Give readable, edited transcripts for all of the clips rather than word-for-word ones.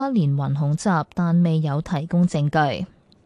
連環恐襲，但未有提供證據。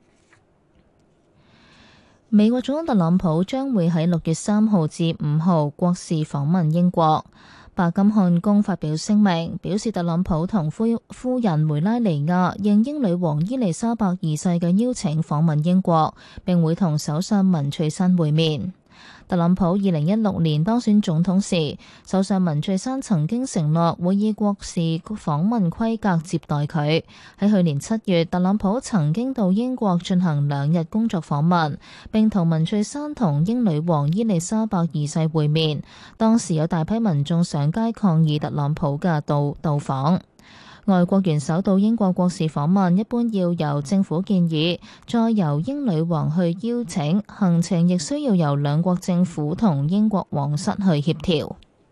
美國總統特朗普將會喺6月3號至5號國事訪問英國。白金漢宮發表聲明，表示特朗普同夫人梅拉尼亞應英女王伊麗莎白二世嘅邀請訪問英國，並會同首相文翠珊會面。特朗普2016年當選總統時，首相文翠珊曾經承諾會以國事訪問規格接待佢。喺去年7月，特朗普曾經到英國進行2日工作訪問，並同文翠珊同英女王伊麗莎白二世會面。當時有大批民眾上街抗議特朗普嘅到訪。外國元首到英國國事訪問，一般要由政府建議，再由英女王去邀請，行程亦需要由兩國政府同英國皇室去協調。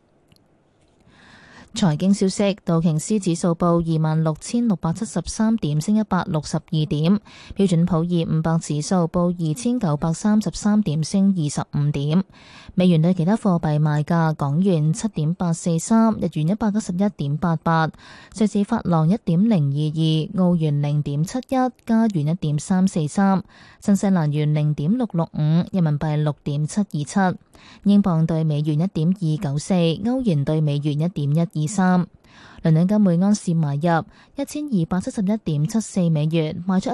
財經消息，道瓊斯指數報26,673點，升162點；標準普爾500指數報2,933點，升25點。美元對其他貨幣賣價：港元7.843，日元191.88，瑞士法郎1.022，澳元0.71，加元1.343，新西蘭元0.665，人民幣6.727，英鎊對美元1.294，歐元對美元1.123。倫敦金每安士買入1271.74美元，賣出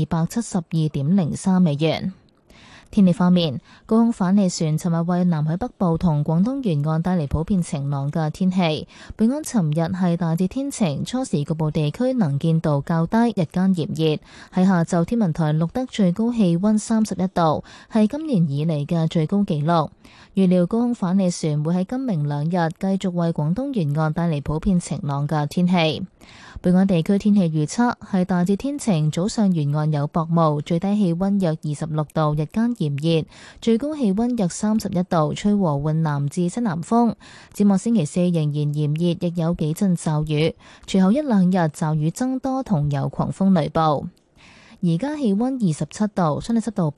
1272.03美元。天氣方面，高空反氣旋尋日為南海北部同廣東沿岸帶嚟普遍晴朗嘅天氣。本港尋日係大致天晴，初時局部地區能見度較低，日間炎熱。喺下晝，天文台錄得最高氣溫31度，係今年以嚟嘅最高紀錄。預料高空反氣旋會喺今明兩日繼續為廣東沿岸帶嚟普遍晴朗嘅天氣。本港地區天氣預測係大致天晴，早上沿岸有薄霧，最低氣溫約26度，日間炎熱，最高氣溫約31度，吹和緩南至西南風。展望星期四仍然炎熱，亦有幾陣驟雨，隨後一兩日驟雨增多同有狂風雷暴。而家氣溫27度，相對濕度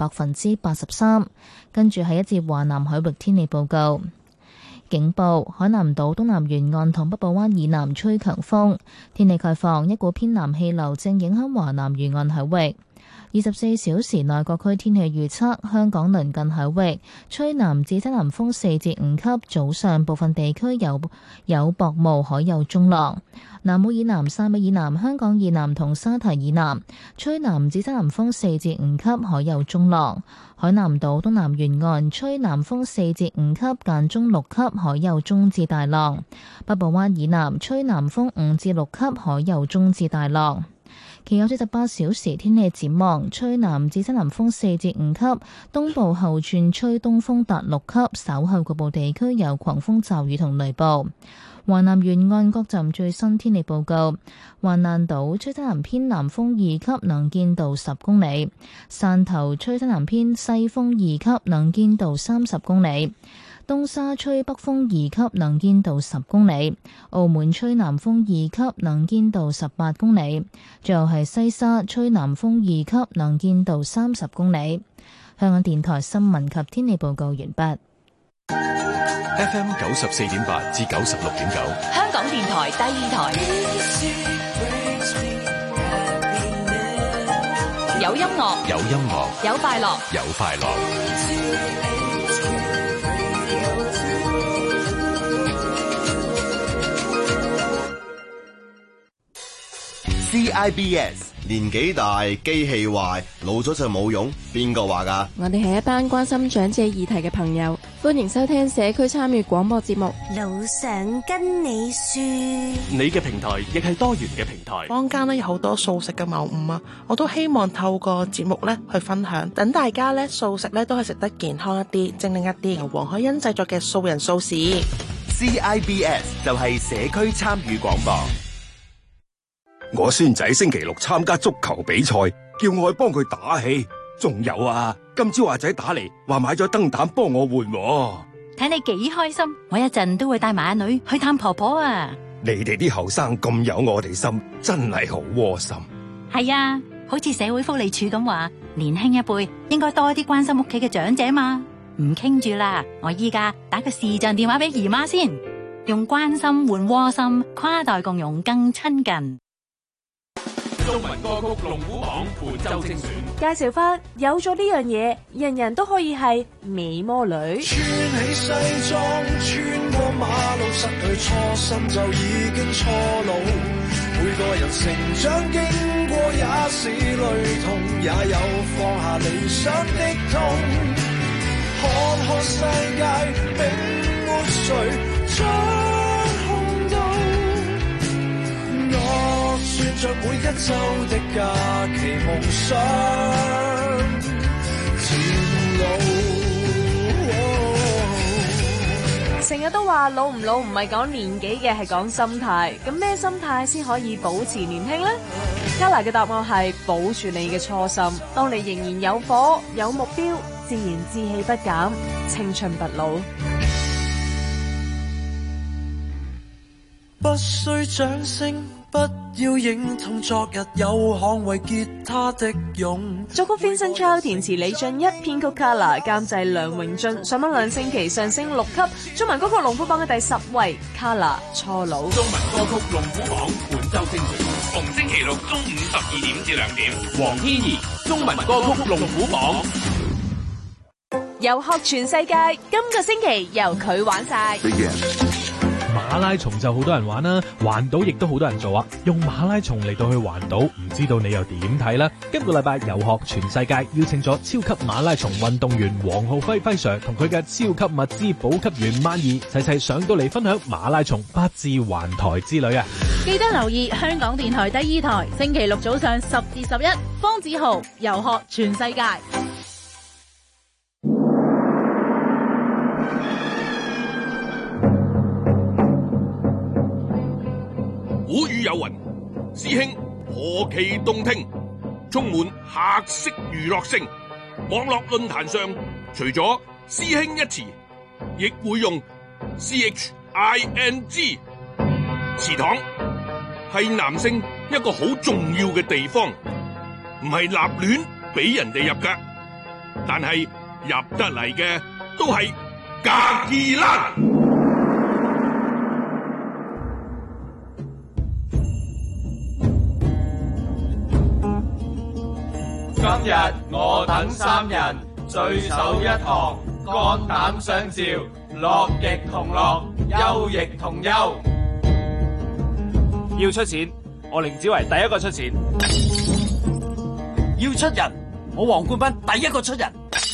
83%。跟住係一節華南海域天氣報告。警報：海南島東南沿岸同北部灣以南吹強風。天氣概況：一股偏南氣流正影響華南沿岸海域。24小時內各區天氣預測：香港鄰近海域吹南至西南風4至5級，早上部分地區有薄霧，海有中浪。南澳以南、汕尾以南、香港以南同沙堤以南吹南至西南風4至5級，海有中浪。海南島東南沿岸吹南風4至5級，間中6級，海有中至大浪。北部灣以南吹南風5至6級，海有中至大浪。其後48小時天氣展望：吹南至西南風4至5級，東部後轉吹東風達6級，稍後局部地區有狂風驟雨同雷暴。華南沿岸各站最新天氣報告：橫瀾島吹西南偏南風2級，能見度10公里；汕頭吹西南偏西風2級，能見度30公里；東沙吹北風2級，能見度10公里；澳門吹南風2級，能見度18公里；最後係西沙吹南風2級，能見度30公里。香港電台新聞及天氣報告完畢。 FM 94.8至96.9， 香港電台第二台，有音樂， 有音樂， 有快樂， 有快樂。 CIBS 年紀大，機器壞，老咗就冇用，邊個話㗎？ 我哋係一班關心長者議題嘅朋友，歡迎收聽社區參與廣播節目。 路上跟你說， 你嘅平台亦係多元嘅平台。 坊間有好多素食嘅謬誤啊，我都希望透過節目去分享，等大家素食都係食得健康一啲、精靈一啲。由黃海欣製作嘅素人素事 CIBS 就係社區參與廣播。 我孫仔星期六參加足球比賽，叫我去幫佢打氣。仲有啊，今朝阿仔打嚟話買咗燈膽幫我換。 睇你幾開心，我一陣都會帶埋阿女去探婆婆啊。 你哋啲後生咁有我哋心，真係好窩心。 係啊，好似社會福利署咁話，年輕一輩應該多啲關心屋企嘅長者嘛。唔傾住啦，我依家打個視像電話俾姨媽先，用關心換窩心，跨代共融更親近。 中文歌曲龍虎榜本周精選， 介紹翻有咗呢樣嘢，人人都可以係美魔女。 穿起西裝，穿過馬路，失去初心就已經錯路。每個人成長經過也是雷同，也有放下理想的痛。看看世界並沒誰掌控到，我算着每一週的假期夢想前路。 成日都話老唔老唔係講年紀嘅，係講心態。咁咩心態先可以保持年輕呢？卡拿嘅答案係保住你嘅初心。當你仍然有火有目標，自然志氣不減，青春不老。 不需掌聲，不要認同昨日有捍衛吉他的勇。 作曲 Vincent Chow， 填詞李俊一，編曲卡拿，監製梁榮俊。上榜2星期上升6級，中文歌曲龍虎榜嘅第10位，卡拿初老。 中文歌曲龍虎榜本周精選，逢星期六中午12點至2點，黃天怡中文歌曲龍虎榜。 遊學全世界，今個星期由佢玩晒。 馬拉松就好多人玩啦，環島亦都好多人做啊。用馬拉松嚟到去環島，唔知道你又點睇呢？今個禮拜遊學全世界邀請咗超級馬拉松運動員黃浩輝輝 Sir 同佢嘅超級物資補給員萬兒齊上到嚟分享馬拉松不至環台之旅啊！ 記得留意香港電台第2台，星期六早上10至11，方子豪遊學全世界。 古語有云：師兄何其動聽，充滿客式娛樂性。網絡論壇上除咗師兄一詞，亦會用 CHING。祠堂係男性一個好重要嘅地方，唔係立亂俾人哋入噶，但係入得嚟嘅都係格爾蘭。 今日我等3人聚首一堂，肝膽相照，樂亦同樂，憂亦同憂。 要出錢，我凌子維第一個出錢。 要出人，我黃冠斌第一個出人。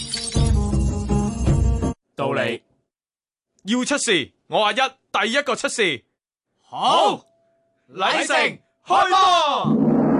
道理。 要出事，我阿一第一個出事。 好， 禮成開波。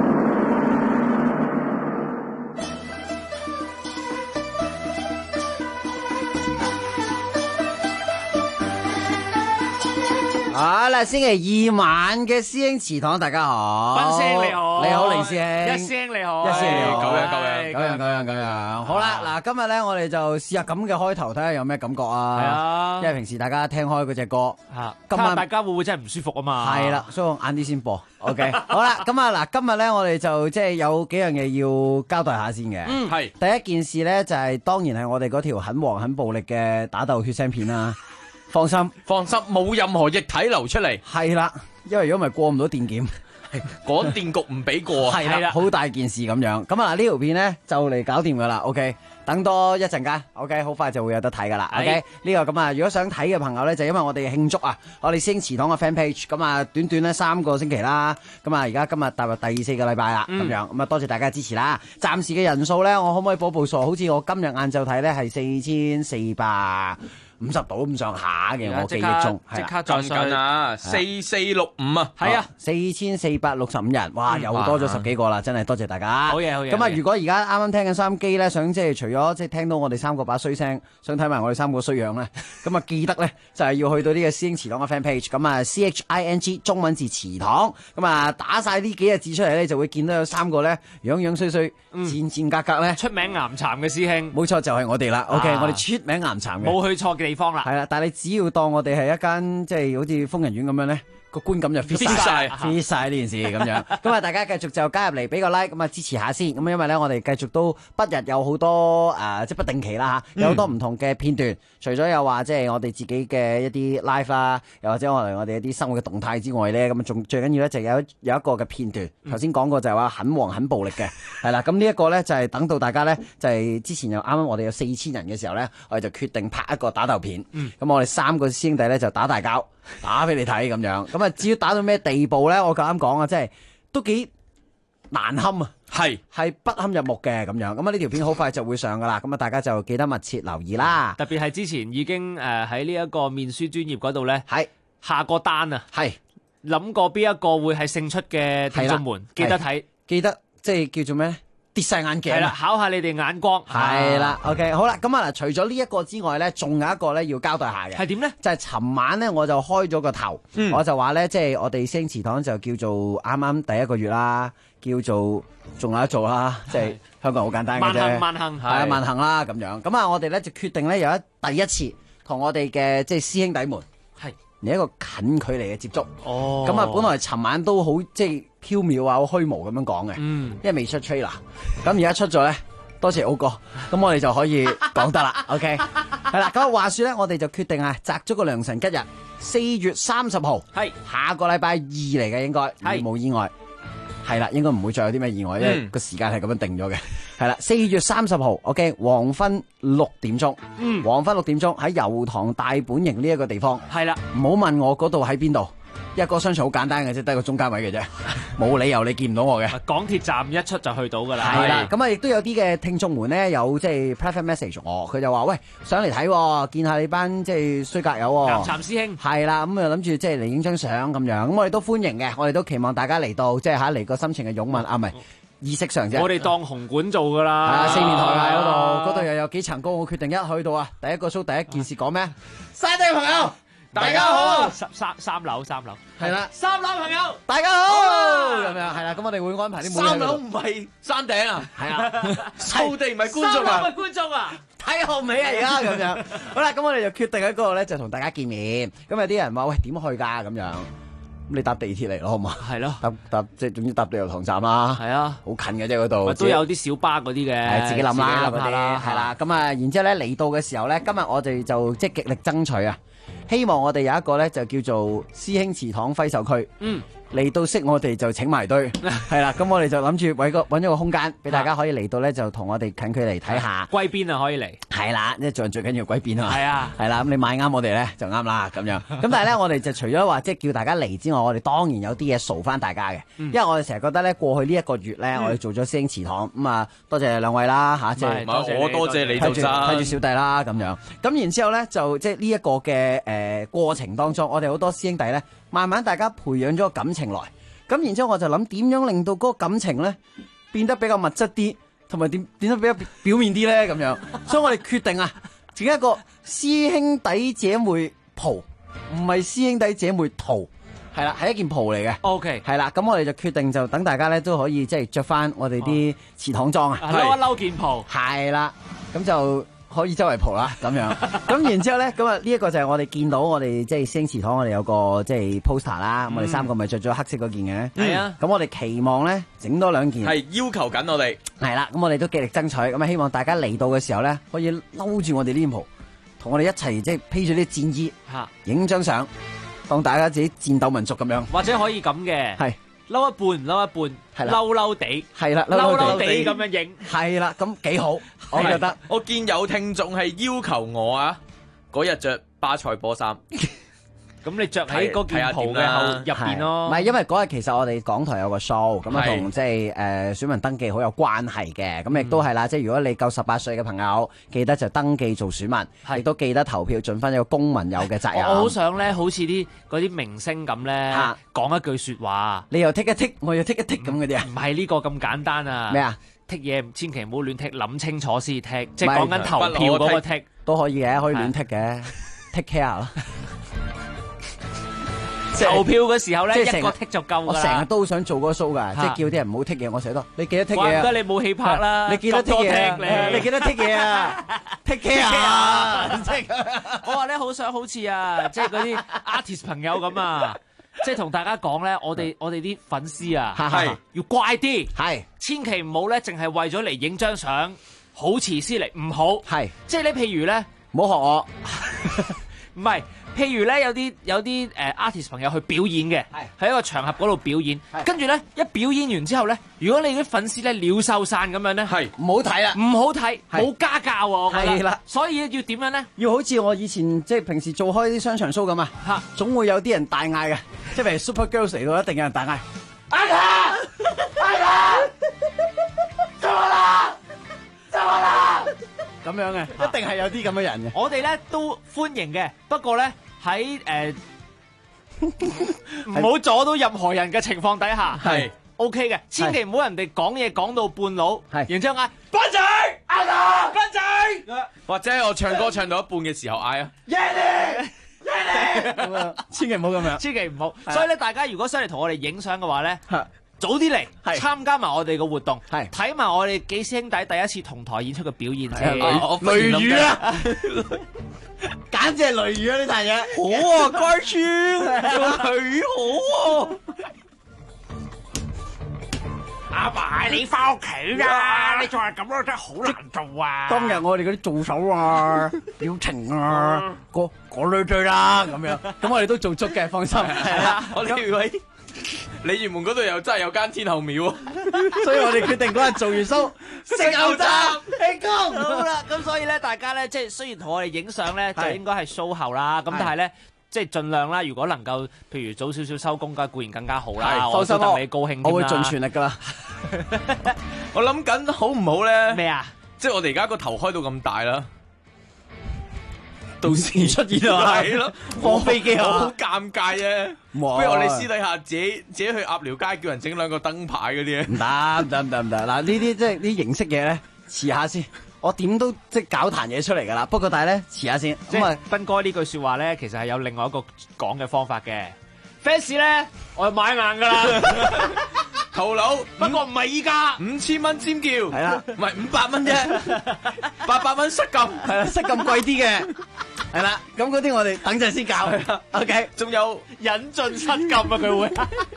好啦，星期2晚嘅師兄祠堂，大家好。 斌師兄你好， 你好凌師兄， 一師兄你好， 一師兄你好， 咁樣。 好啦，嗱，今日咧我哋就試下咁嘅開頭，睇下有咩感覺啊。係啊，因為平時大家聽開嗰隻歌， 今晚大家會唔會真係唔舒服啊嘛？ 係啦，所以我晏啲先播。OK， 好啦，咁啊嗱，今日咧我哋就即係有幾樣嘢要交代下先嘅。 係。 第一件事咧就係當然係我哋嗰條很黃很暴力嘅打鬥血腥片啦。放心， 冇任何液體流出嚟。 係啦，因為如果唔係過唔到電檢， 趕電局唔俾過。 係啦，好大件事咁樣。咁啊呢條片咧就嚟搞掂噶啦。OK， 等多一陣間。OK， 好快就會有得睇噶啦。OK， 呢個咁啊，如果想睇嘅朋友咧，就因為我哋慶祝啊，我哋師兄祠堂嘅 fan page， 咁啊短咧3個星期啦。咁啊而家今日踏入第4個禮拜啦，咁樣咁啊多謝大家支持啦。暫時嘅人數咧，我可唔可以報數？好似我今日晏晝睇咧係4450度咁上下嘅，我記憶中即刻進緊啊！4465啊， 係啊，4465人，哇，又多咗10幾個啦，真係多謝大家。 好嘢。 咁啊，如果而家啱啱聽緊收音機咧，想即係除咗即係聽到我哋3個把衰聲，想睇埋我哋3個衰樣咧，咁啊記得咧就係要去到呢個師兄祠堂嘅 fan page， 咁啊 CHING 中文字祠堂，咁啊打晒呢幾個字出嚟咧，就會見到有3個咧樣衰衰、賤格格咧， 出名岩殘嘅師兄。 冇錯，就係我哋啦。OK， 我哋出名岩殘嘅， 冇去錯嘅地方啦。 係啦，但係你只要當我哋係一間即係好似瘋人院咁樣咧， 個觀感就 fit 晒呢件事咁樣。咁啊，大家繼續就加入嚟俾個 like， 咁啊支持下先。咁因為咧，我哋繼續都不日有好多即係不定期啦嚇，有好多唔同嘅片段。除咗有話即係我哋自己嘅一啲 live 啦，又或者我哋一啲生活嘅動態之外咧，咁仲最緊要咧就有一個嘅片段。頭先講過就係話很黃很暴力嘅，係啦。咁呢一個咧就係等到大家咧就係之前又啱啱我哋有4000人嘅時候咧，我哋就決定拍一個打鬥片。咁我哋3個師兄弟咧就打大交。打俾你睇咁樣，咁啊至於打到咩地步咧，我夠膽講啊，即係都幾難堪啊，係不堪入目嘅咁樣。咁啊呢條片好快就會上噶啦，咁啊大家就記得密切留意啦。 特別係之前已經喺呢一個面書專頁嗰度咧，下過單啊，諗過邊一個會係勝出嘅聽眾們，記得睇，記得即係叫做咩？跌晒眼鏡， 係啦，考下你哋眼光， 係啦 ，OK， 好啦，咁啊嗱，除咗呢一個之外咧，仲有一個咧要交代下嘅， 係點咧？ 就係尋晚咧，我就開咗個頭，我就話咧，即係我哋星祠堂就叫做啱啱第1個月啦，叫做仲有得做啦，即係香港好簡單嘅啫， 萬幸， 係啊，萬幸啦咁樣。咁啊，我哋咧就決定咧有第一次同我哋嘅即係師兄弟們係嚟一個近距離嘅接觸。哦，咁啊，本來尋晚都好即係飄渺啊，好虛無咁樣講嘅，因為未出 trailer， 咁而家出咗咧，多謝奧哥，咁我哋就可以講得啦，OK， 係啦，咁話說咧，我哋就決定啊，擇咗個良辰吉日，4月30號，係下個禮拜2嚟嘅，應該冇意外，係啦，應該唔會再有啲咩意外，因為個時間係咁樣定咗嘅，係啦，4月30號，OK， 黃昏6點鐘，黃昏6點鐘喺油塘大本營呢一個地方，係啦，唔好問我嗰度喺邊度。一個商場好簡單嘅啫，得個中間位嘅啫，冇理由你見唔到我嘅。 港鐵站一出就去到噶啦。 係啦，咁啊，亦都有啲嘅聽眾們咧，有即係 private message 我，佢就話喂，上嚟睇，見下你班即係衰格友。 南禪師兄。係啦，咁啊諗住即係嚟影張相咁樣，咁我哋都歡迎嘅，我哋都期望大家嚟到，即係嚟個心情嘅擁吻啊，唔係意識上啫。 我哋當紅館做噶啦。 係啊，四面台喺嗰度又有幾層高，我決定一去到啊，第一個 show 第一件事講咩？山頂朋友。大家好， 三樓係啦 ，3樓朋友大家好，咁樣係啦，咁我哋會安排啲 3樓唔係山頂啊， 係啊， 掃地唔係觀眾啊， 觀眾啊， 睇後尾啊而家咁樣，好啦，咁我哋就決定喺嗰度咧就同大家見面，咁有啲人話喂點去㗎咁樣，咁你搭地鐵嚟咯好嘛？係咯，搭即係總之搭到油塘站啦，係啊，好近嘅啫嗰度， 都有啲小巴嗰啲嘅， 自己諗啦嗰啲，係啦，咁啊然之後咧嚟到嘅時候咧，今日我哋就即係極力爭取啊！希望我哋有一個咧就叫做師兄祠堂揮手區，嚟到識我哋就請埋堆，係啦，咁我哋就諗住揾咗個空間俾大家可以嚟到咧就同我哋近距離睇下， 歸邊啊可以嚟，係啦，即係最緊要歸邊啊， 係啊， 係啦，咁你買啱我哋咧就啱啦咁樣，咁但係咧我哋就除咗話即係叫大家嚟之外，我哋當然有啲嘢數翻大家嘅，因為我哋成日覺得咧過去呢1個月咧我哋做咗師兄祠堂，咁啊多謝兩位啦嚇，即係我多謝你做睇住小弟啦咁樣，咁然之後咧就即係呢一個嘅過程當中，我哋好多師兄弟咧慢慢大家培養咗個感情來。咁然之後我就諗點樣令到嗰個感情咧變得比較物質啲，同埋點得比較表面啲咧咁樣，所以我哋決定啊，整一個師兄弟姐妹袍，唔係師兄弟姐妹袍，係啦，係一件袍嚟嘅。OK， 係啦，咁我哋就決定就等大家咧都可以即係着翻我哋啲祠堂裝啊， 褸一褸件袍， 係啦，咁就可以周圍蒲啦，咁樣。咁然之後咧，咁啊呢一個就係我哋見到我哋即係師兄祠堂，我哋有個即係 poster 啦。咁我哋3個咪着咗黑色嗰件嘅。係啊。咁我哋期望咧整多2件。 係要求緊我哋。係啦。咁我哋都極力爭取。咁啊希望大家嚟到嘅時候咧，可以嬲住我哋呢件袍，同我哋一齊即係披住啲戰衣，影張相，當大家自己戰鬥民族咁樣。 或者可以咁嘅。係。嬲一半，係啦，嬲地，係啦，嬲地咁樣影， 係啦，咁幾好，我覺得。 我見有聽眾係要求我啊，嗰日着巴塞波衫。 咁你着喺嗰件袍嘅後入邊咯， 唔係因為嗰日其實我哋港台有個 show，咁啊同即係選民登記好有關係嘅，咁亦都係啦，即係如果你夠18歲嘅朋友，記得就登記做選民，亦都記得投票，盡翻一個公民有嘅責任。 我好想咧，好似嗰啲明星咁咧，講一句說話， 你又剔一剔，我又剔一剔咁嗰啲啊？ 唔係呢個咁簡單啊！ 咩啊？ 剔嘢千祈唔好亂剔，諗清楚先剔，即係講緊投票嗰個剔都可以嘅，可以亂剔嘅，take care 啦。 投票嘅時候咧， 一個剔就夠噶啦。 我成日都想做嗰個 show 噶，即係叫啲人唔好剔嘢。我成日都，你記得剔嘢啊！ 怪唔得你冇氣魄啦！ 你記得剔嘢，你記得剔嘢啊！take care 啊！ 我話咧好想好似啊，即係嗰啲 artist 朋友咁啊， 即係同大家講咧，我哋啲粉絲啊， 係要乖啲， 係千祈唔好咧，淨係為咗嚟影張相，好遲先嚟，唔好。 係， 即係你譬如咧， 唔好學我， 唔係。譬如咧，有啲artist 朋友去表演嘅，喺一個場合嗰度表演，跟住咧一表演完之後咧，如果你啲粉絲咧鳥獸散咁樣咧， 唔好睇啦， 唔好睇，冇家教喎，我覺得。 係啦， 所以要點樣咧？ 要好似我以前即係平時做開啲商場 show 咁啊，總會有啲人大嗌嘅，即係譬如 Super Girls 嚟到，一定有人大嗌。 走啦！走啦！ 咁樣嘅，一定係有啲咁嘅人嘅。 我哋咧都歡迎嘅，不過咧喺唔好阻到任何人嘅情況底下， 係 OK 嘅。千祈唔好人哋講嘢講到半路，然之後嗌班仔，嗌啦，班仔， 或者我唱歌唱到一半嘅時候嗌啊， 千祈唔好咁樣， 千祈唔好。所以咧，大家如果想嚟同我哋影相嘅話咧，早啲嚟參加埋我哋嘅活動，睇埋我哋幾師兄弟第一次同台演出嘅表現先。 雷雨啊，簡直係雷雨啊！呢壇嘢好啊，乖孫，雷雨好啊！ 阿爸，你翻屋企啦！你仲係咁樣真係好難做啊！ 當日我哋嗰啲做手啊、表情啊，嗰堆堆啦咁樣，咁我哋都做足嘅，放心。係啊， 我哋以為鯉魚門嗰度又真係有間天后廟啊， 所以我哋決定嗰日做完 show 食牛雜慶功。 好啦，咁所以咧，大家咧即係雖然同我哋影相咧，就應該係 show 後啦，咁但係咧。即係盡量啦，如果能夠，譬如早少少收工，梗係固然更加好啦。 放心， 我戥你高興， 我會盡全力噶啦。 我諗緊好唔好咧？ 咩啊？ 即係我哋而家個頭開到咁大啦，到時出現啊， 係咯， 放飛機好尷尬啫。不如我哋私底下自己去鴨寮街叫人整兩個燈牌嗰啲咧。 唔得。嗱，呢啲即係啲形式嘢咧，遲下先。我點都即係搞壇嘢出嚟㗎啦，不過但係咧遲下先。 咁啊，斌哥呢句説話咧，其實係有另外一個講嘅方法嘅。fans 咧，我就買硬㗎啦， 頭腦。 不過唔係依家 5000蚊尖叫， 係啦， 唔係500蚊啫，800蚊失禁， 係啦，失禁貴啲嘅，係啦。咁嗰啲我哋等陣先搞。OK， 仲有引進失禁啊，佢會。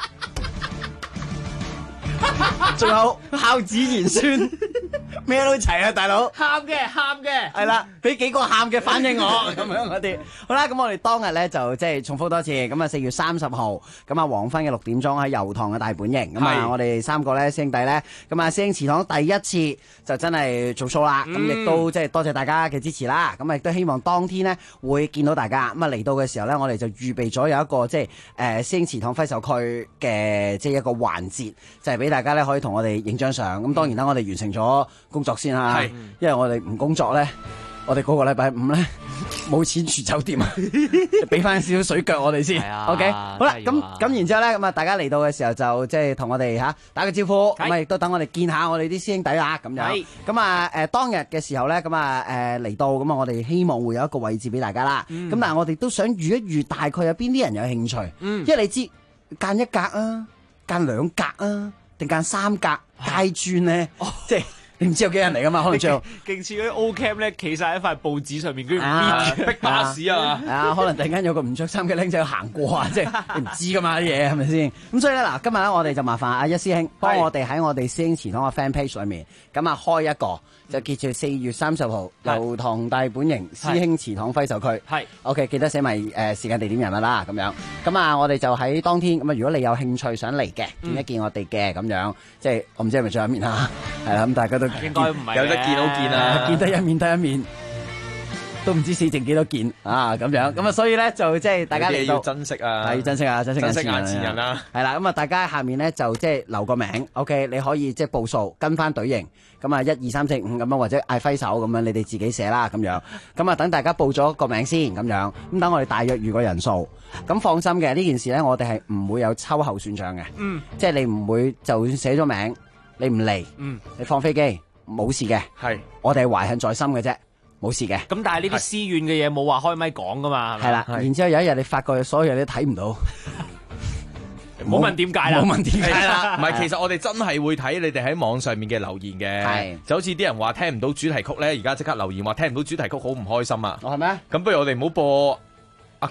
仲有孝子賢孫，咩都齊啊，大佬！ 喊嘅， 係啦，俾幾個喊嘅反應我咁樣嗰啲。好啦，咁我哋當日咧就即係重複多次，咁啊4月30號，咁啊黃昏嘅6點鐘喺油塘嘅大本營，咁啊我哋3個咧師兄弟咧，咁啊師兄祠堂第一次就真係做 show 啦，咁亦都即係多謝大家嘅支持啦，咁啊亦都希望當天呢會見到大家，咁啊嚟到嘅時候咧，我哋就預備咗有一個即係師兄祠堂揮手區嘅即係一個環節，就係俾大家咧可以同我哋影張相。咁當然啦，我哋完成咗工作先啦，因為我哋唔工作咧，我哋嗰個禮拜5咧冇錢住酒店啊，俾翻少少水腳我哋先。OK， 好啦，咁然之後咧，咁啊大家嚟到嘅時候就即係同我哋打個招呼，咁啊亦都等我哋見下我哋啲師兄弟啦，咁樣。咁啊當日嘅時候咧，咁啊嚟到，咁啊我哋希望會有一個位置俾大家啦。咁但係我哋都想預一預大概有邊啲人有興趣，因為你知間一格啊，間2格啊，定間3格階磚咧，即係。你唔知有幾人嚟噶嘛？可能最後勁似嗰啲 O Cam 咧，企晒喺塊報紙上面，跟住搣住逼巴士啊！ 可能突然間有個唔着衫嘅僆仔行過啊！即係你唔知噶嘛啲嘢係咪先？咁所以咧嗱，今日咧我哋就麻煩阿一師兄幫我哋喺我哋師兄祠堂嘅 fan page 上面咁啊開一個，就記住4月30號油塘大本營師兄祠堂揮手區。係 OK， 記得寫埋時間地點人物啦咁樣。咁啊，我哋就喺當天咁啊，如果你有興趣想嚟嘅，見一見我哋嘅咁樣，即係我唔知係咪最後一面啊？係啦，咁大家都。 應該唔係有得見好見啊， 見得一面得一面，都唔知死剩幾多件啊咁樣，咁啊所以咧就即係大家嚟到要珍惜啊， 要珍惜啊，珍惜眼前人啦。 係啦，咁啊大家下面咧就即係留個名 ，OK， 你可以即係報數跟翻隊形，咁啊1、2、3、4、5咁樣，或者嗌揮手咁樣，你哋自己寫啦咁樣，咁啊等大家報咗個名先咁樣，咁等我哋大約預個人數，咁放心嘅呢件事咧，我哋係唔會有秋後算賬嘅，即係你唔會就算寫咗名，你唔嚟，你放飛機。冇事嘅，係我哋係懷恨在心嘅啫，冇事嘅。 咁但係呢啲私怨嘅嘢冇話開咪講噶嘛， 係啦。然之後有一日你發覺所有嘢都睇唔到， 唔好問點解啦， 唔好問點解啦。 唔係，其實我哋真係會睇你哋喺網上面嘅留言嘅，係就好似啲人話聽唔到主題曲咧，而家即刻留言話聽唔到主題曲好唔開心啊。 係咩？ 咁不如我哋唔好播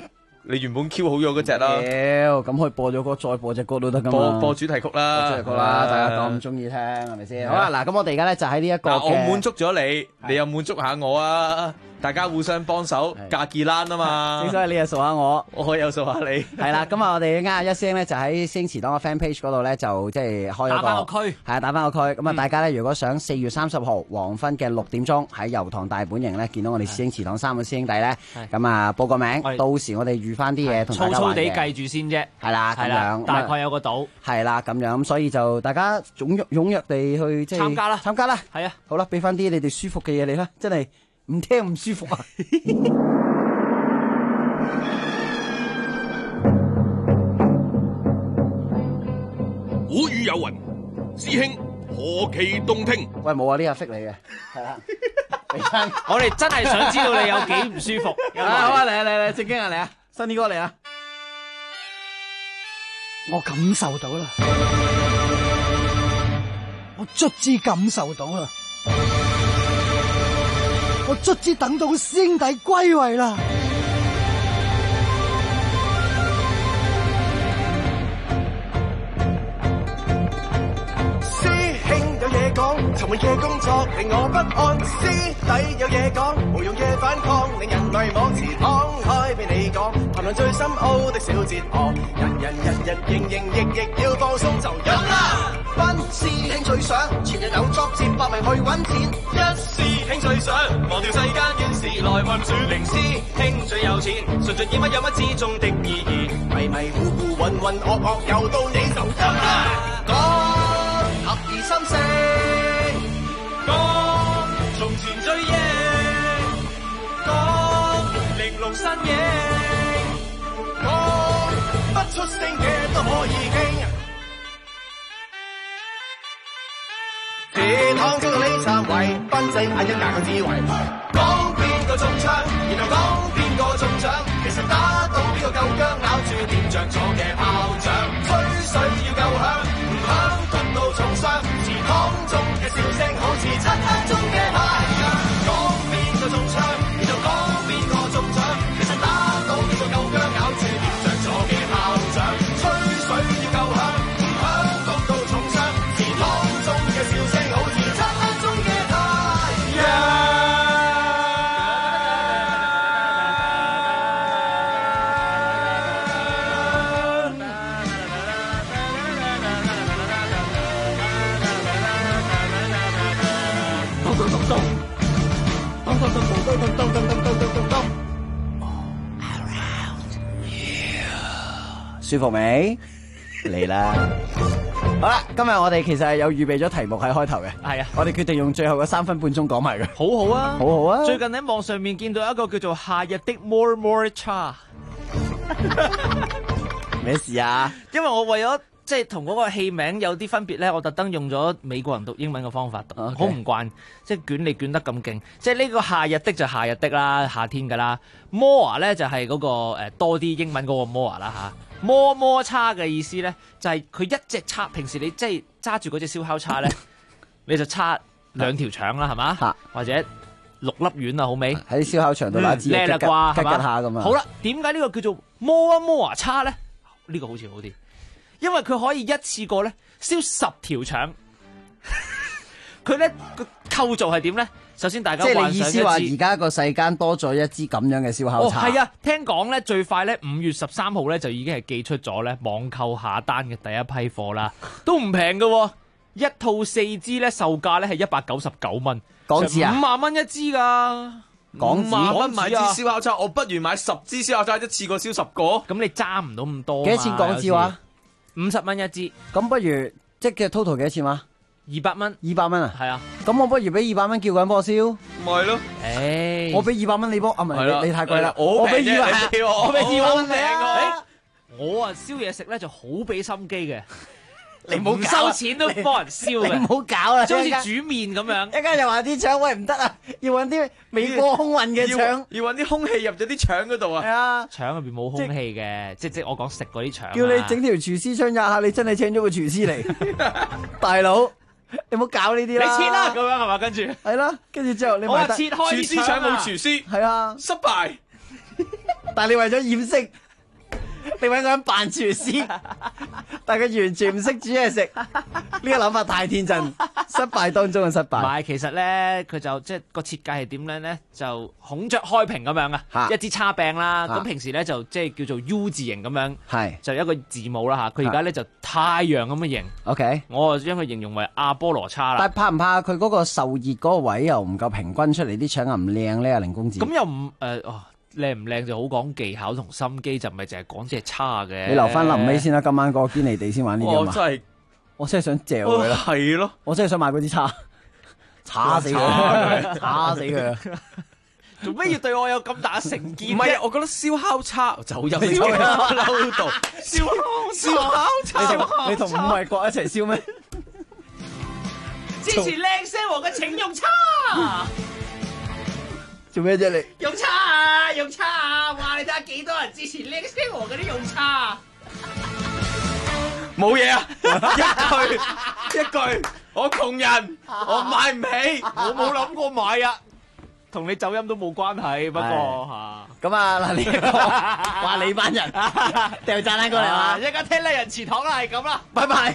你原本 Q 好咗嗰隻啦。 咁可以播咗歌，再播隻歌都得噶嘛。 播主題曲啦， 主題曲啦，大家咁中意聽係咪先？好啦，嗱，咁我哋而家咧就喺呢一個我滿足咗你，你又滿足下我啊！大家互相幫手，嫁結欄啊嘛。 正所謂你又數下我， 我又數下你。 係啦，咁啊，我哋啱一師兄咧就喺師兄祠堂嘅 fan page 嗰度咧就即係開咗個打返個區， 係啊，打返個區。咁啊，大家咧如果想4月30號黃昏嘅6點鐘喺油塘大本營咧見到我哋師兄祠堂3個師兄弟咧，咁啊報個名，到時我哋預翻啲嘢同大家玩嘅。 粗粗地計住先啫。 係啦，咁樣大概有個島。 係啦，咁樣咁所以就大家踴躍地去即係參加啦。 係啊， 好啦，俾翻啲你哋舒服嘅嘢你啦，真係唔聽唔舒服啊！ 古語有云，師兄何其動聽。 喂，冇啊，呢個 fit 你嘅，係啦，俾翻。 我哋真係想知道你有幾唔舒服。 好啊，嚟，正經啊，嚟啊，新啲歌嚟啊！ 我感受到啦，我卒之感受到啦，我卒之等到師兄弟歸位啦。 尋日嘅工作令我不安，師弟有嘢講，無用嘅反抗令人迷惘，遲敞開俾你講，談論最深奧的小哲學，人亦要放鬆就飲啦。班師兄最想全日有作戰搏命去揾錢，一師兄最想忘掉世間怨事來運轉，零師兄最有錢，純盡以乜有乜之中的意義，迷迷糊糊渾渾噩噩又到你就飲啦。講合二心四。講從前追憶，講玲瓏身影，講不出聲嘅都可以傾。鐵堂中嘅李燦偉，賓仔眼一眼嘅智慧，講邊個中槍，然後講邊個中獎，其實打到邊個夠薑，咬住點着咗嘅炮仗，吹水要夠響，唔響痛到重傷，祠堂中嘅笑聲好似漆黑中嘅太陽，講邊個中槍，然後講邊個中獎，其實打到邊個夠薑，咬住點着咗嘅炮仗，吹水要夠響，唔響痛到重傷，祠堂中嘅笑聲好似漆黑中嘅太陽。 舒服未？嚟啦！好啦，今日我哋其實係有預備咗題目喺開頭嘅。 係啊， 我哋決定用最後嘅3分半鐘講埋嘅。 好好啊， 好好啊！ 最近喺網上面見到一個叫做夏日的 More Cha。 咩事啊？ 因為我為咗即係同嗰個戲名有啲分別咧，我特登用咗美國人讀英文嘅方法讀，好唔慣，即係捲你捲得咁勁。即係呢個夏日的就夏日的啦，夏天噶啦。More 咧就係嗰個多啲英文嗰個 more 啦嚇。摩叉嘅意思咧，就係佢一隻叉。平時你即係揸住嗰隻燒烤叉咧，你就叉2條腸啦，係嘛？或者6粒丸啊，好味？ 喺燒烤場度攞支吉下咁啊！ 好啦，點解呢個叫做摩叉咧？呢個好似好啲，因為佢可以一次過咧燒10條腸。佢咧個構造係點咧？首先大家即係你意思話而家個世間多咗一支咁樣嘅燒烤叉？ 係啊，聽講咧最快咧5月13號咧就已經係寄出咗咧網購下單嘅第一批貨啦，都唔平㗎，一套4支咧售價咧係199蚊港紙啊， 5萬蚊一支㗎， 港紙我買支燒烤叉，我不如買10支燒烤叉，一次過燒10個， 咁你揸唔到咁多。 幾多錢港紙話 ？50蚊一支， 咁不如即係 total 幾多錢話 ？200蚊 ，200蚊啊？ 係啊， 咁我不如俾200蚊叫個人幫我燒， 咪係咯？ 誒， 我俾200蚊你幫，啊唔係你太貴啦， 我俾200蚊你啊！我啊燒嘢食咧就好俾心機嘅， 你唔好唔收錢都幫人燒嘅， 你唔好搞啦， 即係好似煮麵咁樣。 一間又話啲腸喂唔得啊，要揾啲美國空運嘅腸， 要揾啲空氣入咗啲腸嗰度啊。 係啊， 腸入邊冇空氣嘅，即我講食嗰啲腸。 叫你整條廚師腸吔下，你真係請咗個廚師嚟，大佬。你唔好搞呢啲啦！ 你切啦咁樣係嘛？跟住係啦，跟住之後你話切開廚師腸冇廚師， 係啊， 失敗。 但係你為咗掩飾， 你揾個人扮廚師，但佢完全唔識煮嘢食，呢個諗法太天真，失敗當中嘅失敗。 唔係，其實咧佢就即係個設計係點樣咧？就孔雀開屏咁樣啊，一支叉柄啦。咁平時咧就即係叫做 U 字形咁樣， 係就一個字母啦嚇。佢而家咧就太陽咁嘅形。 OK， 我就將佢形容為阿波羅叉啦。 但係怕唔怕佢嗰個受熱嗰個位又唔夠平均出嚟，啲腸又唔靚咧？凌公子咁又唔靚唔靚就好講技巧同心機，就唔係淨係講隻叉嘅。 你留翻臨尾先啦，今晚嗰個堅尼地先玩呢啲啊嘛。我真係想嚼佢啦。 係咯， 我真係想買嗰支叉，叉死佢，叉死佢。 做咩要對我有咁大嘅成見？ 唔係，我覺得燒烤叉就入你個嬲度。燒烤叉， 你同伍衛國一齊燒咩？ 支持靚聲王嘅請用叉。 做咩啫你？ 用叉啊，用叉啊！哇，你睇下幾多人支持靚聲王嗰啲用叉。 冇嘢啊！一句，我窮人，我買唔起， 我冇諗過買啊，同你走音都冇關係。不過嚇， 咁啊嗱，呢個話你班人掉炸彈過嚟啊！ 一家聽叻人祠堂啦，係咁啦， 拜拜。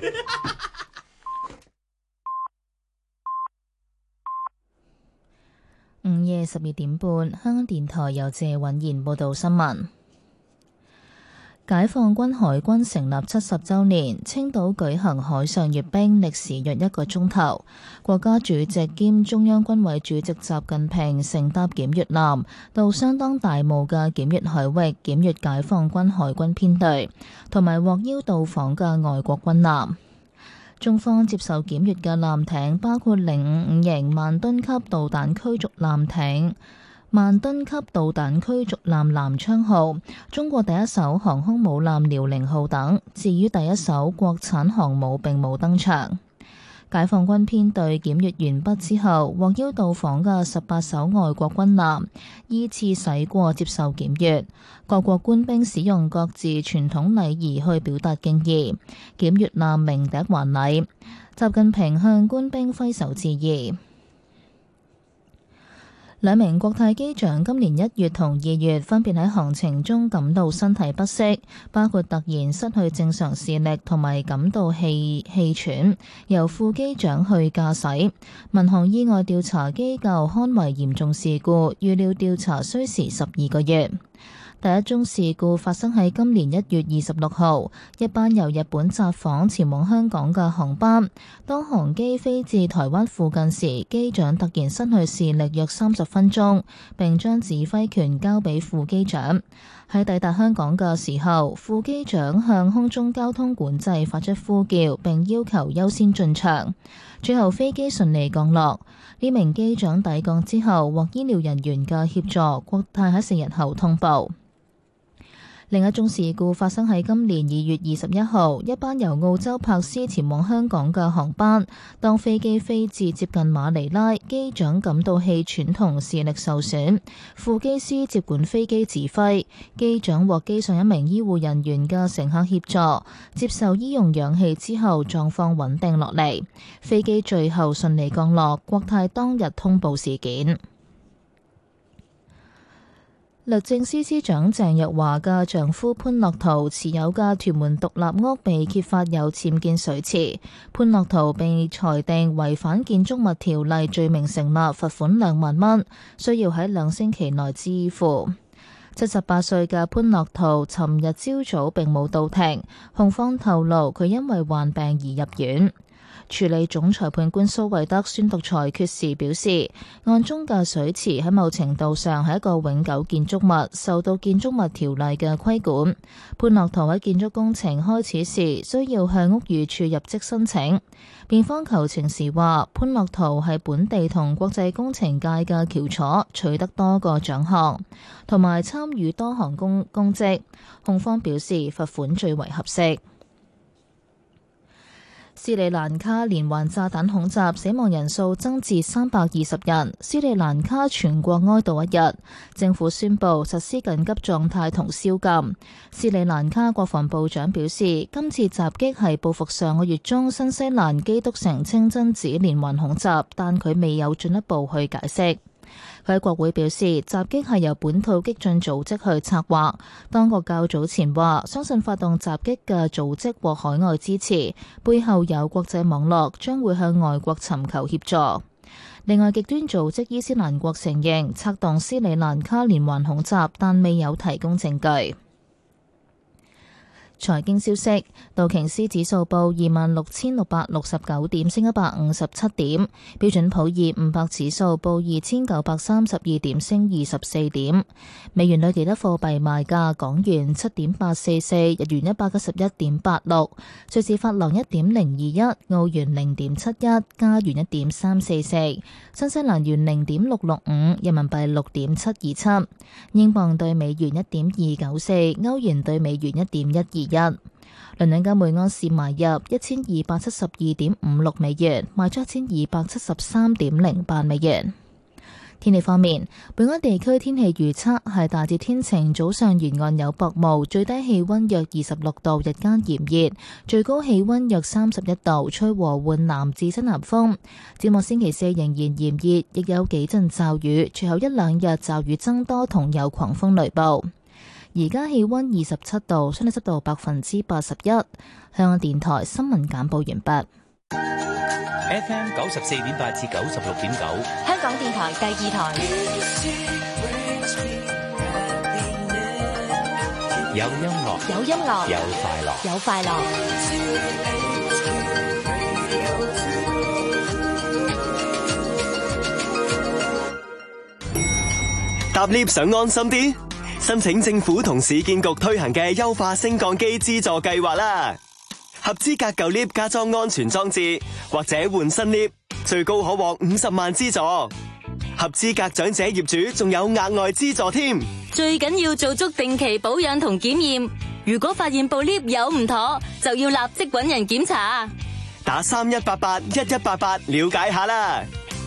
午夜12點半，香港電台由謝允賢報道新聞。解放軍海軍成立70週年，青島舉行海上閱兵，歷時約1個鐘頭。國家主席兼中央軍委主席習近平乘搭檢閱艦到相當大霧嘅檢閱海域檢閱解放軍海軍編隊同埋獲邀到訪嘅外國軍艦。中方接受檢閱嘅艦艇包括055型萬噸級導彈驅逐艦艇、萬噸級導彈驅逐艦南昌號、中國第一艘航空母艦遼寧號等。至於第一艘國產航母並冇登場。解放軍編隊檢閱完畢之後，獲邀到訪嘅18艘外國軍艦依次駛過接受檢閱，各國官兵使用各自傳統禮儀去表達敬意。檢閱艦鳴笛還禮，習近平向官兵揮手致意。兩名國泰機長今年1月同2月分別喺航程中感到身體不適，包括突然失去正常視力同埋感到氣喘，由副機長去駕駛。民航意外調查機構刊為嚴重事故，預料調查需時12個月。第一宗事故發生喺今年1月26號，一班由日本札幌前往香港嘅航班，當航機飛至台灣附近時，機長突然失去視力約30分鐘，並將指揮權交俾副機長。喺抵達香港嘅時候，副機長向空中交通管制發出呼叫，並要求優先進場。最後飛機順利降落。呢名機長抵港之後獲醫療人員嘅協助，國泰喺4日後通報。另一宗事故發生喺今年2月21號，一班由澳洲珀斯前往香港嘅航班，當飛機飛至接近馬尼拉，機長感到氣喘同視力受損，副機師接管飛機指揮，機長獲機上一名醫護人員嘅乘客協助，接受醫用氧氣之後狀況穩定落嚟，飛機最後順利降落，國泰當日通報事件。律政司司長鄭若驊嘅丈夫潘樂陶持有嘅屯門獨立屋被揭發有僭建水池，潘樂陶被裁定違反建築物條例罪名成立，罰款2萬蚊，需要喺2星期內支付。78歲嘅潘樂陶尋日朝早並冇到庭，控方透露佢因為患病而入院。處理總裁判官蘇惠德宣讀裁決時表示，案中嘅水池喺某程度上係一個永久建築物，受到建築物條例嘅規管。潘樂陶喺建築工程開始時需要向屋宇署入則申請。辯方求情時話，潘樂陶係本地同國際工程界嘅翹楚，取得多個獎項，同埋參與多項公職。控方表示罰款最為合適。斯里蘭卡連環炸彈恐襲，死亡人數增至320人。斯里蘭卡全國哀悼1日，政府宣布實施緊急狀態同宵禁。斯里蘭卡國防部長表示，今次襲擊係報復上個月中新西蘭基督城清真寺連環恐襲，但佢未有進一步去解釋。 佢喺國會表示，襲擊係由本土激進組織去策劃。當局較早前話，相信發動襲擊嘅組織獲海外支持，背後有國際網絡，將會向外國尋求協助。另外，極端組織伊斯蘭國承認策動斯里蘭卡連環恐襲，但未有提供證據。財經消息，道瓊斯指數報26,669點，升157點；標準普爾500指數報2,932點，升24點。美元對其他貨幣賣價：港元7.844，日元191.86，瑞士法郎1.021，澳元0.71，加元1.344，新西蘭元0.665，人民幣6.727，英鎊對美元1.294，歐元對美元1.121。倫敦金每安士買入1272.56美元，賣出1273.08美元。天氣方面，本港地區天氣預測係大致天晴，早上沿岸有薄霧，最低氣溫約26度，日間炎熱，最高氣溫約31度，吹和緩南至西南風。展望星期四仍然炎熱，亦有幾陣驟雨，隨後一兩日驟雨增多同有狂風雷暴。而家氣溫27度，相對濕度81%。香港電台新聞簡報完畢。 FM 94.8至96.9， 香港電台第二台。 有音樂， 有音樂， 有快樂， 有快樂。 搭 lift 想安心啲？申請政府同市建局推行嘅優化升降機資助計劃啦！合資格舊 lift 加裝安全裝置，或者換新 lift，最高可獲50萬資助。合資格長者業主仲有額外資助添。 最緊要做足定期保養同檢驗，如果發現部 lift 有唔妥，就要立即搵人檢查。 打31881188了解下啦。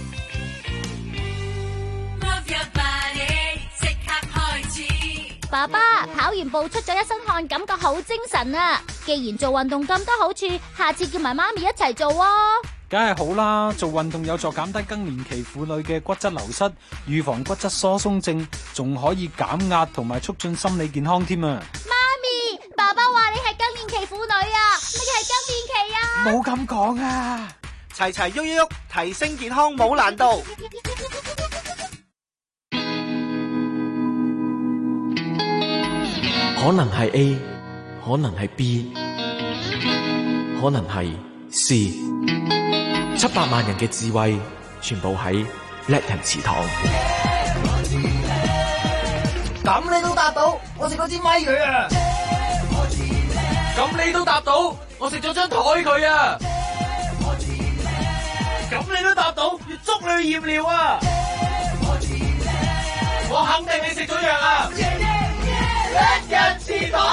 爸爸，跑完步出咗一身汗，感覺好精神啊！既然做運動咁多好處，下次叫埋媽咪一齊做啊！ 梗係好啦，做運動有助減低更年期婦女嘅骨質流失，預防骨質疏鬆症，仲可以減壓同埋促進心理健康添啊！ 媽咪，爸爸話你係更年期婦女啊，乜嘢係更年期啊？ 冇咁講啊！齊齊喐喐喐，提升健康冇難度。 可能係 A， 可能係 B， 可能係 C。700萬人嘅智慧，全部喺叻人祠堂。 咁你都答到，我食嗰支咪佢啊！ 咁你都答到，我食咗張台佢啊！咁你都答到，要捉你去驗尿啊！我肯定你食咗藥啊！叻人祠堂。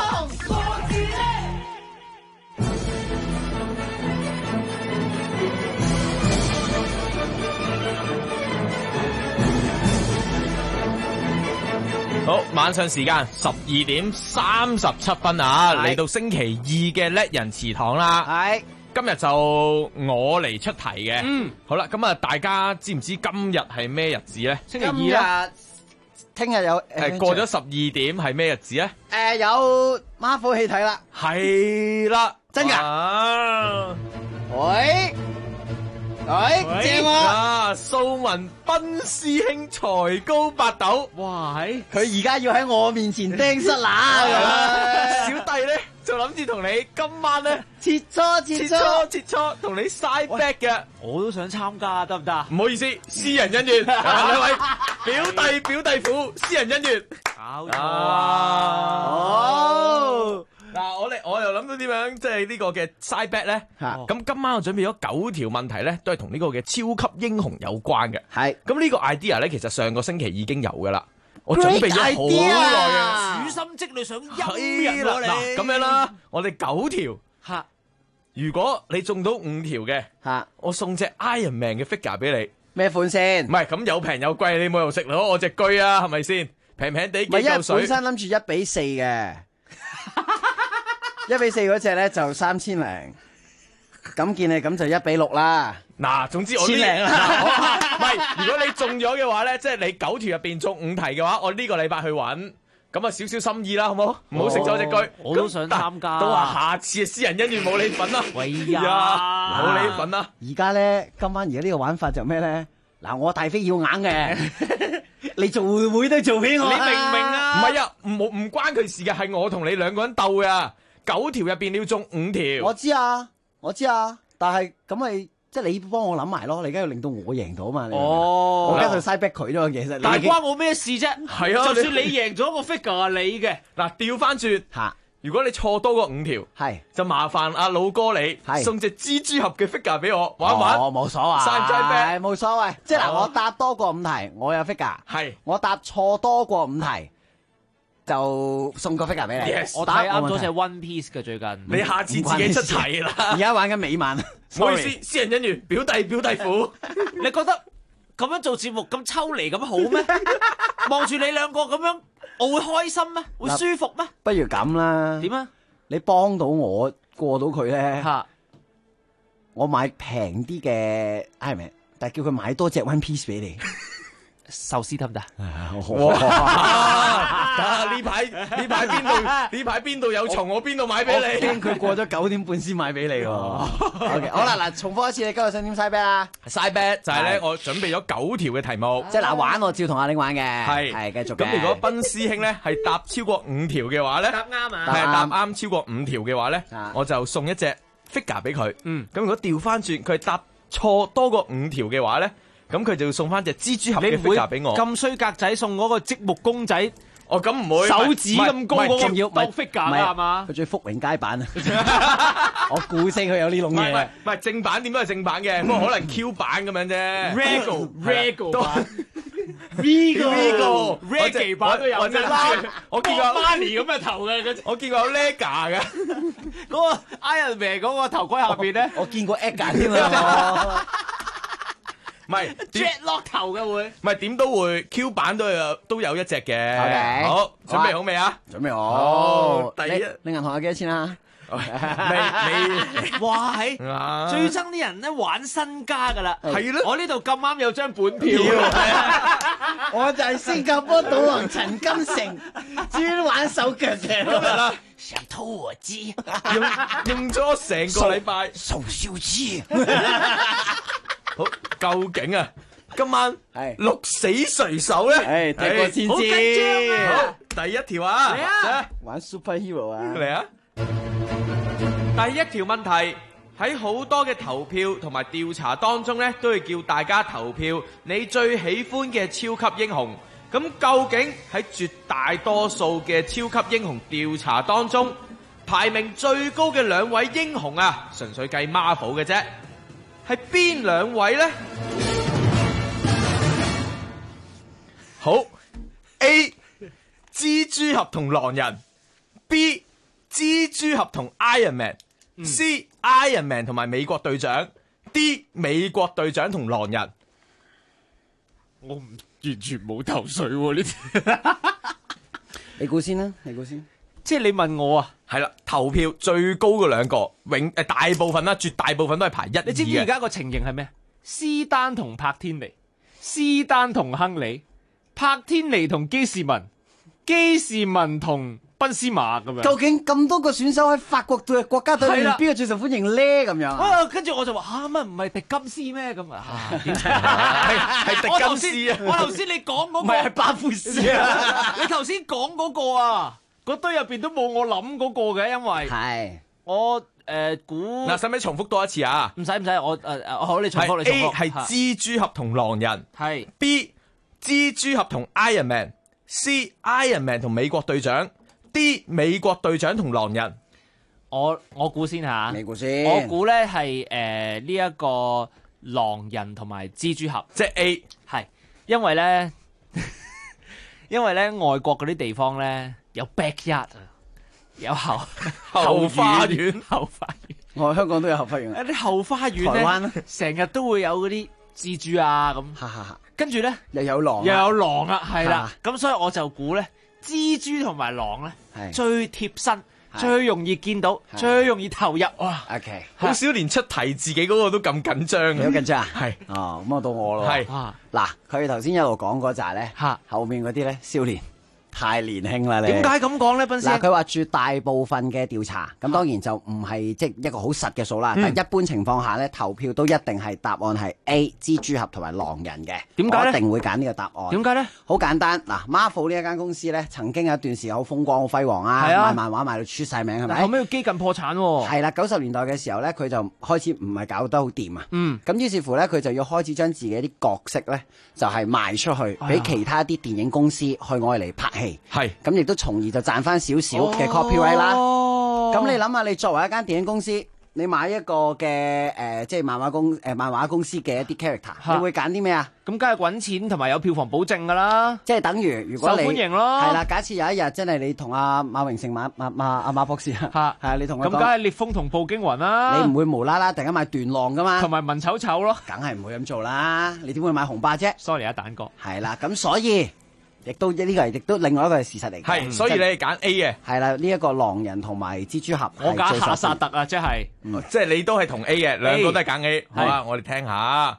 好，晚上時間12:37啊，嚟到星期二嘅叻人祠堂啦。係，今日就我嚟出題嘅。嗯，好啦，咁啊，大家知唔知今日係咩日子咧？星期二啦。 聽日有過咗12點係咩日子咧？ 有 Marvel 戲睇啦， 係啦， 真噶？喂，正啊！ 素文斌師兄才高八斗，哇！ 佢而家要喺我面前釘失乸小弟咧就諗住同你今晚咧切磋，同你 side back 嘅。 我都想參加，得唔得？ 唔好意思，私人恩怨，兩位表弟夫，私人恩怨。搞錯嗱，我又諗到點樣，即係呢個嘅 side back 咧。咁今晚我準備咗9條問題咧，都係同呢個嘅超級英雄有關嘅。係。咁呢個 idea 咧，其實上個星期已經有噶啦。我準備咗好耐啊！ 處心積慮想陰人喎你。 嗱，咁樣啦，我哋9條。嚇！如果你中到5條嘅，嚇，我送隻 Iron Man 嘅 figure 俾你。 咩款先？ 唔係，咁有平有貴，你冇又食攞我隻車啊，係咪先？平平地幾嚿水。 本身諗住1:4嘅，1:4嗰隻咧就3000零。 咁見你咁就1-6啦。 嗱，總之我千零啦。 唔係，如果你中咗嘅話咧，即係你9條入邊中5題嘅話，我呢個禮拜去揾。咁啊，少少心意啦，好唔好？唔好食咗隻龜。 我都想參加。 都話下次嘅私人恩怨冇你份啦。 喂呀，冇你份啦。 而家咧，今晚而家呢個玩法就咩咧？嗱，我大飛要硬嘅，你做會都做俾我。 你明唔明啊？唔係啊，唔關佢事嘅，係我同你兩個人鬥嘅。9條入邊你要中5條。 我知啊，但係咁咪。即係你幫我諗埋咯，你而家要令到我贏到嘛？ 哦， 我而家就嘥逼佢啫嘛，其實。 但係關我咩事啫？ 係啊， 就算你贏咗個 figure 係你嘅。 嗱，調翻轉嚇，如果你錯多過5條， 係就麻煩阿老哥你送隻蜘蛛俠嘅 figure 俾我玩一玩。 我冇所謂， 嘥冇所謂。即係嗱，我答多過5題，我有 figure。 係， 我答錯多過5題。就送個 figure 俾你。 我睇啱咗隻 One Piece 嘅最近。 你下次自己出題啦。 而家玩緊美漫。 唔好意思，私人恩怨，表弟夫。 你覺得咁樣做節目咁抽離咁好咩？望住你兩個咁樣，我會開心咩？會舒服咩？ 不如咁啦。 點啊？ 你幫到我過到佢咧，我買平啲嘅 Iron Man，但係叫佢買多隻 One Piece 俾你。 壽司得唔得？ 哇！呢排邊度有蟲，我邊度買俾你？ 驚佢過咗9點半先買俾你喎。OK， 好啦，嗱，重複一次，你今日想點 side bet 啊 ？side bet 就係咧，我準備咗9條嘅題目。 即係嗱，玩我照同阿玲玩嘅。 係繼續嘅。 咁如果斌師兄咧係答超過5條嘅話咧， 答啱啊！ 係答啱超過5條嘅話咧，我就送一隻 figure 俾佢。咁如果調翻轉，佢係答錯多過5條嘅話咧，咁佢就要送翻隻蜘蛛俠嘅 figure 俾我。 咁衰格仔送嗰個積木公仔， 咁唔會手指咁高嗰個要當 figure 啦係嘛？ 佢最福榮街版啊！我估死佢有呢種嘢。 唔係正版點都係正版嘅，不過可能 Q 版咁樣啫。 Rego 版 Reggae 版都有， 或者我見過 Marley 咁嘅頭嘅， 我見過有 Lega 嘅嗰個 Iron Man 嗰個頭盔下邊咧， 我見過 Edgar 添啊！ 唔係 Jetlock 頭嘅會， 唔係點都會 Q 版都有一隻嘅。 Okay. 好，準備好未啊？ 準備好。 第一， 你銀行有幾多錢啊？ 你哇係最憎啲人咧玩身家噶啦， 係咯。 我呢度咁啱有張本票， 我就係新加坡賭王陳金城，專玩手腳嘅。 今日啦， 想偷我機， 用咗成個禮拜， 宋少芝。 好，究竟啊，今晚鹿死誰手咧？ 睇過先知。 好，第一條啊， 嚟啊， 玩 superhero 啊， 嚟啊！第一條問題，喺好多嘅投票同埋調查當中咧，都會叫大家投票你最喜歡嘅超級英雄。咁究竟喺絕大多數嘅超級英雄調查當中，排名最高嘅2位英雄啊，純粹計 Marvel 嘅啫，係邊2位呢？好 ，A 蜘蛛俠同狼人 ，B 蜘蛛俠同 Iron Man。C Iron Man 同埋美國隊長 ，D 美國隊長同狼人。 我完全冇頭緒喎呢啲。 你估先啦，你估先。 即係你問我啊， 係啦，投票最高嘅2個，大部分啦，絕大部分都係排1、2嘅。 你知唔知而家個情形係咩？斯丹同柏天尼，斯丹同亨利，柏天尼同基士文，基士文同賓斯馬咁樣。 究竟咁多個選手喺法國隊國家隊裏面，邊個最受歡迎咧？咁樣。 跟住我就話乜唔係迪金斯咩？咁啊， 係迪金斯啊！ 我頭先你講嗰個唔係巴夫斯啊！ 你頭先講嗰個啊，嗰堆入邊都冇我諗嗰個嘅，因為係我估嗱，使唔使重複多一次啊？ 唔使，我好，你重複。 A 係蜘蛛俠同狼人， 係 B 蜘蛛俠同 Iron Man，C Iron Man 同美國隊長。啲美國隊長同狼人， 我估先吓， 你估先。 我估咧係呢一個狼人同埋蜘蛛俠， 即係 A 係，因為咧外國嗰啲地方咧有 backyard 啊，有後花園， 我香港都有後花園。 啲後花園咧，台灣成日都會有嗰啲蜘蛛啊咁，跟住咧又有狼啊，係啦，咁所以我就估咧。蜘蛛同埋狼咧最貼身， 最容易見到，最容易投入。哇 ，OK， 好少連出題自己嗰個都咁緊張。 你好緊張啊？ 係哦，咁啊到我咯。 係嗱，佢頭先一路講嗰扎咧，後面嗰啲咧少年。太年輕啦！你點解咁講咧？斌師嗱，佢話絕大部分嘅調查，咁當然就唔係即係一個好實嘅數啦。但係一般情況下咧，投票都一定係答案係 A 蜘蛛俠同埋狼人嘅。 點解咧？ 我一定會揀呢個答案。 點解咧？ 好簡單嗱 ，Marvel 呢一間公司咧，曾經有一段時間好風光、好輝煌啊，賣漫畫賣到出晒名，係咪？ 後尾要幾近破產喎。 係啦，90年代嘅時候咧，佢就開始唔係搞得好掂啊。咁於是乎咧，佢就要開始將自己啲角色咧，就係賣出去俾其他啲電影公司去愛嚟拍戲。 係咁亦都從而就賺翻少少嘅 copyright 啦。咁你諗下，你作為一間電影公司，你買一個嘅即係漫畫公司嘅一啲 character，你會揀啲咩啊？ 咁梗係揾錢同埋有票房保證㗎啦。 即係等於如果你受歡迎咯， 係啦。假設有一日真係你同阿馬榮成馬博士係啊，你同佢講， 咁梗係烈風同步驚雲啦。 你唔會無啦啦突然間買段浪㗎嘛？ 同埋文醜醜咯， 梗係唔會咁做啦。你點會買紅霸啫 ？Sorry 啊，蛋哥。 係啦，咁所以。亦都呢個亦都另外一個係事實嚟嘅， 係，所以你係揀 A 嘅， 係啦，呢一個狼人同埋蜘蛛俠， 我揀夏薩特啊，即係， 即係你都係同 A 嘅，兩個都係揀 A，好啊，我哋聽下，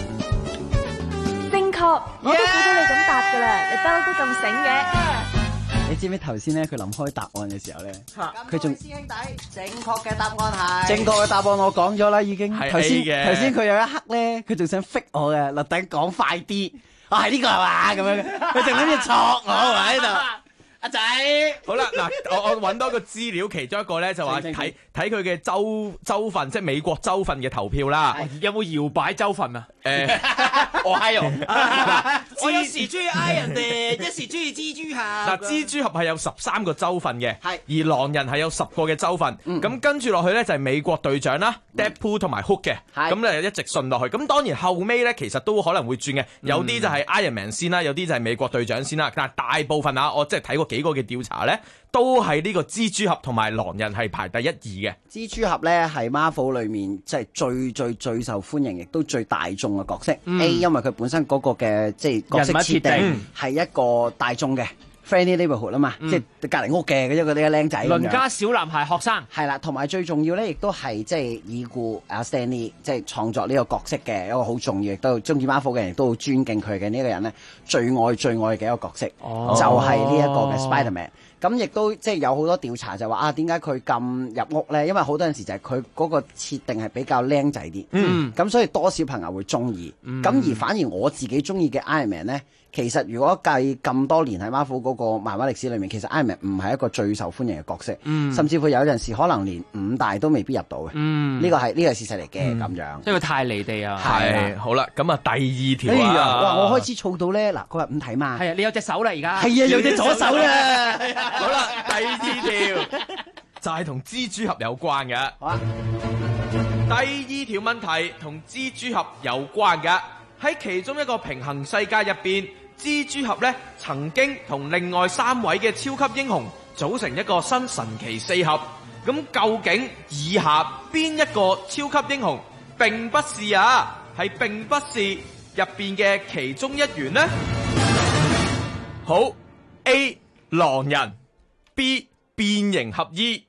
正確，我都估到你咁答噶啦，你不嬲都咁醒嘅。 你知唔知頭先咧佢臨開答案嘅時候咧，佢仲師兄弟正確嘅答案係正確嘅答案，我講咗啦已經， 係 A 嘅， 頭先佢有一刻咧，佢仲想 fit 我嘅，嗱等講快啲。係呢個係嘛咁樣，佢仲諗住戳我喺度，阿仔。 好啦，嗱，我揾多個資料，其中一個咧就話睇佢嘅州份，即係美國州份嘅投票啦。 有冇搖擺州份啊？ 我係我有時中意嗌人哋，一時中意蜘蛛俠。 嗱，蜘蛛俠係有13個州份嘅，而狼人係有10個嘅州份。咁跟住落去咧就係美國隊長啦、Deadpool 同埋 Hulk 嘅，咁咧一直順落去。咁當然後尾咧其實都可能會轉嘅，有啲就係 Iron Man 先啦，有啲就係美國隊長先啦。但係大部分我即係睇過幾個嘅調查咧，都係呢個蜘蛛俠同埋狼人係排第1、2嘅。 蜘蛛俠咧係 Marvel 裏面即係最受歡迎，亦都最大眾嘅角色。A 因為佢本身嗰個嘅即係角色設定係一個大眾嘅 friendly neighborhood 啊嘛，即係隔離屋嘅一個僆仔。 鄰家小男孩學生係啦，同埋最重要咧，亦都係即係已故阿 Stan Lee 即係創作呢個角色嘅一個好重要，亦都中意 Marvel 嘅人亦都好尊敬佢嘅呢個人咧，最愛嘅一個角色，就係呢一個嘅 Spider-Man。咁亦都即係有好多調查就話啊，點解佢咁入屋咧？因為好多陣時就係佢嗰個設定係比較僆仔啲，咁所以多小朋友會中意。咁而反而我自己中意嘅 Iron Man 咧，其實如果計咁多年喺 Marvel 嗰個漫畫歷史裏面，其實 Iron Man 唔係一個最受歡迎嘅角色，甚至乎有陣時可能連5大都未必入到嘅。呢個係事實嚟嘅咁樣。 因為太離地啊。 係好啦，咁啊第2條啊， 哇！我開始儲到咧，嗱，佢話5題嘛。 係啊，你有隻手啦而家。 係啊，有隻左手啦。 好啦，第2條就係同蜘蛛俠有關嘅。 好啊。 第2條問題同蜘蛛俠有關嘅，喺其中一個平衡世界入邊，蜘蛛俠咧曾經同另外3位嘅超級英雄組成一個新神奇四俠。咁究竟以下邊一個超級英雄並不是係並不是入邊嘅其中一員呢？好 ，A 狼人。B 變形俠醫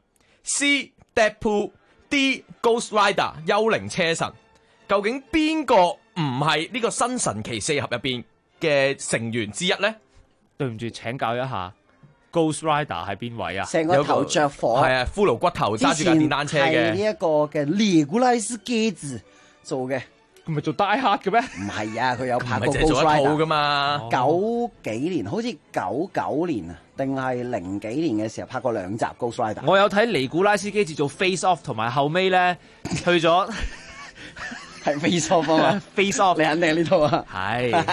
，C Deadpool， D Ghost Rider 幽靈車神，究竟邊個唔係呢個新神奇四俠入邊嘅成員之一呢？ 對唔住，請教一下 ，Ghost Rider 係邊位啊？ 成個頭着火， 係啊，骷髏骨頭揸住架電單車嘅。 係呢一個嘅尼古拉斯基治做嘅。 佢咪做 Die Hard 嘅咩？ 唔係啊，佢有拍過 Ghost Rider 噶嘛 ？90幾年，好似99年啊，定係0幾年嘅時候拍過2集 Ghost Rider。 我有睇尼古拉斯基治做 Face Off， 同埋後尾咧去咗係 Face Off 啊嘛 ，Face Off， 你肯定係呢套啊？ 係，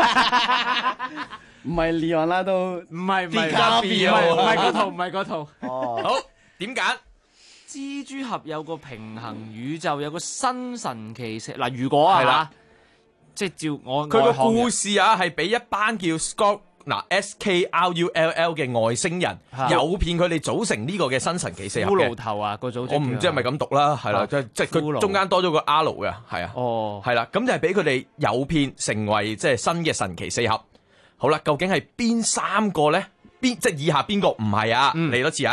唔係利昂啦都， 唔係嗰套。 哦，好，點揀？ 蜘蛛俠有個平衡宇宙，有個新神奇四嗱，如果係啦，即係照我佢個故事係俾一班叫 Skrull SKRULL 嘅外星人誘騙佢哋組成呢個嘅新神奇四俠嘅。 骷髏頭啊個組織， 我唔知係咪咁讀啦，係啦，即係佢中間多咗個 R 嘅，係啊，係啦，咁就係俾佢哋誘騙成為即係新嘅神奇四俠。好啦，究竟係邊3個咧？即係以下邊個唔係啊？嚟多次啊！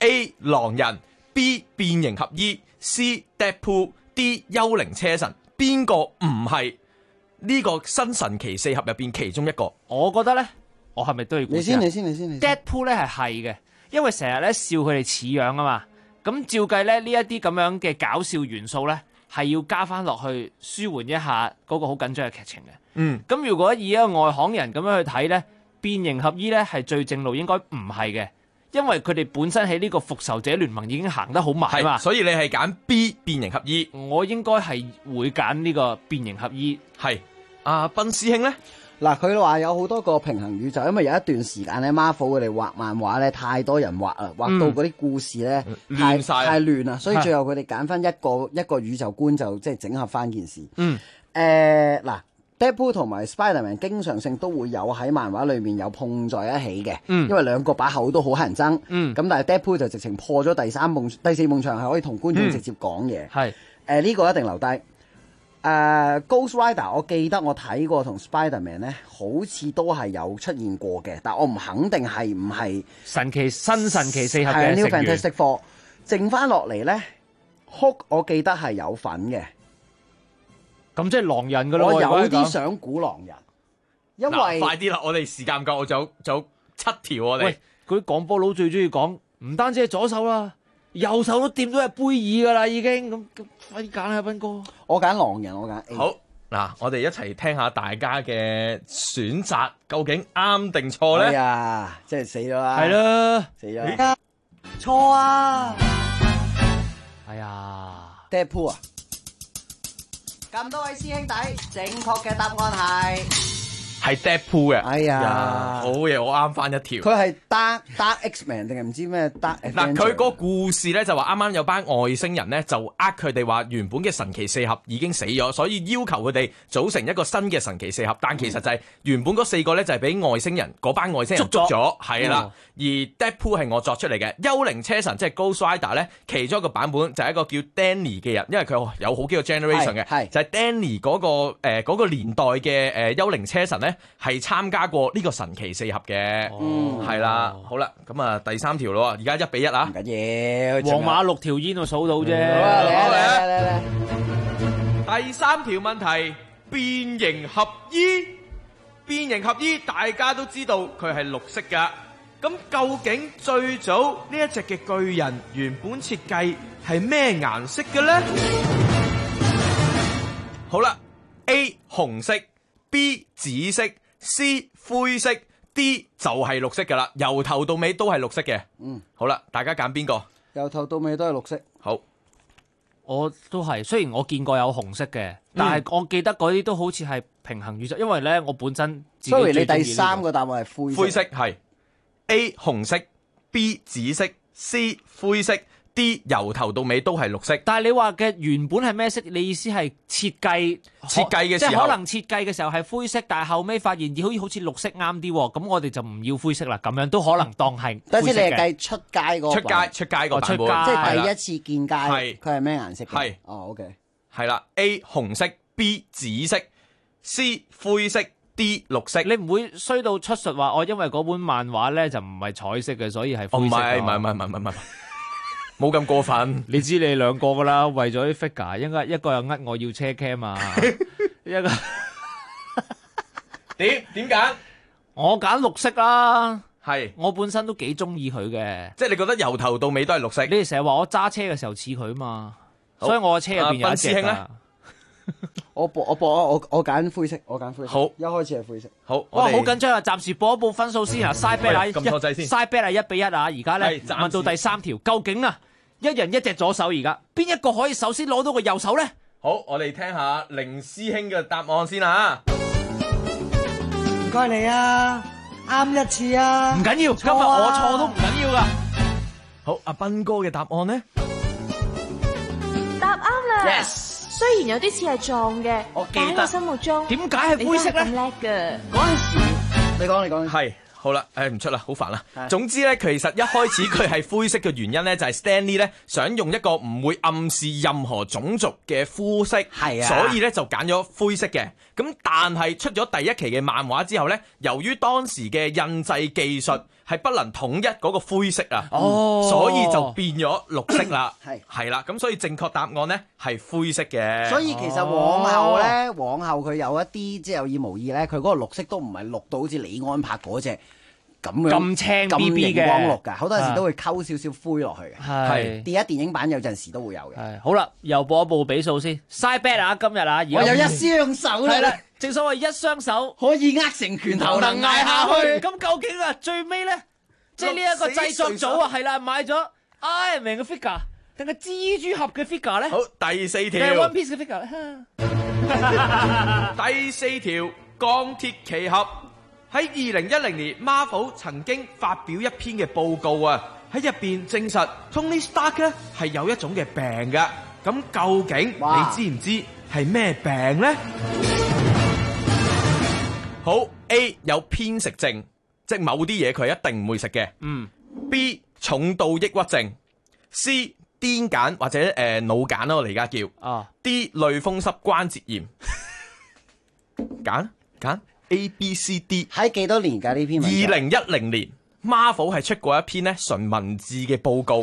A 狼人 B 變形俠醫 C Deadpool D 幽靈車神，邊個唔係呢個新神奇四俠入邊其中一個？ 我覺得咧，我係咪都要估先？ 你先。 Deadpool 咧係嘅，因為成日咧笑佢哋似樣啊嘛。咁照計咧呢一啲咁樣嘅搞笑元素咧，係要加翻落去舒緩一下嗰個好緊張嘅劇情嘅。咁如果以一個外行人咁樣去睇咧，變形俠醫咧係最正路，應該唔係嘅，因為佢哋本身喺呢個復仇者聯盟已經行得好埋啊嘛。 所以你係揀 B 變形俠醫， 我應該係會揀呢個變形俠醫。 係阿斌師兄咧？ 嗱，佢話有好多個平衡宇宙，因為有一段時間咧 Marvel 佢哋畫漫畫咧太多人畫啊，畫到嗰啲故事咧亂晒， 太亂啦，所以最後佢哋揀翻一個宇宙觀就即係整合翻件事。嗱，Deadpool 同埋 Spider-Man 經常性都會有喺漫畫裏面有碰在一起嘅，因為兩個把口都好乞人憎。咁但係 Deadpool 就直情破咗第四埲牆，係可以同觀眾直接講嘢。係呢個一定留低。Ghost Rider 我記得我睇過同 Spider-Man 咧，好似都係有出現過嘅，但我唔肯定係唔係新神奇四俠嘅成員。 New Fantastic Four 剩翻落嚟咧，Hulk 我記得係有份嘅。 咁即係狼人噶咯。 我有啲想估狼人，因為快啲啦，我哋時間唔夠，我仲有7條我哋。 喂，嗰啲廣波佬最中意講，唔單止係左手啦。右手都掂到係貝爾噶啦，已經咁快啲揀啦，斌哥。 我揀狼人，我揀 A。 好嗱，我哋一齊聽下大家嘅選擇，究竟啱定錯咧？ 哎呀，即係死咗啦！ 係啦， 死咗。錯啊！ 哎呀 ，Deadpool 啊！咁多位師兄弟，正確嘅答案係 Deadpool 嘅。 哎呀， 好嘢，我啱翻一條。 佢係 Dark X-Men 定係唔知咩 Dark？ 嗱，佢個故事咧就話啱啱有班外星人咧就佢哋話原本嘅神奇四俠已經死咗，所以要求佢哋組成一個新嘅神奇四俠，但其實就係原本嗰4個咧就係俾外星人嗰班外星人捉咗，係啦。而 Deadpool 係我作出嚟嘅，幽靈車神即係 Ghost Rider 咧，其中一個版本就係一個叫 Danny 嘅人，因為佢有好幾個 generation 嘅，就係 Danny 嗰個年代嘅幽靈車神咧。係參加過呢個神奇四俠嘅，係啦，好啦，咁啊第3條咯，而家1比1啊， 唔緊要， 皇馬6條煙我數到啫。 嚟， 第3條問題，變形俠醫，變形俠醫大家都知道佢係綠色噶，咁究竟最早呢一隻嘅巨人原本設計係咩顏色嘅咧？好啦 ，A 紅色。B 紫色 ，C 灰色 ，D 就係綠色噶啦，由頭到尾都係綠色嘅。好啦，大家揀邊個？ 由頭到尾都係綠色。 好， 我都係，雖然我見過有紅色嘅，但係我記得嗰啲都好似係平衡宇宙，因為咧我本身自己最中意呢個。 所以你第3個答案係灰色。 灰色係 A 紅色 ，B 紫色 ，C 灰色。啲由頭到尾都係綠色， 但係你話嘅原本係咩色？你意思係設計嘅時候， 即係可能設計嘅時候係灰色，但係後尾發現好似綠色啱啲，咁我哋就唔要灰色啦。咁樣都可能當係。 但係你係計出街嗰出街個版本， 即係第一次見街，佢係咩顏色？ 係 OK， 係啦 ，A 紅色 ，B 紫色 ，C 灰色。D 綠色， 你唔會衰到出術話我因為嗰本漫畫咧就唔係彩色嘅，所以係灰色。 唔係。冇咁過分， 你知你兩個噶啦，為咗啲 figure， 應該一個又我要車 cam 啊，一個點揀？ 我揀綠色啦， 係我本身都幾中意佢嘅， 即係你覺得由頭到尾都係綠色。 你哋成日話我揸車嘅時候似佢嘛，所以我嘅車入邊有一隻㗎。 我揀灰色， 好， 一開始係灰色。 好， 哇，好緊張啊！暫時播一報分數先啊 ，side bet 啊， 撳錯掣先 ，side bet 係1比1啊！而家咧問到第3條，究竟啊，一人一隻左手，而家邊一個可以首先攞到個右手咧？ 好，我哋聽下凌師兄嘅答案先啦。 唔該你啊，啱一次啊， 唔緊要，今日我錯都唔緊要噶。 好，阿斌哥嘅答案咧？ 答啱啦。 Yes。 雖然有啲似係撞嘅， 我記得喺我心目中點解係灰色咧？ 咁叻嘅嗰陣時，你講係好啦，唔出啦，好煩啦。總之咧，其實一開始佢係灰色嘅原因咧，就係 Stan Lee 咧想用一個唔會暗示任何種族嘅膚色，所以咧就揀咗灰色嘅。咁但係出咗第一期嘅漫畫之後咧，由於當時嘅印製技術係不能統一嗰個灰色啊，所以就變咗綠色啦。係啦，咁所以正確答案咧係灰色嘅。 所以其實往後佢有一啲即係有意無意咧，佢嗰個綠色都唔係綠到好似李安柏嗰隻咁樣咁青 BB 嘅熒光綠㗎，好多時都會溝少少灰落去嘅。係電影版有陣時都會有嘅。 係好啦，又報一報比數先。Side bet 啊，今日啊， 我有一雙手啦。 係啦，正所謂一雙手可以握成拳頭，能捱下去。 咁究竟啊，最尾咧，即係呢一個製作組啊，係啦，買咗 Iron Man 嘅 figure 定係蜘蛛俠嘅 figure 咧？ 好，第四條。 定係 One Piece 嘅 figure 咧？ 第四條鋼鐵奇俠。喺2010年 Marvel 曾經發表一篇嘅報告啊，喺入邊證實 Tony Stark 咧係有一種嘅病噶。咁究竟你知唔知係咩病呢？好 A 有偏食症，即係某啲嘢佢係一定唔會食嘅。B 重度抑鬱症。C 癲癇或者腦癇啦，我哋而家叫。D 類風濕關節炎。揀。A、B、C、D 喺幾多年㗎呢篇文章 ？2010年 Marvel 係出過一篇咧純文字嘅報告。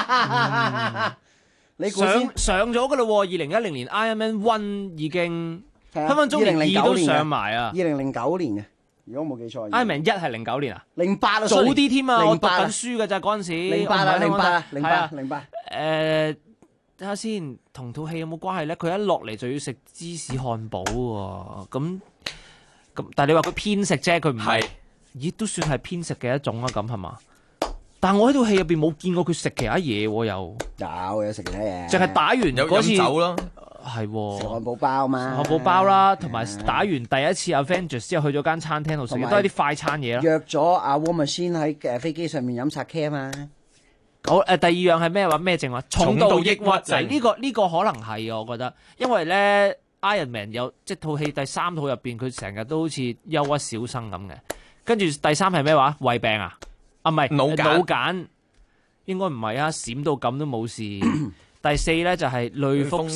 你上咗㗎啦喎！2010年 Iron Man 1已經分分鐘連2都上埋啊 ！2009年嘅，如果冇記錯。 Iron Man 1係09年啊 ？08啊， 早啲添啊！我讀緊書㗎咋嗰陣時。 08。 睇下先，同套戲有冇關係咧？佢一落嚟就要食芝士漢堡喎，咁。但係你話佢偏食啫，佢唔係，咦都算係偏食嘅一種啊，咁係嘛？但係我喺套戲入邊冇見過佢食其他嘢喎，有食其他嘢， 淨係打完嗰次有酒咯， 係食漢堡包嘛， 漢堡包啦，同埋打完第一次 Avengers 之後去咗間餐廳度食，都係啲快餐嘢啦。 約咗阿 War Machine 喺飛機上面飲sake啊嘛。 好第二樣係咩話？咩症話？重度抑鬱症。呢個可能係我覺得，因為咧。Iron Man 有即套戲第3套入邊，佢成日都好似憂鬱小生咁嘅。跟住第3係咩話？胃病啊？唔係腦癇，應該唔係啊，閃到咁都冇事。第4咧就係類風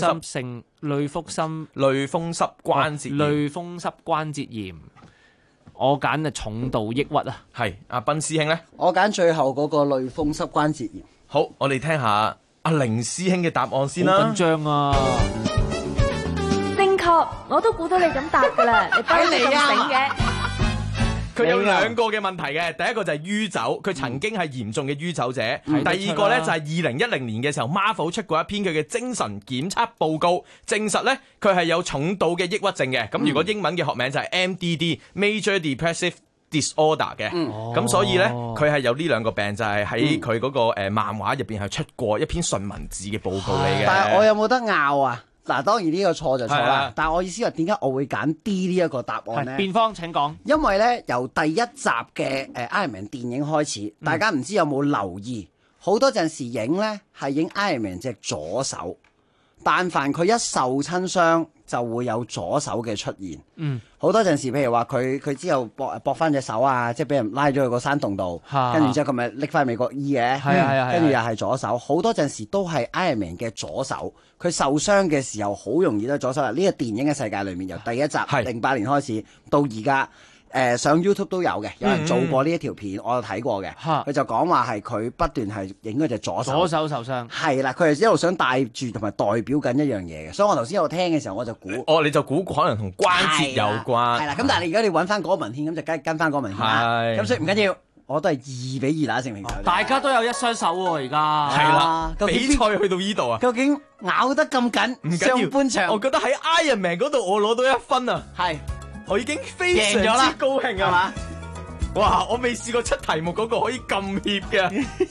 濕關節炎。我揀係重度抑鬱啊。 係阿斌師兄咧？ 我揀最後嗰個類風濕關節炎。 好，我哋聽下阿凌師兄嘅答案先啦。 好緊張啊！ 正確，我都估到你咁答噶啦，你當你咁醒嘅。 佢有2個嘅問題嘅，第一個就係酗酒，佢曾經係嚴重嘅酗酒者。第二個咧就係2010年嘅時候 Marvel 出過一篇佢嘅精神檢測報告，證實咧佢係有重度嘅抑鬱症嘅。咁如果英文嘅學名就係 MDD（Major Depressive Disorder） 嘅。咁所以咧佢係有呢2個病，就係喺佢嗰個漫畫入邊係出過一篇純文字嘅報告嚟嘅。 但係我有冇得拗啊？嗱，當然呢個錯就錯啦，但係我意思話點解我會揀 D 呢一個答案呢？ 辯方請講。 因為咧由第1集嘅Iron Man 電影開始，大家唔知有冇留意，好多陣時影咧係影 Iron Man 隻左手，但凡佢一受親傷就會有左手嘅出現。好多陣時，譬如話佢之後駁翻隻手啊，即係俾人拉咗去個山洞度，跟住之後佢咪拎翻美國醫嘅，跟住又係左手。好多陣時都係 Iron Man 嘅左手，佢受傷嘅時候好容易都係左手啦。呢個電影嘅世界裏面，由第1集08年開始到而家。上 YouTube 都有嘅，有人做過呢一條片，我有睇過嘅。佢就講話係佢不斷係影嗰隻左手受傷。 係啦，佢係一路想帶住同埋代表緊一樣嘢嘅。所以我頭先我聽嘅時候我就估， 你就估可能同關節有關。 係啦，咁但係你而家你揾翻嗰個文獻，咁就梗係跟翻嗰個文獻啦。咁所以唔緊要，我都係2-2打成平手。 大家都有一雙手喎，而家。 係啦，比賽去到呢度啊， 究竟咬得咁緊？ 唔緊要， 上半場我覺得喺 Iron Man 嗰度我攞到1分啊。 係。 我已經非常之高興啊！嘛，哇！我未試過出題目嗰個可以咁怯嘅。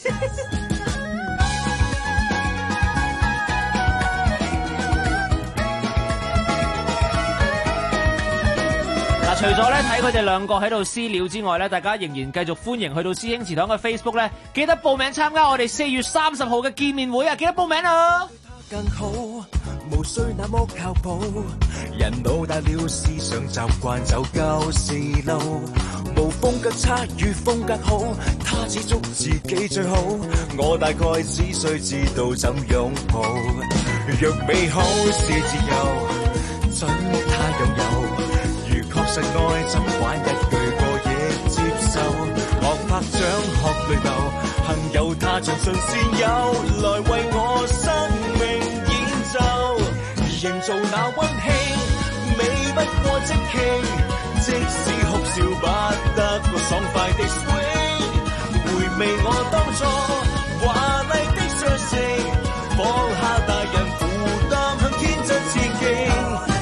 嗱，除咗咧睇佢哋2個喺度私聊之外咧，大家仍然繼續歡迎去到師兄祠堂嘅 Facebook 咧，記得報名參加我哋4月30號嘅見面會啊！記得報名啊！ 無需那麼靠譜。人老大了，思想習慣走舊時路，無風格差與風格好，他只捉自己最好。我大概只需知道怎擁抱。若美好是自由，准他擁有。如確實愛，怎玩一句過亦接受。學拍掌，學淚流，幸有他盡信善友，來為我生命演奏，營造那溫馨，美不過即興，即使哭笑不得個爽快的 swing， 回味我當初華麗的率性，放下大人負擔，向天真致敬。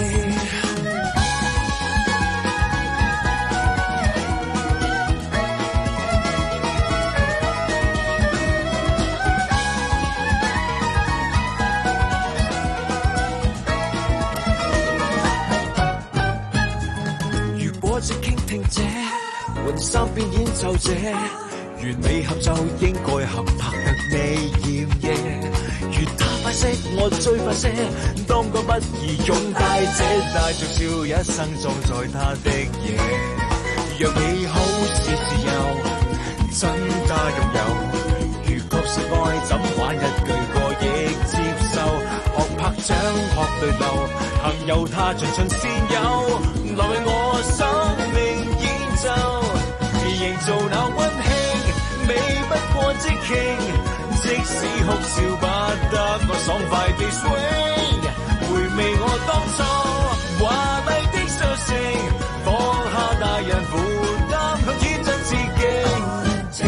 只傾聽者，換三邊演奏者，完美合奏應該合拍得你艷嘢。如他快些，我最快些，當個不義勇帶者，帶着笑一生裝載他的嘢。若美好是自由，真他擁有。如確實愛，怎玩一句過亦接受。學拍掌，學淚流，幸有他盡盡善友，來為我生命演奏，營造那溫馨，美不過即興，即使哭笑不得我爽快的 swing， 回味我當初華麗的率性，放下大人負擔，向天真致敬。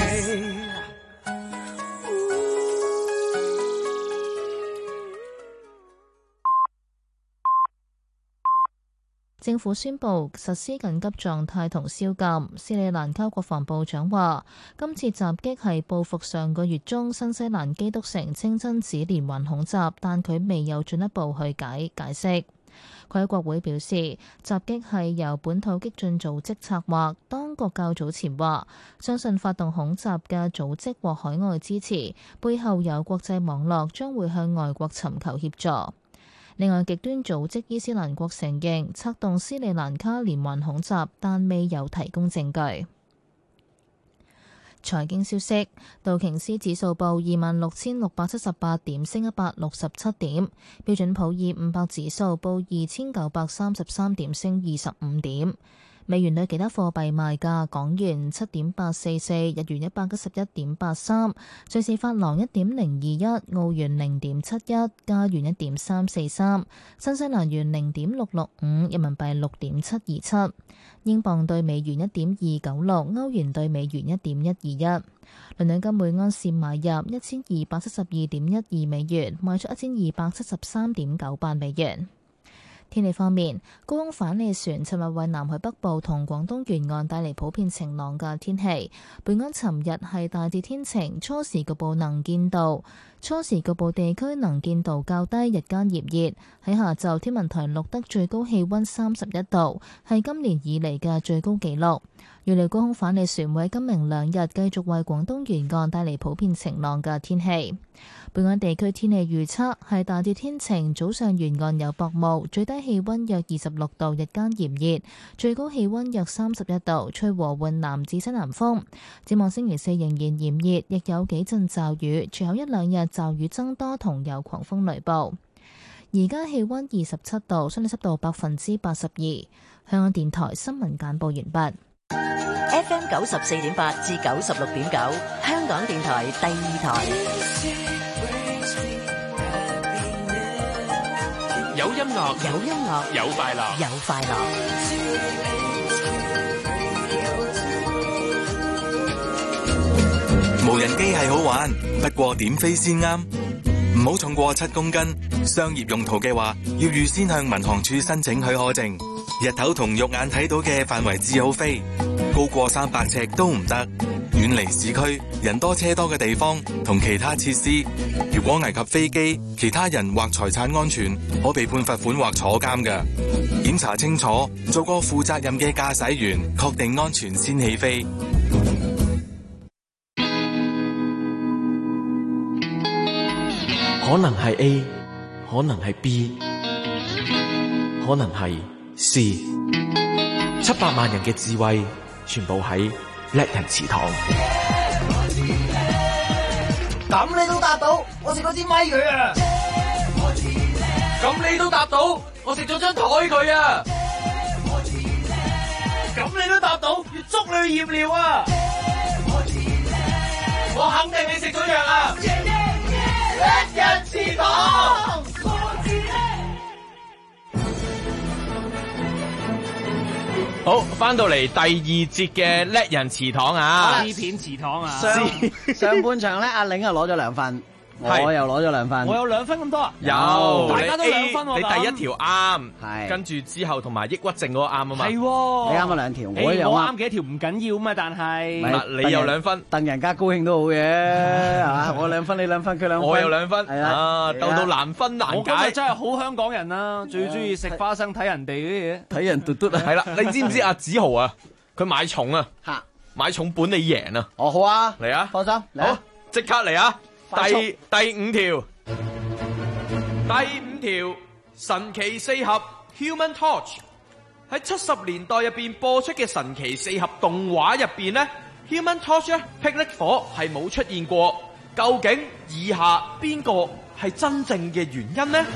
政府宣布實施緊急狀態同宵禁。斯里蘭卡國防部長話：今次襲擊係報復上個月中新西蘭基督城清真寺連環恐襲，但佢未有進一步去解釋。佢喺國會表示，襲擊係由本土激進組織策劃。當局較早前話，相信發動恐襲嘅組織獲海外支持，背後有國際網絡，將會向外國尋求協助。另外，極端組織伊斯蘭國承認策動斯里蘭卡連環恐襲，但未有提供證據。財經消息：道瓊斯指數報26,678點，升167點；標準普爾500指數報2,933點，升25點。美元對其他貨幣賣價：港元7.844，日元111.83，瑞士法郎1.021，澳元0.71，加元1.343，新西蘭元0.665，人民幣6.727，英鎊對美元1.296，歐元對美元1.121。倫敦金每安士買入1272.12美元，賣出1273.98美元。天氣方面，高空反氣旋尋日為南海北部同廣東沿岸帶嚟普遍晴朗嘅天氣。本港尋日係大致天晴，初時局部地區能見度較低，日間炎熱。喺下晝，天文台錄得最高氣溫31度，係今年以嚟嘅最高紀錄。預料高空反氣旋會喺今明兩日繼續為廣東沿岸帶嚟普遍晴朗嘅天氣。本港地區天氣預測係大致天晴，早上沿岸有薄霧，最低氣溫約26度，日間炎熱，最高氣溫約31度，吹和緩南至西南風。展望星期四仍然炎熱，亦有幾陣驟雨，隨後一兩日驟雨增多同有狂風雷暴。而家氣溫27度，相對濕度82%。香港電台新聞簡報完畢。 FM 94.8至96.9，香港電台第二台。 有音樂， 有音樂， 有快樂， 有快樂。 無人機係好玩，不過點飛先啱？唔好重過7公斤。商業用途嘅話，要預先向民航處申請許可證。日頭同肉眼睇到嘅範圍至好飛，高過300尺都唔得。遠離市區、人多車多嘅地方同其他設施。如果危及飛機、其他人或財產安全，可被判罰款或坐監㗎。檢查清楚，做個負責任嘅駕駛員，確定安全先起飛。 可能係 A， 可能係 B， 可能係 C。700萬人嘅智慧，全部喺叻人祠堂。 咁你都答到，我食嗰支咪佢啊！ 咁你都答到，我食咗張台佢啊！咁你都答到，要捉你去驗尿啊！我肯定你食咗藥啊！叻人祠堂。 好，翻到嚟第二節嘅叻人祠堂啊！ 詩片祠堂啊！ 上半場咧，阿玲啊攞咗2分，我又攞咗2分， 我有2分咁多啊！ 有， 大家都2分喎。 你第一條啱， 係跟住之後同埋抑鬱症嗰個啱啊嘛。 係， 你啱咗2條，我又啱幾條唔緊要啊嘛，但係嗱，你有2分， 戥人家高興都好嘅，係嘛？我2分，你2分，佢2分， 我有2分， 係啊， 鬥到難分難我今解。 日真係好香港人啦，最中意食花生睇人哋嗰啲嘢， 睇人嘟嘟啊！ 係啦，你知唔知阿子豪啊？佢買重啊，買重本你贏啊！ 哦，好啊， 嚟啊， 放心， 好，即刻嚟啊！第5條，神奇4俠 Human Torch 喺70年代入邊播出嘅神奇4俠動畫入邊呢 Human Torch 咧霹靂火係冇出現過，究竟以下邊個係真正嘅原因呢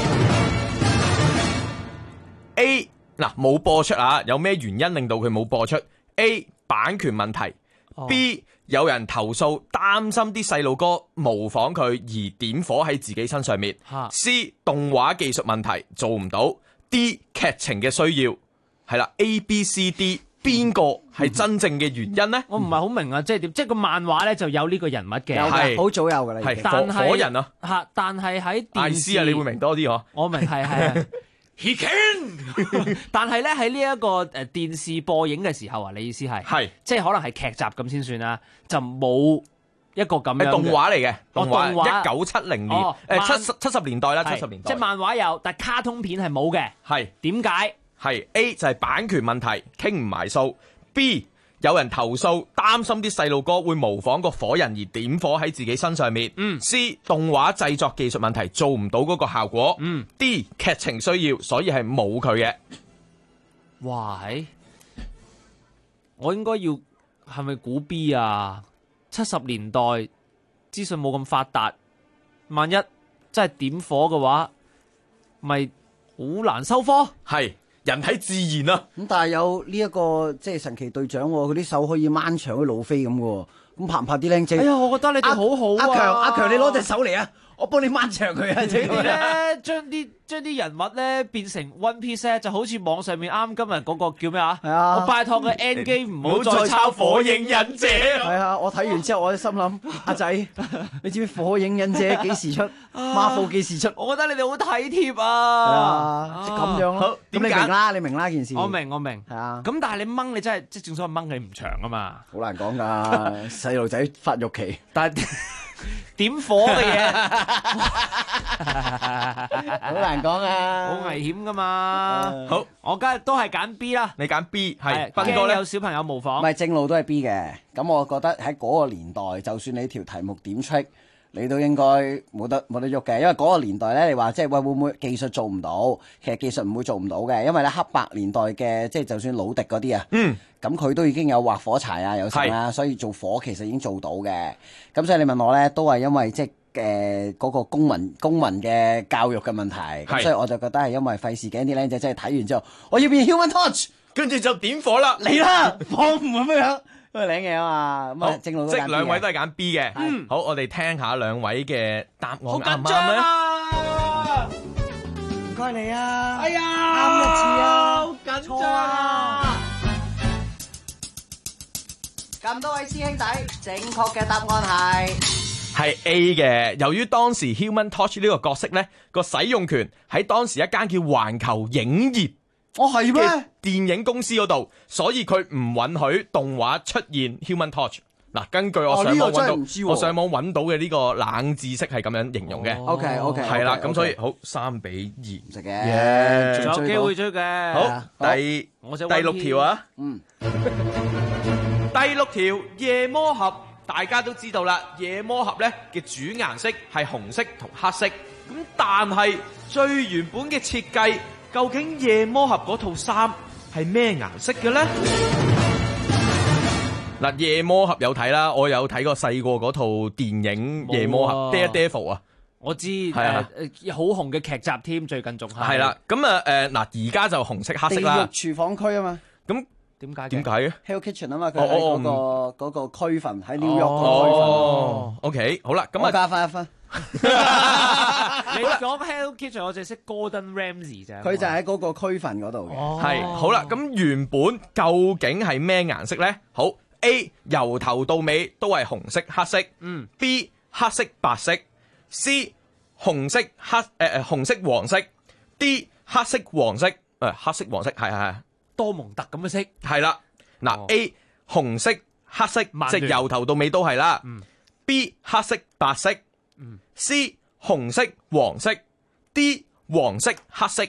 ？A 嗱冇播出啊，有咩原因令到佢冇播出 ？A 版權問題、B 有人投訴擔心啲細路哥模仿佢而點火喺自己身上面，C 動畫技術問題做唔到，D 劇情嘅需要。係啦 ，A、B、C、D 邊個係真正嘅原因呢？ 我唔係好明啊，即係點？即係個漫畫咧就有呢個人物嘅， 係好早有噶啦， 係火人啊， 但係喺電視啊，你會明多啲嗬？ 我明係。He can， 但係咧喺呢一個電視播映嘅時候啊，你意思係即係可能係劇集咁先算啦，就冇一個咁樣嘅動畫嚟嘅，動畫1970年70年代啦，70年代即係漫畫有，但係卡通片係冇嘅。 係點解？ 係 A 就係版權問題，傾唔埋數。B 有人投訴，擔心啲細路哥會模仿個火人而點火喺自己身上面。C 動畫製作技術問題做唔到嗰個效果。D 劇情需要，所以係冇佢嘅。 哇！我應該要係咪估 B 啊？70年代資訊冇咁發達，萬一真係點火嘅話，咪好難收科。 係。人體自然啊， 咁但係有呢一個即係神奇隊長，佢啲手可以掹長啲路飛咁嘅，咁怕唔怕啲靚仔？ 哎呀，我覺得你哋好好啊！ 阿強，你攞隻手嚟啊！我幫你掹長佢啊！ 你哋咧將啲人物咧變成 One Piece 咧，就好似網上面啱今日嗰個叫咩啊？係啊！我拜託嘅 N 機唔好再抄火影忍者。 係啊！我睇完之後，我心諗阿仔，你知唔知火影忍者幾時出？Marvel 幾時出？ 我覺得你哋好體貼啊！ 係啊，即係咁樣咯。咁你明啦，你明啦件事。 我明。 係啊。 咁但係你掹你真係即係正所謂掹你唔長啊嘛。 好難講㗎，細路仔發育期。 但係點火嘅嘢， 好難講啊， 好危險噶嘛。 好， 我梗係都係揀 B 啦。 你揀 B 係， 邊個咧？有小朋友模仿， 唔係正路都係 B 嘅。咁我覺得喺嗰個年代，就算你條題目點出，你都應該冇得喐嘅。因為嗰個年代咧，你話即係喂會唔會技術做唔到？其實技術唔會做唔到嘅，因為咧黑白年代嘅即係就算魯迪嗰啲啊。咁佢都已經有畫火柴啊，有成啦，所以做火其實已經做到嘅。咁所以你問我咧，都係因為即係嗰個公民嘅教育嘅問題。咁所以我就覺得係因為費事驚啲僆仔真係睇完之後，我要變 Human Torch， 跟住就點火啦， 嚟啦，放唔咁樣，因為領嘢啊嘛。咁啊，正路都揀 B 嘅。 即係兩位都係揀 B 嘅。好，我哋聽下兩位嘅答案啱唔啱咧？ 唔該你啊！ 哎呀， 啱一次啊！ 好緊張啊！ 咁多位師兄弟，正確嘅答案係 A 嘅。由於當時 Human Torch 呢個角色呢個使用權喺當時一間叫環球影業係咩電影公司嗰度，所以佢唔允許動畫出現 Human Torch。嗱，根據我上網揾到，我上網揾到嘅呢個冷知識係咁樣形容嘅。 OK， 係啦，咁所以好3-2， 唔食嘅， 仲有機會追嘅。 好，第6條啊。第6條夜魔俠，大家都知道啦。夜魔俠咧嘅主顏色係紅色同黑色， 咁但係最原本嘅設計，究竟夜魔俠嗰套衫係咩顏色嘅咧？嗱，夜魔俠有睇啦，我有睇過細個嗰套電影《夜魔俠》Daredevil 啊。 我知好紅嘅劇集添，最近仲係。 係啦，咁而家就紅色黑色啦。 地獄廚房區啊嘛。 咁點解嘅 ？Hell Kitchen 啊嘛，佢喺嗰個區份喺 New York 嗰個區份。 哦，OK，好啦，咁我加翻1分。 你講 Hell Kitchen，我淨係識 Gordon Ramsay 啫。 佢就喺嗰個區份嗰度嘅。 係，好啦，咁原本究竟係咩顏色咧？好 ，A 由頭到尾都係紅色黑色。B 黑色白色。C 紅色紅色黃色。D 黑色黃色。黑色黃色係多蒙特咁嘅色。 係啦，嗱 A 紅色黑色，即係由頭到尾都係啦。B 黑色白色。C 紅色黃色。D 黃色黑色。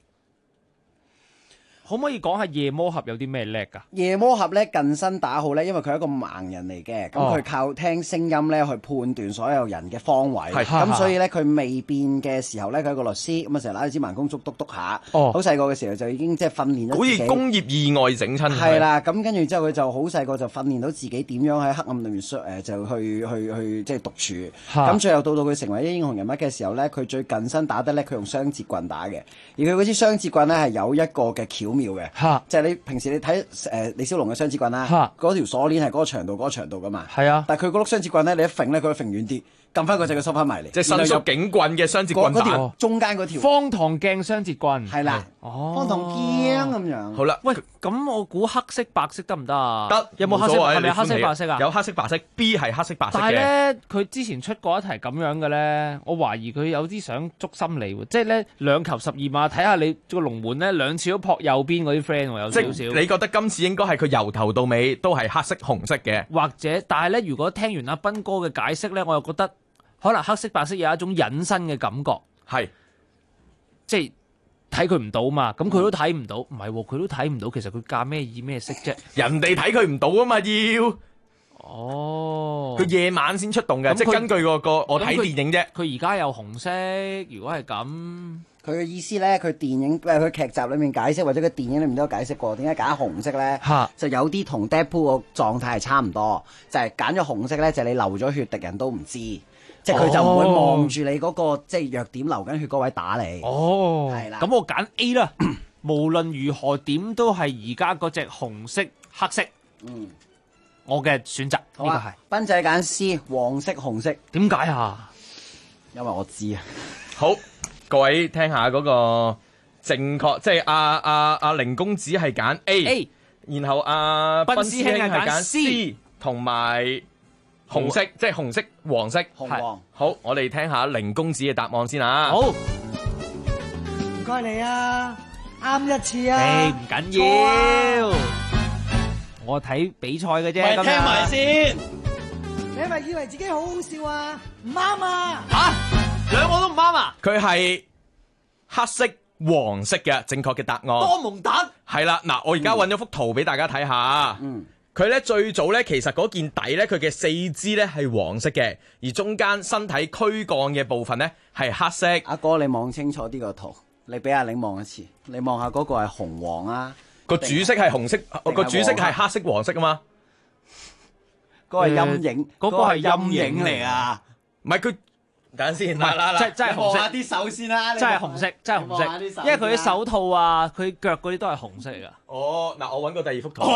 可唔可以講下夜魔俠有啲咩叻㗎？ 夜魔俠咧近身打號咧，因為佢係一個盲人嚟嘅，咁佢靠聽聲音咧去判斷所有人嘅方位，咁所以咧佢未變嘅時候咧，佢係一個律師，咁啊成日攞支盲公竹篤下，好細個嘅時候就已經即係訓練咗自己。 好似工業意外整親。 係啦，咁跟住之後佢就好細個就訓練到自己點樣喺黑暗裏面就去即係獨處。咁最後到佢成為一英雄人物嘅時候咧，佢最近身打得咧，佢用雙節棍打嘅，而佢嗰支雙節棍咧係有一個嘅巧妙嘅，即係你平時你睇李小龍嘅雙節棍啦，嗰條鎖鏈係嗰個長度噶嘛， 係啊， 但係佢嗰碌雙節棍咧，你一揈咧，佢會揈遠啲，撳翻嗰隻佢收翻埋嚟， 即係伸縮警棍嘅雙節棍打， 中間嗰條方唐鏡雙節棍， 係啦，方唐鏡咁樣。 好啦， 喂，咁我估黑色白色得唔得啊？ 得， 有冇黑色？係咪黑色白色啊？ 有黑色白色 ，B 係黑色白色嘅。 但係咧，佢之前出過一題咁樣嘅咧，我懷疑佢有啲想捉心理喎，即係咧2球12碼，睇下你個龍門咧2次都撲右邊嗰啲 friend 喎，有少少。 你覺得今次應該係佢由頭到尾都係黑色紅色嘅？ 或者，但係咧，如果聽完阿斌哥嘅解釋咧，我又覺得可能黑色白色有一種隱身嘅感覺， 係即係睇佢唔到嘛，咁佢都睇唔到，唔係喎，佢都睇唔到，其實佢嫁咩意咩色啫？ 人哋睇佢唔到啊嘛，要佢夜晚先出動嘅，即係根據個我睇電影啫。 佢而家有紅色，如果係咁， 佢嘅意思咧，佢電影佢劇集裏面解釋，或者佢電影裏面都有解釋過，點解揀紅色咧？就有啲同 Deadpool 個狀態係差唔多，就係揀咗紅色咧，就係你流咗血，敵人都唔知，即係佢就唔會望住你嗰個即係弱點流緊血嗰位打你。 係啦，咁我揀 A 啦。無論如何點都係而家嗰隻紅色黑色。我嘅選擇呢個係。 斌仔揀 C 黃色紅色， 點解啊？ 因為我知啊。 好，各位聽下嗰個正確，即係阿凌公子係揀 A， 然後阿斌師兄係揀 C， 同埋紅色，即係紅色黃色。 紅黃。 好，我哋聽下凌公子嘅答案先啊。 好， 唔該你啊，啱一次啊。 唔緊要。我睇比賽嘅啫， 聽埋先。你係咪以為自己好好笑啊？唔啱啊！ 兩個都唔啱啊！ 佢係黑色黃色嘅正確嘅答案。 多蒙特係啦，嗱，我而家揾咗幅圖俾大家睇下。佢咧最早咧，其實嗰件底咧，佢嘅四肢咧係黃色嘅，而中間身體軀幹嘅部分咧係黑色。 阿哥，你望清楚啲個圖，你俾阿玲望一次，你望下嗰個係紅黃啊。 個主色係紅色，個主色係黑色黃色啊嘛。 嗰個係陰影， 嗰個係陰影嚟啊！ 唔係佢，等陣先， 真係紅色。 望下啲手先啦， 真係紅色，真係紅色。因為佢啲手套啊，佢腳嗰啲都係紅色嚟噶。 哦，嗱，我揾過第二幅圖。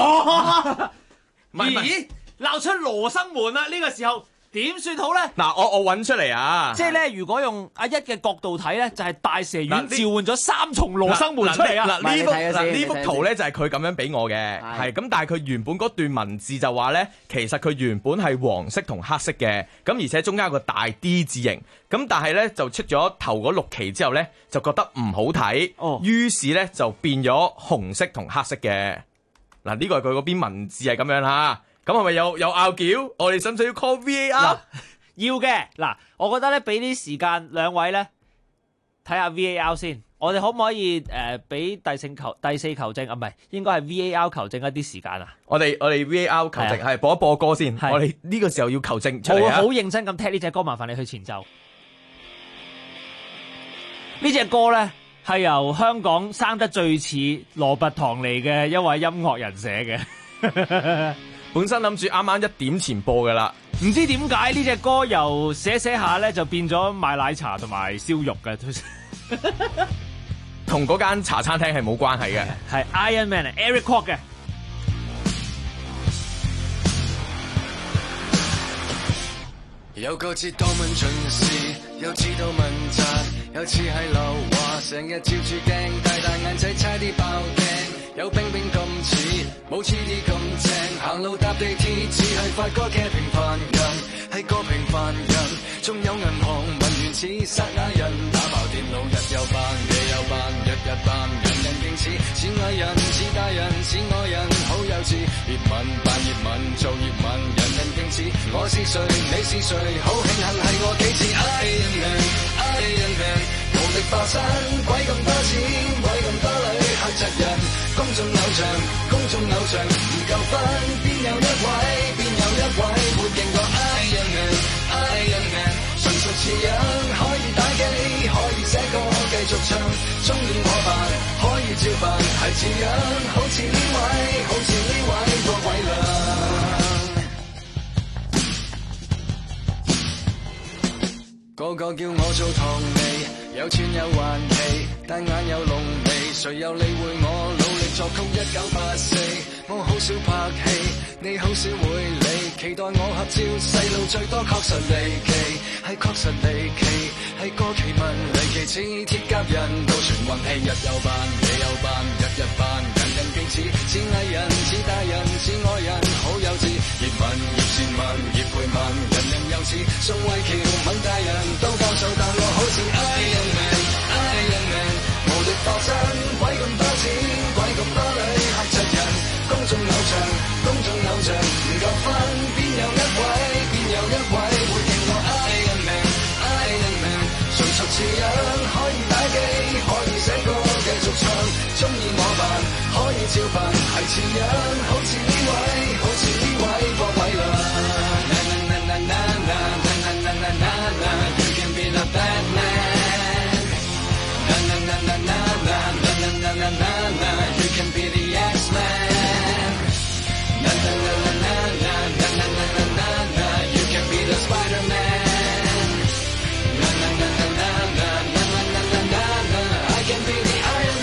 咦？鬧出羅生門啦！呢個時候。點算好咧？ 嗱，我揾出嚟啊！ 即係咧，如果用阿一嘅角度睇咧，就係大蛇丸召喚咗3重羅生門出嚟啊！ 呢幅圖咧就係佢咁樣俾我嘅，係咁，但係佢原本嗰段文字就話咧，其實佢原本係黃色同黑色嘅，咁而且中間有個大 D 字形，咁但係咧就出咗頭嗰6期之後咧，就覺得唔好睇，於是咧就變咗紅色同黑色嘅。嗱，呢個係佢嗰邊文字係咁樣嚇。咁係咪有拗撬？我哋使唔使要 call VAR？ 要嘅。嗱，我覺得咧，俾啲時間兩位咧睇下 VAR 先。我哋可唔可以俾第四球證啊？唔係，應該係 VAR 球證一啲時間啊。 我哋 VAR 球證係播一播歌先。我哋呢個時候要球證出嚟啊！ 我好認真咁踢呢隻歌，麻煩你去前奏。 呢隻歌咧係由香港生得最似羅拔唐尼嘅一位音樂人寫嘅。 本身諗住啱啱1點前播噶啦， 唔知點解呢隻歌由寫下咧就變咗賣奶茶同埋燒肉嘅， 同嗰間茶餐廳係冇關係嘅。 係 Iron Man Eric Kwok 嘅。 有個節多問盡事，又知道問責，有次係流話，成日照住鏡，大眼仔差啲爆鏡，有冰冰咁似，冇黐啲咁正，行路搭地鐵似係發哥嘅平凡人，係個平凡人，仲有銀行文員似撒亞人，打爆電腦日又扮夜又扮，日日扮，人人勁似藝人，似大人，似愛人，好幼稚，葉問扮葉問，做葉問，人人勁似，我是誰，你是誰，好慶幸係我幾次 Iron Man， 無力化身，鬼咁多錢，鬼咁多女，嚇窒人，公眾偶像，唔夠分，邊有一位，沒認過 Iron Man， 純屬似樣，可以打機，可以寫歌，繼續唱，鍾意我扮，可以照扮，係似樣，好似呢位，郭偉亮。個個叫我做唐尼，有錢有橫旗，單眼有濃眉，誰又理會我努力作曲1984，我好少拍戲，你好少會理，期待我合照，細路最多確實離奇，係確實離奇，係歌奇聞離奇似鐵甲人，到全運氣，日又扮夜又扮，日日扮，人人勁似藝人，似大人，似愛人，好幼稚，葉問葉倩文葉佩文，人人又似宋慧喬敏大人，都教授但我好似 Iron Man， 無力化身，鬼咁多錢，鬼咁多女，嚇窒人，公眾偶像，唔夠分，邊有一位，會認我 Iron Man， 純屬似樣，可以打機，可以寫歌，繼續唱，鍾意我扮，可以照扮，係似樣，好似呢位，郭偉亮。You can be the Batman. You can be the X-Man. You can be the Spider-Man. I can be the Iron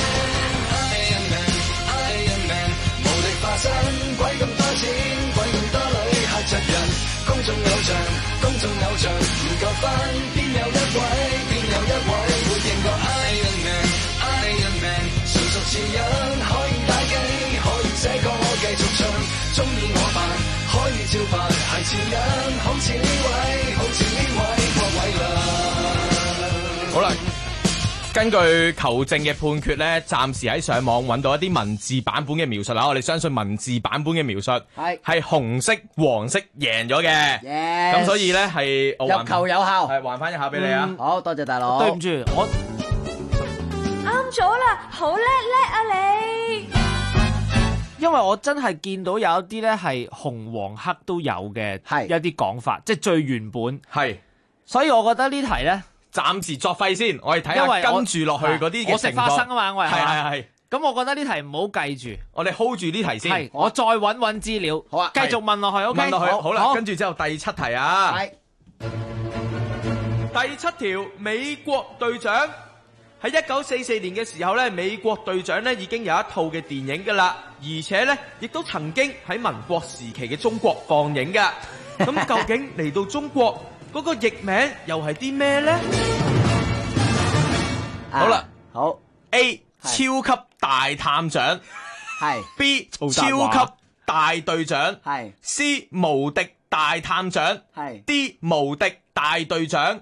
Man. 無力化身，鬼咁多錢，鬼咁多女，嚇窒人，公眾偶像，唔夠分，邊有一位，會認個 Iron Man， 純屬似樣，可以打機，可以寫歌，繼續唱，鍾意我扮，可以照扮，係似樣，好似呢位，郭偉亮。 好啦，根據求證嘅判決咧，暫時喺上網揾到一啲文字版本嘅描述啦。我哋相信文字版本嘅描述係紅色、黃色贏咗嘅，咁所以咧係入球有效， 係還翻一下俾你啊！ 好多謝大佬。 對唔住，我啱咗啦，好叻啊你！ 因為我真係見到有一啲咧係紅黃黑都有嘅一啲講法，即係最原本係， 所以我覺得呢題咧。 暫時作廢先，我哋睇下跟住落去嗰啲嘅情況。 我食花生啊嘛，我係。 咁我覺得呢題唔好計住， 我哋 hold 住呢題先。 係，我再揾資料。 好啊， 繼續問落去。OK， 問落去。好啦，跟住之後第7題啊。 係。 第7條，美國隊長喺1944年嘅時候咧，美國隊長咧已經有一套嘅電影噶啦，而且咧亦都曾經喺民國時期嘅中國放映噶。咁究竟嚟到中國？嗰個譯名又係啲咩咧？好啦， 好 A 超級大探長， 係 B 超級大隊長，係 C 無敵大探長，係 D 無敵大隊長。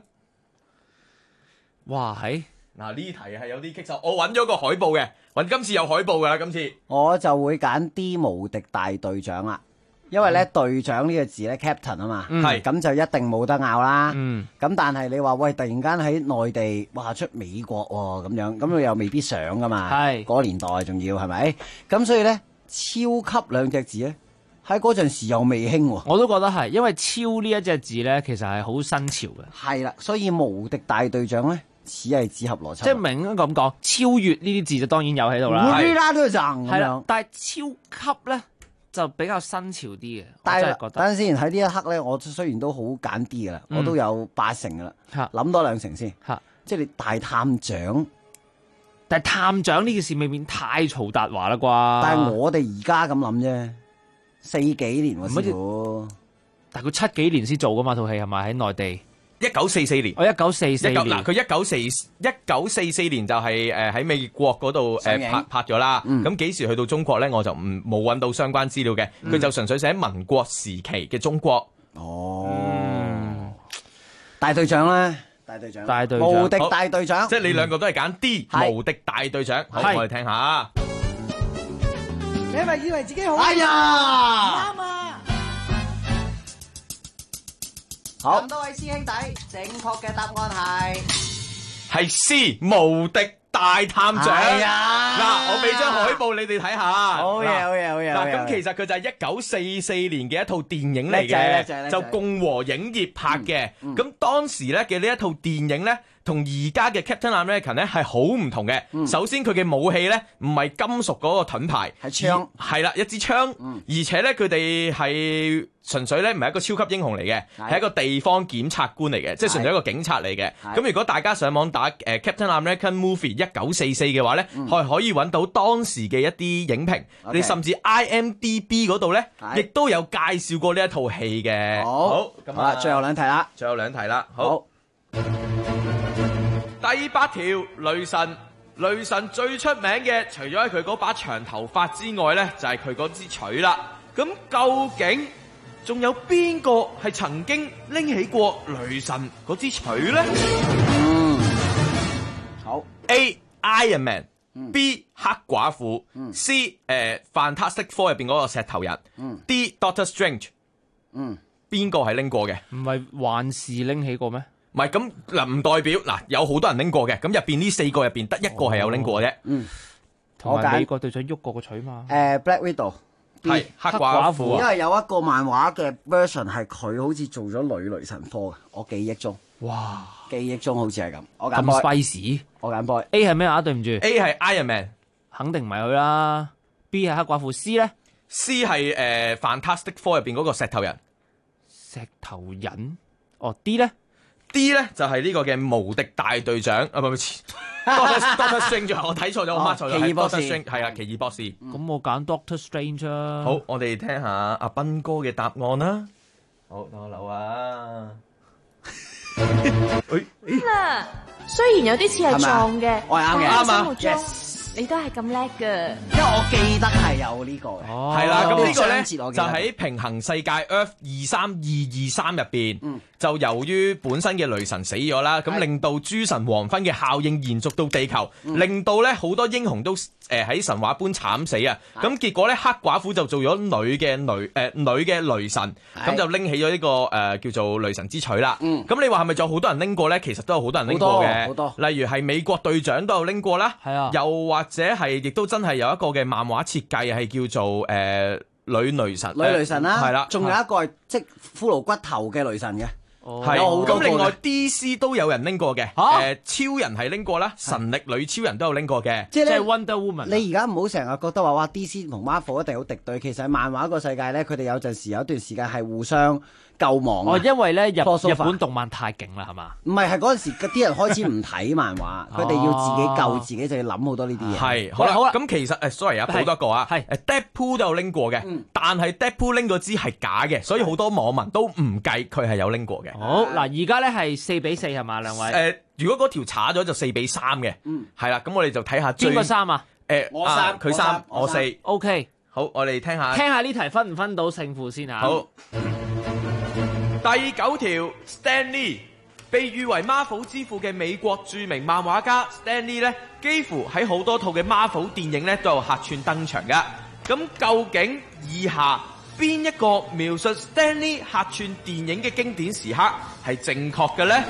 哇，係嗱呢題係有啲棘手，我揾咗個海報嘅，今次有海報噶啦，今次我就會揀 D 無敵大隊長啦。因為咧隊長呢個字咧 Captain 啊嘛，係咁就一定冇得拗啦。咁但係你話喂，突然間喺內地哇出美國喎咁樣，咁佢又未必想噶嘛。係嗰個年代仲要係咪？咁所以咧超級兩隻字咧喺嗰陣時又未興喎。 我都覺得係，因為超呢一隻字咧其實係好新潮嘅。 係啦，所以無敵大隊長咧似係紙盒邏輯。 即係明咁講，超越呢啲字就當然有喺度啦。 烏啦都係咁係啦樣， 但係超級咧就比較新潮啲嘅。 但係我真係覺得等陣先喺呢一刻咧，我雖然都好揀啲噶啦，我都有80%噶啦，諗多2成先。即係你大探長， 但係探長呢件事未免太曹達華啦啩？ 但係我哋而家咁諗啫，4幾年喎師傅， 但係佢7幾年先做噶嘛套戲係咪喺內地 ？1944年， 我1944年嗱，佢1944年就係喺美國嗰度拍咗啦。咁幾時去到中國咧？我就冇揾到相關資料嘅。佢就純粹寫民國時期嘅中國。 大隊長咧，大隊長，無敵大隊長， 即係你兩個都係揀 D，無敵大隊長。好，我哋聽下。 你咪以為自己好？ 哎呀， 啱啊！ 好，咁多位師兄弟，正確嘅答案係 C， 無敵大探長。嗱，我俾張海報你哋睇下。 好嘢，好嘢，好嘢。 嗱，咁其實佢就係1944年嘅一套電影嚟嘅，就共和影業拍嘅。咁當時咧嘅呢一套電影咧，同而家嘅 Captain America 咧係好唔同嘅。首先佢嘅武器咧唔係金屬嗰個盾牌， 係槍， 係啦，一支槍。而且咧佢哋係純粹咧唔係一個超級英雄嚟嘅，係一個地方檢察官嚟嘅，即係純粹一個警察嚟嘅。咁如果大家上網打Captain American Movie 1944嘅話咧，可以揾到當時嘅一啲影評。你甚至 IMDB 嗰度咧，亦都有介紹過呢一套戲嘅。好，咁好啦，最後兩題啦。 好。第8條，雷神。雷神最出名嘅，除咗係佢嗰把長頭髮之外咧，就係佢嗰支錘啦。咁究竟仲有邊個係曾經拎起過雷神嗰支錘咧？ 好 A Iron Man、B 黑寡婦、C Fantastic Four 入邊嗰個石頭人、D Doctor Strange。邊個係拎過嘅？ 唔係幻視拎起過咩？ 唔係咁嗱，唔代表嗱有好多人拎過嘅，咁入邊呢4個入邊得一個係有拎過啫。 同埋美國隊長喐過個錘嘛。 Black Widow 係黑寡婦， 因為有一個漫畫嘅 version 係佢好似做咗女雷神科嘅，我記憶中。 哇！ 記憶中好似係咁。我揀咁 spicy。 我揀 boy。 A 係咩啊？對唔住。 A 係 Iron Man， 肯定唔係佢啦。B 係黑寡婦。C 咧 ？C 係Fantastic Four 入邊嗰個石頭人。 石頭人。哦 D 咧？ D 咧就係呢個嘅無敵大隊長啊，唔係 Doctor Strange， 我睇錯咗，我 mark 錯咗。 奇異博士係啊，奇異博士。 咁我揀 Doctor Strange 啊。 好，我哋聽下阿斌哥嘅答案啦。好，等我留啊。 啦，雖然有啲似係撞嘅， 我係啱嘅， 啱啊。你都係咁叻㗎， 因為我記得係有呢個嘅。 係啦，咁呢個咧就喺平衡世界 Earth 23223入邊，就由於本身嘅雷神死咗啦，咁令到諸神黃昏嘅效應延續到地球，令到咧好多英雄都喺神話般慘死啊！咁結果咧黑寡婦就做咗女嘅雷神，咁就拎起咗呢個叫做雷神之錘啦。咁你話係咪仲有好多人拎過咧？其實都有好多人拎過嘅， 好多。 例如係美國隊長都有拎過啦， 係啊， 又或者係亦都真係有一個嘅漫畫設計係叫做女雷神， 女雷神啦， 係啦， 仲有一個係即骷髏骨頭嘅雷神嘅。 係咁，另外 DC 都有人拎過嘅，超人係拎過啦，神力女超人都有拎過嘅， 即係 Wonder Woman。 你而家唔好成日覺得話哇 DC 同 Marvel 一定好敵對，其實漫畫個世界咧，佢哋有陣時有一段時間係互相救亡。 哦，因為咧日本動漫太勁啦，係嘛？ 唔係，係嗰陣時啲人開始唔睇漫畫，佢哋要自己救自己，就要諗好多呢啲嘢。 係好啦，咁其實sorry 啊，好多個啊，係Deadpool 都有拎過嘅，但係 Deadpool 拎嗰支係假嘅，所以好多網民都唔計佢係有拎過嘅。 好嗱，而家咧係4-4係嘛，兩位？ 如果嗰條查咗就4-3嘅，係啦，咁我哋就睇下邊個3啊？ 我3， 佢3，我4。 OK， 好，我哋聽下呢題分唔分到勝負先啊？ 好。第9條 Stan Lee 被譽為 Marvel 之父嘅美國著名漫畫家 Stan Lee 咧，幾乎喺好多套嘅 Marvel 電影咧都有客串登場㗎。咁究竟以下邊一個描述 Stan Lee 客串電影嘅經典時刻係正確嘅咧？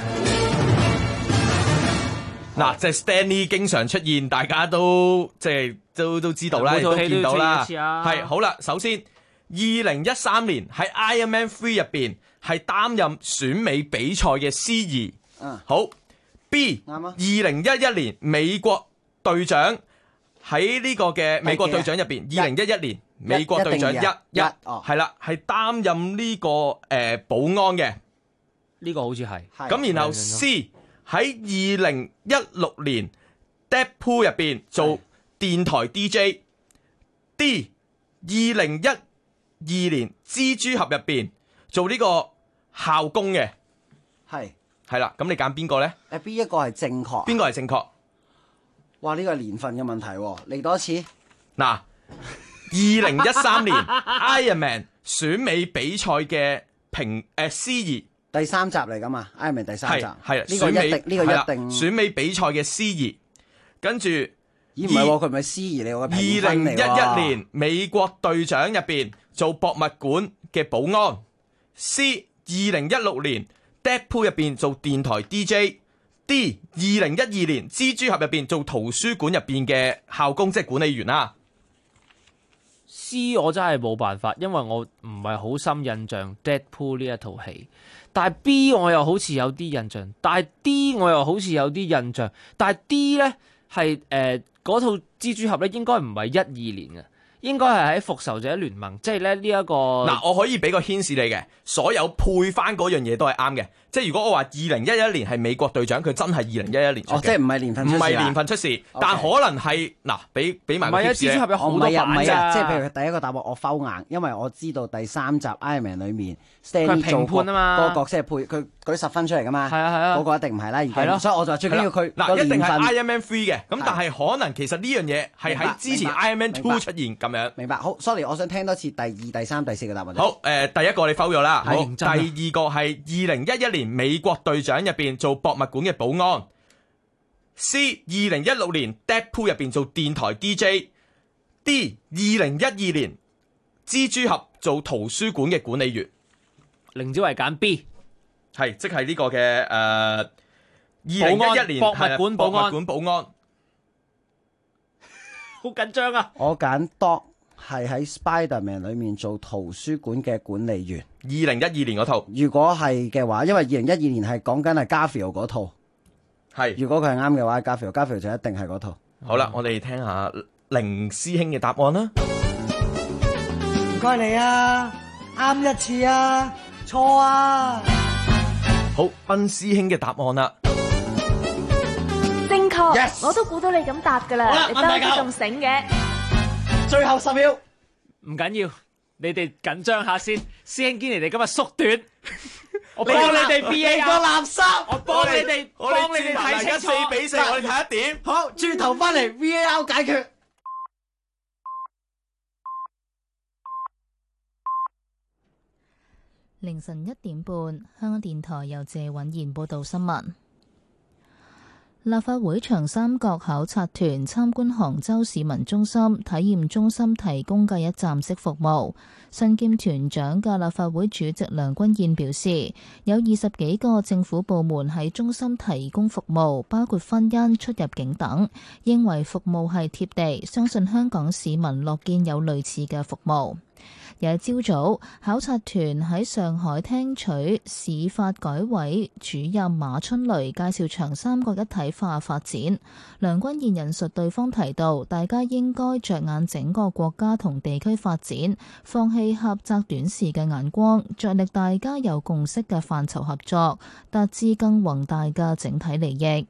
嗱，即係 Stan Lee 經常出現，大家都即係都知道啦，亦都見到啦。係好啦，首先2013年喺 Iron Man 3入邊係擔任選美比賽嘅司儀。好 B 啱啊。 2011年美國隊長喺呢個嘅美國隊長入邊，2011年美國隊長一係啦，係擔任呢個保安嘅。 呢個好似係。 咁然後 C 喺2016年 Deadpool 入邊做電台 DJ。D 2012年蜘蛛俠入邊做呢個校工嘅。係啦，咁你揀邊個咧？ 邊一個係正確？ 邊個係正確？ 哇！呢個係年份嘅問題喎，嚟多一次。 嗱，2013年 Iron Man 選美比賽嘅司儀， 第3集嚟噶嘛 ？Iron Man 第3集係呢個一定呢個一定選美比賽嘅司儀，跟住咦唔係喎，佢唔係司儀嚟喎 ，2011年美國隊長入邊做博物館嘅保安。C 2016年 Deadpool 入邊做電台 DJ。D 2012年蜘蛛俠入邊做圖書館入邊嘅校工，即係管理員啦。 C 我真係冇辦法，因為我唔係好深印象 Deadpool 呢一套戲。但係 B 我又好似有啲印象，但係 D 我又好似有啲印象，但係 D 咧係嗰套蜘蛛俠咧應該唔係12年嘅。應該係喺復仇者聯盟，即係咧呢一個。 嗱，我可以俾個顯示你嘅，所有配翻嗰樣嘢都係啱嘅。即係如果我話2011年係美國隊長，佢真係2011年出嘅。 即係唔係年份出事。 唔係年份出事，但可能係嗱，俾埋個貼士咧。 蜘蛛俠有好多版㗎。 即係譬如第一個答案我否硬，因為我知道第3集 Iron Man 裏面 Stanley 評判啊嘛， 嗰個角色係配佢舉10分出嚟㗎嘛。 係啊， 嗰個一定唔係啦，已經。 係咯， 所以我就話最緊要佢嗱，一定係 Iron Man 3嘅。咁但係可能其實呢樣嘢係喺之前 Iron Man 2出現咁樣。 明白。好。Sorry， 我想聽多次第2、第3、第4個答案。 好，第一個你否咗啦。好， 第二個係2011年美國隊長入邊做博物館嘅保安。C 2016年 Deadpool 入邊做電台 DJ。D 2012年蜘蛛俠做圖書館嘅管理員。 凌子維揀 B， 係即係呢個嘅2011年博物館保安。好緊張啊！ 我揀 Doc。係喺 Spider-Man 裏面做圖書館嘅管理員。 2012年嗰套， 如果係嘅話，因為2012年係講緊係 Garfield 嗰套。 係， 如果佢係啱嘅話，Garfield 就一定係嗰套。 好啦，我哋聽下凌師兄嘅答案啦。 唔該你啊，啱一次啊，錯啊。 好，斌師兄嘅答案啦。 正確。 Yes， 我都估到你咁答噶啦，你得啲咁醒嘅。 最後10秒， 唔緊要，你哋緊張下先。師兄堅尼地今日縮短，我幫你哋 BA 個垃圾， 我幫你哋睇清楚。 4比4，我哋睇一點。 好，轉頭翻嚟 VAR 解決。 凌晨1點半，香港電台由謝允賢報道新聞。立法會長三角考察團參觀杭州市民中心，體驗中心提供嘅一站式服務。身兼團長嘅立法會主席梁君彥表示，有20幾個政府部門喺中心提供服務，包括婚姻、出入境等，認為服務係貼地，相信香港市民樂見有類似嘅服務。有一朝早，考察團喺上海聽取市發改委主任馬春雷介紹長三角一體化發展。梁君彥引述對方提到，大家應該着眼整個國家同地區發展，放棄狹窄短視嘅眼光，着力大家有共識嘅範疇合作，達至更宏大嘅整體利益。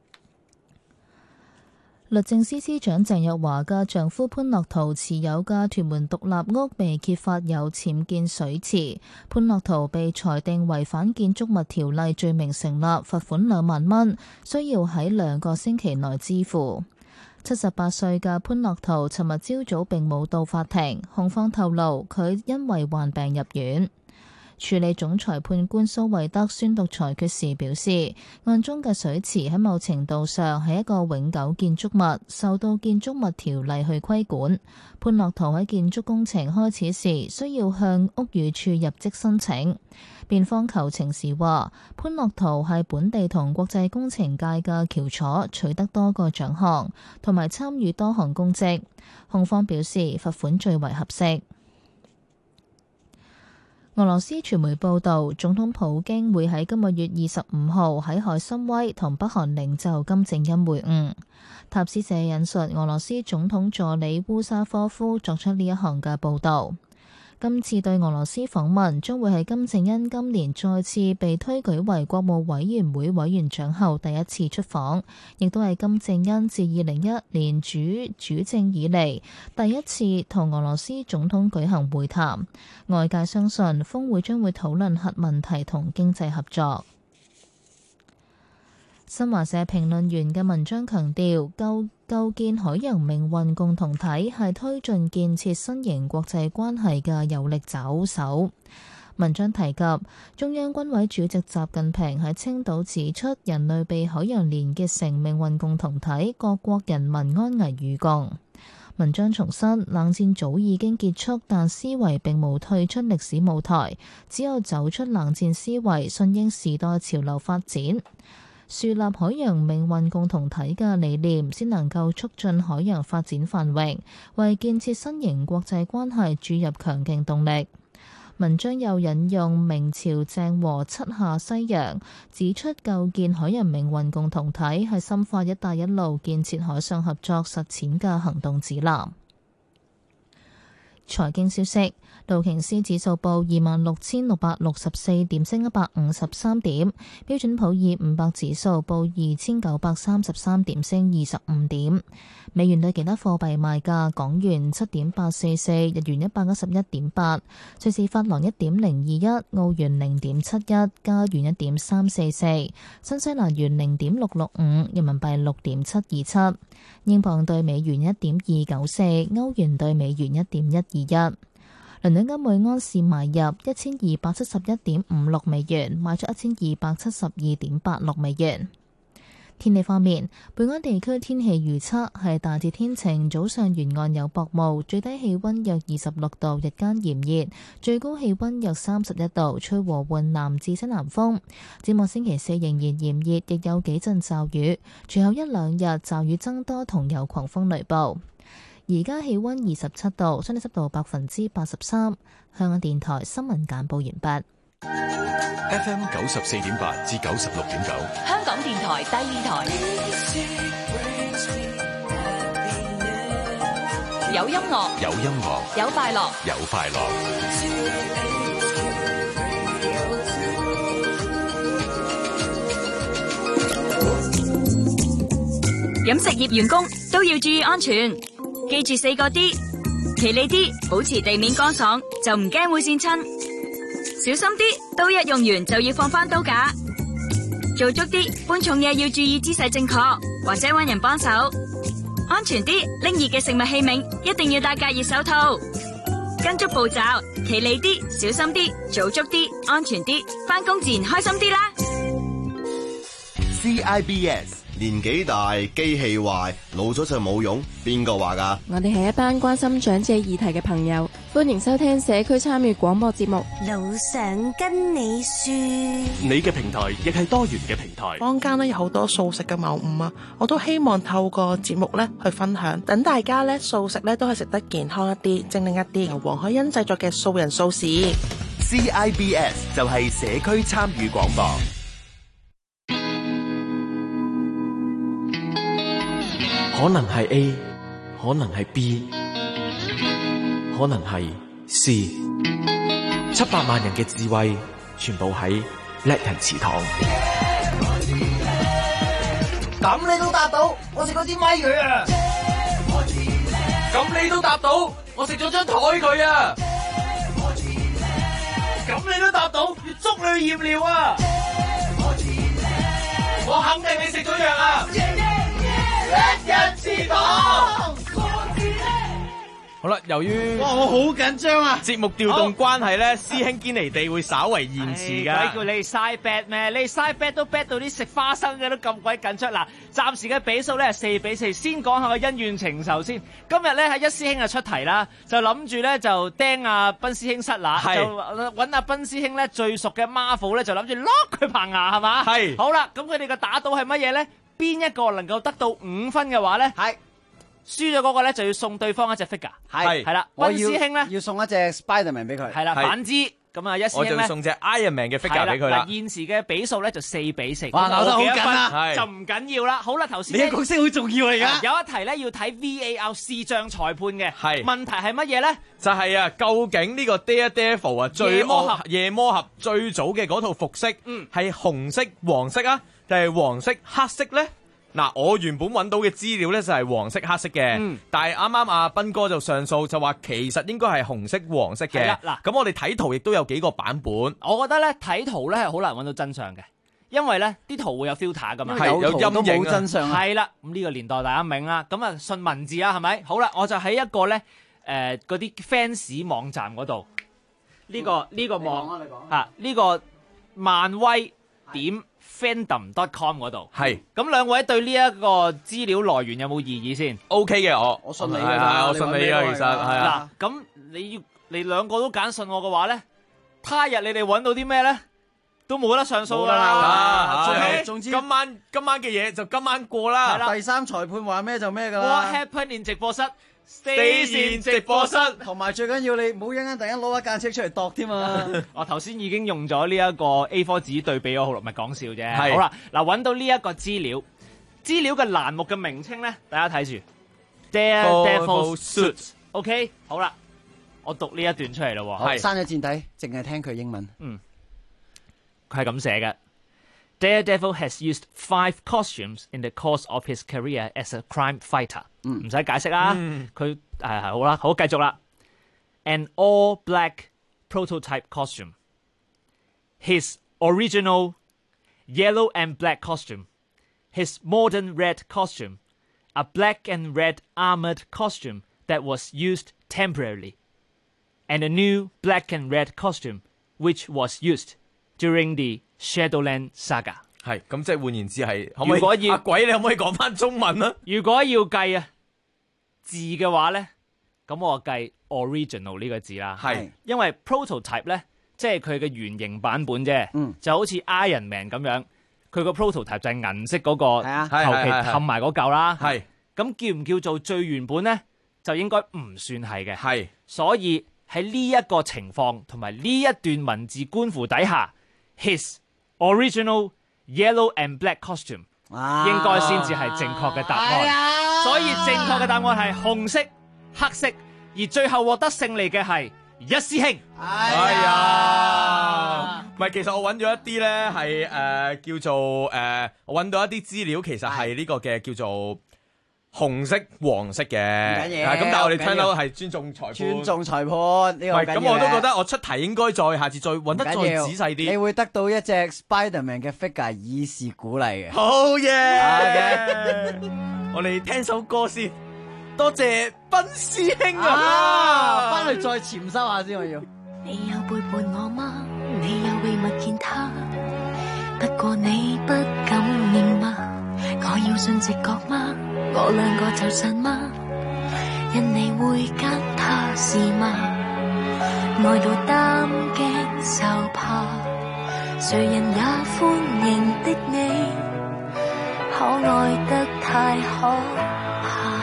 律政司司長鄭若驊嘅丈夫潘樂陶持有嘅屯門獨立屋被揭發有僭建水池，潘樂陶被裁定違反建築物條例罪名成立，罰款2萬蚊，需要喺2個星期內支付。78歲嘅潘樂陶尋日朝早並冇到法庭，控方透露佢因為患病入院。處理總裁判官蘇惠德宣讀裁決時表示，案中嘅水池喺某程度上係一個永久建築物，受到建築物條例去規管。潘樂陶喺建築工程開始時需要向屋宇署入則申請。辯方求情時話，潘樂陶係本地同國際工程界嘅翹楚，取得多個獎項，同埋參與多項公職。控方表示罰款最為合適。 俄羅斯傳媒報道，總統普京會喺今個月25號喺海參崴同北韓領袖金正恩會晤。塔斯社引述俄羅斯總統助理烏沙科夫作出呢一項嘅報導。今次對俄羅斯訪問將會係金正恩今年再次被推舉為國務委員會委員長後第一次出訪，亦都係金正恩自2011年主政以嚟第一次同俄羅斯總統舉行會談。外界相信峰會將會討論核問題同經濟合作。新華社評論員嘅文章強調，構建海洋命運共同體係推進建設新型國際關係嘅有力抓手。文章提及，中央軍委主席習近平喺青島指出，人類被海洋連結成命運共同體，各國人民安危與共。文章重申，冷戰早已經結束，但思維並無退出歷史舞台，只有走出冷戰思維，順應時代潮流發展。樹立海洋命運共同體嘅理念，先能夠促進海洋發展繁榮，為建設新型國際關係注入強勁動力。文章又引用明朝鄭和七下西洋，指出構建海洋命運共同體係深化一帶一路建設海上合作實踐嘅行動指南。財經消息，道瓊斯指數報26,664點，升153點；標準普爾500指數報2,933點，升25點。美元對其他貨幣賣價：港元7.844，日元111.8，瑞士法郎1.021，澳元0.71，加元1.344，新西蘭元0.665，人民幣6.727，英鎊對美元1.294，歐元對美元1.121。倫敦金每安士買入1271.56美元，賣出1272.86美元。天氣方面，本港地區天氣預測係大致天晴，早上沿岸有薄霧，最低氣溫約26度，日間炎熱，最高氣溫約31度，吹和緩南至西南風。展望星期四仍然炎熱，亦有幾陣驟雨，隨後一兩日驟雨增多同有狂風雷暴。而家氣溫27度，相對濕度83%。香港電台新聞簡報完畢。 FM 94.8至96.9， 香港電台第二台，有音樂， 有音樂， 有快樂， 有快樂。 飲食業員工都要注意安全，記住4個 D， 企理啲，保持地面乾爽，就唔驚會跣親。小心啲，刀一用完就要放返刀架。做足啲，搬重嘢要注意姿勢正確，或者搵人幫手。安全啲，拎熱嘅食物器皿一定要戴隔熱手套。跟足步驟，企理啲，小心啲，做足啲，安全啲，返工自然開心啲啦。 CIBS 年紀大，機器壞，老咗就冇用，邊個話㗎？ 我哋係一班關心長者議題嘅朋友，歡迎收聽社區參與廣播節目。 路上跟你說， 你嘅平台亦係多元嘅平台。 坊間有好多素食嘅謬誤啊，我都希望透過節目去分享，等大家素食都係食得健康一啲、精靈一啲。由黃海欣製作嘅素人素事 CIBS 就係社區參與廣播。 可能係 A， 可能係 B， 可能係 C。700萬人嘅智慧，全部喺叻人祠堂。 咁你都答到，我食咗支咪佢啊！ 咁你都答到，我食咗張台佢啊！ 咁你都答到，要捉你去驗尿啊！ 我肯定你食咗藥啊！ 叻人祠堂。 好啦，由於哇，我好緊張啊！ 節目調動關係咧，師兄堅尼地會稍為延遲㗎。 鬼叫你嘥 bet 咩？你嘥 bet 都 bet 到啲食花生嘅都咁鬼緊出。嗱，暫時嘅比數咧係4-4。先講下個恩怨情仇先。今日咧係一師兄出題啦，就諗住咧就釘阿賓師兄失乸，就揾阿賓師兄咧最熟嘅 Marvel 咧就諗住 lock 佢棚牙係嘛？係。好啦，咁佢哋嘅打賭係乜嘢咧？邊一個能夠得到5分嘅話咧？係。輸咗嗰個咧就要送對方一隻 figure，係啦，賓師兄咧要送一隻 Spiderman 俾佢， 係啦，反之咁咁啊一師兄我就要送隻 Iron Man 嘅 figure 俾佢啦。 現時嘅比數咧就4-4。 哇，咬得好緊啊！ 就唔緊要啦。好啦，頭先你嘅角色好重要嚟㗎。 有一題咧要睇 VAR 視像裁判嘅。 係。 問題係乜嘢咧？ 就係啊，究竟呢個 Daredevil 啊，夜魔俠最早嘅嗰套服飾，係紅色、黃色啊，定係黃色、黑色咧？嗱，我原本揾到嘅資料咧就係黃色、黑色嘅，但係啱啱阿斌哥就上訴就話其實應該係紅色、黃色嘅。嗱，咁我哋睇圖亦都有幾個版本。 我覺得咧睇圖咧係好難揾到真相嘅，因為咧啲圖會有 filter 噶嘛， 有圖都冇真相。 係啦，咁呢個年代大家明啦，咁啊信文字啊，係咪？好啦，我就喺一個咧嗰啲 fans 網站嗰度，呢個網啊，呢個漫威點fandom.com 嗰度， 係咁兩位對呢一個資料來源有冇異議先 ？OK 嘅，我信你㗎，我信你㗎，其實係啊。 嗱，咁你兩個都揀信我嘅話咧，他日你哋揾到啲咩咧，都冇得上訴㗎啦。 總之今晚嘅嘢就今晚過啦。 第三裁判話咩就咩㗎啦。 What happened in 直播室？Stay in 直播室。 同埋最緊要你唔好一陣突然間攞一架車出嚟度添嘛。 我頭先已經用咗呢一個 A4 紙對比咗好耐，咪講笑啫。 係。 好啦，嗱揾到呢一個資料嘅欄目嘅名稱咧，大家睇住 Daredevil Suits。OK， 好啦，我讀呢一段出嚟咯。 係。刪咗墊底，淨係聽佢英文。 佢係咁寫嘅。Daredevil has used 5 costumes in the course of his career as a crime fighter。唔使解釋啦，佢係好啦，好繼續啦。An all-black prototype costume, his original yellow and black costume, his modern red costume, a black and red armored costume that was used temporarily, and a new black and red costume which was used during the Shadowland Saga。 係咁，即係換言之係， 如果要阿鬼，你可唔可以講翻中文啊？ 如果要計啊字嘅話咧，咁我計 original 呢個字啦。 係， 因為 prototype 咧，即係佢嘅原型版本啫。就好似 Iron Man 咁樣，佢個 prototype 就係銀色嗰個，求其冚埋嗰嚿啦。係，咁叫唔叫做最原本咧？就應該唔算係嘅。係，所以喺呢一個情況同埋呢一段文字觀乎底下，his original yellow and black costume 應該先至係正確嘅答案。所以正確嘅答案係紅色、黑色，而最後獲得勝利嘅係一師兄。 哎呀，唔係，其實我揾咗一啲咧係叫做我揾到一啲資料，其實係呢個嘅叫做紅色、黃色嘅。咁但係我哋聽到係尊重裁判， 尊重裁判呢個。 咁我都覺得我出題應該下次再揾得再仔細啲。 你會得到一隻 Spiderman 嘅 figure 以示鼓勵嘅。 好嘢！我哋聽首歌先，多謝斌師兄啊！ 翻去再潛收下先，我要。 你有背叛我嗎？你有秘密見他，不過你不敢認嗎？我要信直覺嗎？我兩個就散嗎？因你會揀他是嗎？愛到擔驚受怕，誰人也歡迎的你，可愛得太可怕。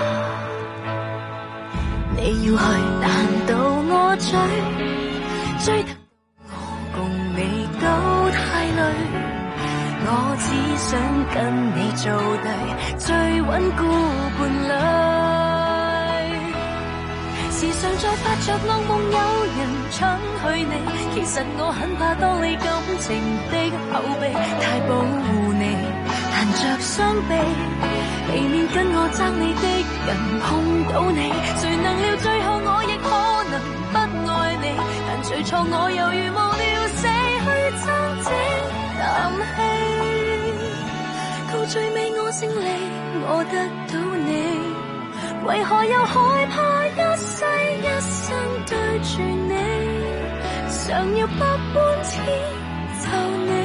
你要去，難道我追得我共你都太累？我只想跟你做對最穩固伴侶。時常在發着惡夢，有人搶去你，其實我很怕當你感情的後備，太保護你，彈着雙臂，避免跟我爭你的人碰到你。誰能料最後我亦可能不愛你，但最初我猶如無聊死去爭這啖氣。到最尾我勝利，我得到你，為何又害怕一世一生對住你，想要百般遷就你。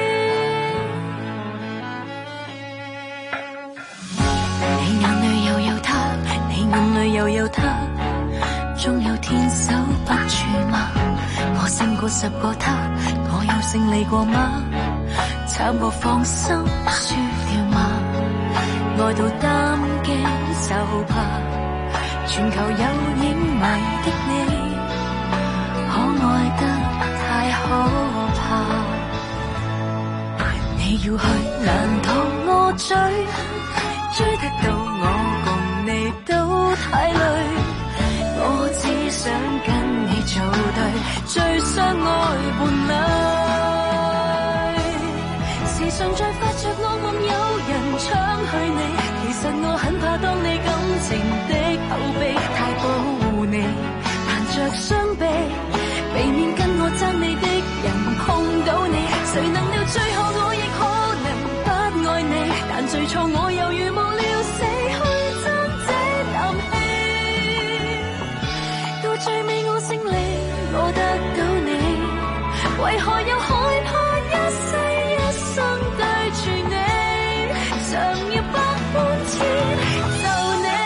你眼裏又有他，你眼裏又有他，終有天守不住嗎？我勝過10個他，我有勝利過嗎？慘過放心輸了嗎？愛到擔驚受怕，全球有影迷的你，可愛得太去，難逃我追，追得到我共你都太累。我只想跟你做對，最相愛伴侶。時常在發着惡夢，有人搶去你。其實我很怕當你感情的後備，太保護你，彈着雙臂，避免跟我爭你的人碰到你。誰能料最後我亦可能不愛你，但最初我猶如無聊死去爭這啖氣。到最尾我勝利，我得到你，為何又害怕一世一生對住你，常要百般遷就你。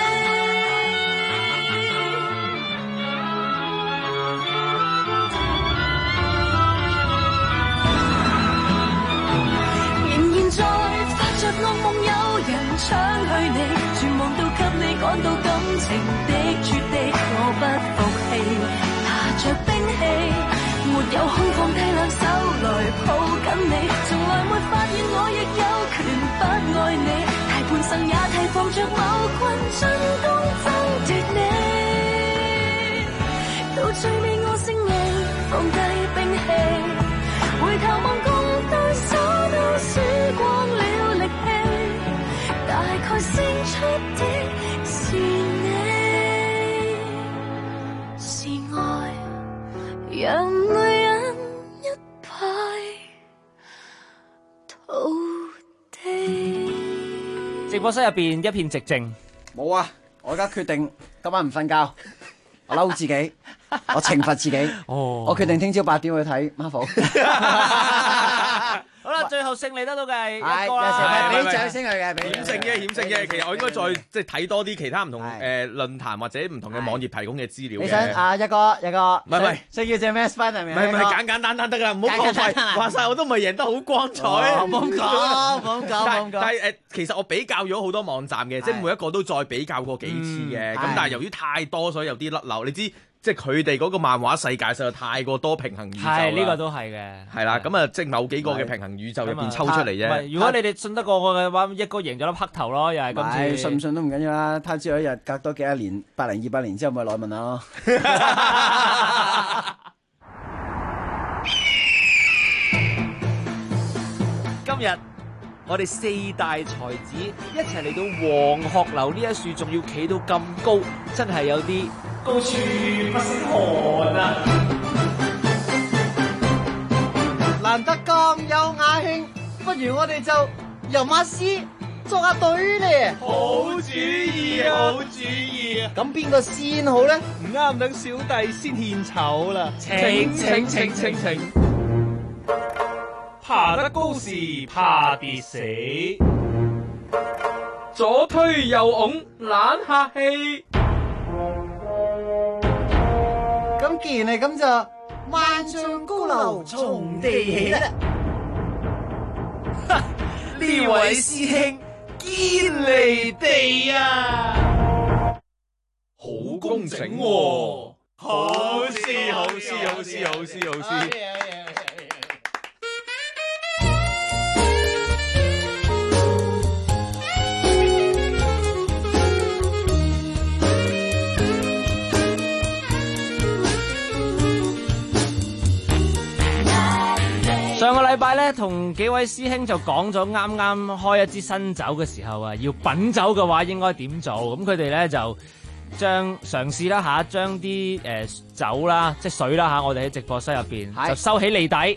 仍然在發着惡夢，有人搶去你，絕望到給你趕到感情的絕地。我不服氣，拿着兵器，沒有空放低兩手來抱緊你。從來沒發現我亦有權不愛你，大半生也提防着某群進攻爭奪你。到最尾我勝利，放低兵器，回頭望共對手都輸光了力氣，大概勝出的是你，是愛讓女人一敗塗地。 直播室入邊一片寂靜。 冇啊！我而家決定今晚唔瞓覺，我嬲自己，我懲罰自己。我決定聽朝8點去睇 Marvel。 好啦，最後勝利得到嘅係一個啦， 俾掌聲佢嘅， 險勝嘅，險勝嘅。其實我應該再即係睇多啲其他唔同論壇或者唔同嘅網頁提供嘅資料嘅。 你想一個，唔係，需要隻咩 Spider 唔係簡簡單單得㗎啦，唔好講廢。話晒我都唔係贏得好光彩。 唔好講。 但係其實我比較咗好多網站嘅，即係每一個都再比較過幾次嘅。咁但係由於太多，所以有啲甩漏。你知。即係佢哋嗰個漫畫世界實在太過多平衡宇宙啦。 係呢個都係嘅。 係啦，咁啊，即係某幾個嘅平衡宇宙入邊抽出嚟啫。 如果你哋信得過我嘅話，一哥贏咗粒黑頭咯，又係今次。 信唔信都唔緊要啦，他朝有一日隔多幾多年，100、200年之後咪來問下咯。 今日我哋4大才子一齊嚟到黃鶴樓呢一樹，仲要企到咁高，真係有啲高處不勝寒啊！ 難得咁有雅興，不如我哋就吟下詩，作下對咧。 好主意，好主意。 咁邊個先好咧？ 唔啱，等小弟先獻醜啦。請。爬得高時怕跌死，左推右拱懶客氣。 咁既然係咁就萬丈高樓從地起啦！ 呢位師兄堅離地啊，好工整喎！好詩。 上個禮拜咧，同幾位師兄就講咗啱啱開一支新酒嘅時候啊，要品酒嘅話應該點做？咁佢哋咧就嘗試啦嚇，將啲酒啦，即係水啦嚇，我哋喺直播室入邊就收起脷底，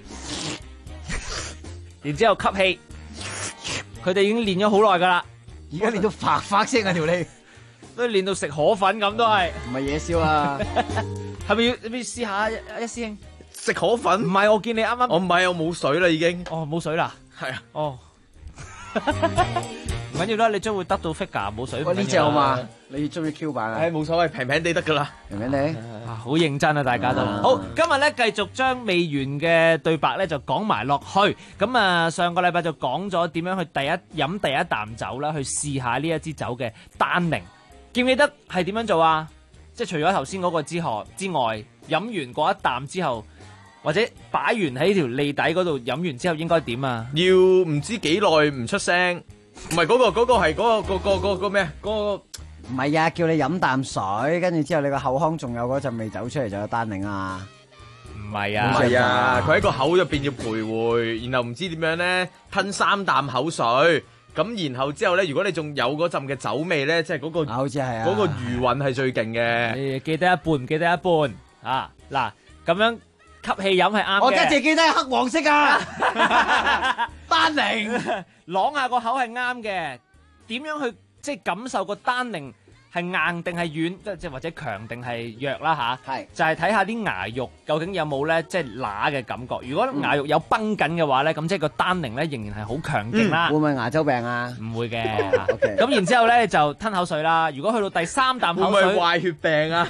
然之後吸氣。佢哋已經練咗好耐㗎啦， 而家練到發發聲啊條脷， 都練到食河粉咁都係。 唔係夜宵啊？ 係咪要試下一師兄？ 食河粉？ 唔係，我見你啱啱。 我唔係，我冇水啦已經。 哦，冇水啦。 係啊。 哦。唔緊要啦，你將會得到 figure 冇水。 呢隻好嘛？你中意 Q 版啊？ 冇所謂，平平地得噶啦。 平平地。 好認真啊，大家都。好，今日咧繼續將未完嘅對白咧就講埋落去。咁啊，上個禮拜就講咗點樣去飲第一啖酒啦，去試下呢一支酒嘅單寧。記唔記得係點樣做啊？即係除咗頭先嗰個之外，飲完嗰一啖之後。 或者擺完喺條脷底嗰度飲完之後應該點啊？ 要唔知幾耐唔出聲？唔係嗰個係嗰個咩？嗰個唔係啊，叫你飲啖水，跟住之後你個口腔仲有嗰陣味走出嚟就有單寧啊！ 唔係啊， 唔係啊，佢喺個口入邊要徘徊，然後唔知點樣咧吞3啖口水，咁然後之後咧，如果你仲有嗰陣嘅酒味咧，即係嗰個好似係啊， 嗰個餘韻係最勁嘅。 記得一半，唔記得一半啊！嗱，咁樣吸氣飲係啱嘅。 我真係記得係黑黃色啊，單寧， 啷下個口係啱嘅。點樣去即係感受個單寧係硬定係軟，即係或者強定係弱啦吓？係就係睇下啲牙肉究竟有冇咧，即係乸嘅感覺。如果牙肉有繃緊嘅話咧，咁即係個單寧咧仍然係好強勁啦。 會唔會牙周病啊？ 唔會嘅。咁然之後咧就吞口水啦。如果去到第3啖口水， 會唔會壞血病啊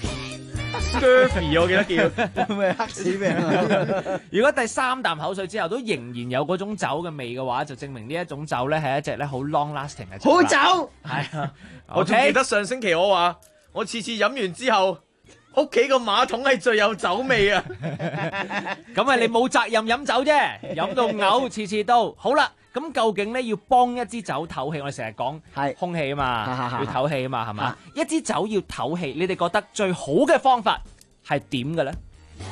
？Scurvy 我記得叫， 會唔會黑死病啊？ 如果第3啖口水之後都仍然有嗰種酒嘅味嘅話，就證明呢一種酒咧係一隻咧好 long lasting 嘅酒。 好酒係啊！ 我仲記得上星期我話，我次次飲完之後，屋企個馬桶係最有酒味啊！ 咁係你冇責任飲酒啫，飲到嘔，次次都好啦。咁究竟咧要幫一支酒唞氣，我哋成日講係空氣啊嘛，要唞氣啊嘛，係嘛？一支酒要唞氣，你哋覺得最好嘅方法係點嘅咧？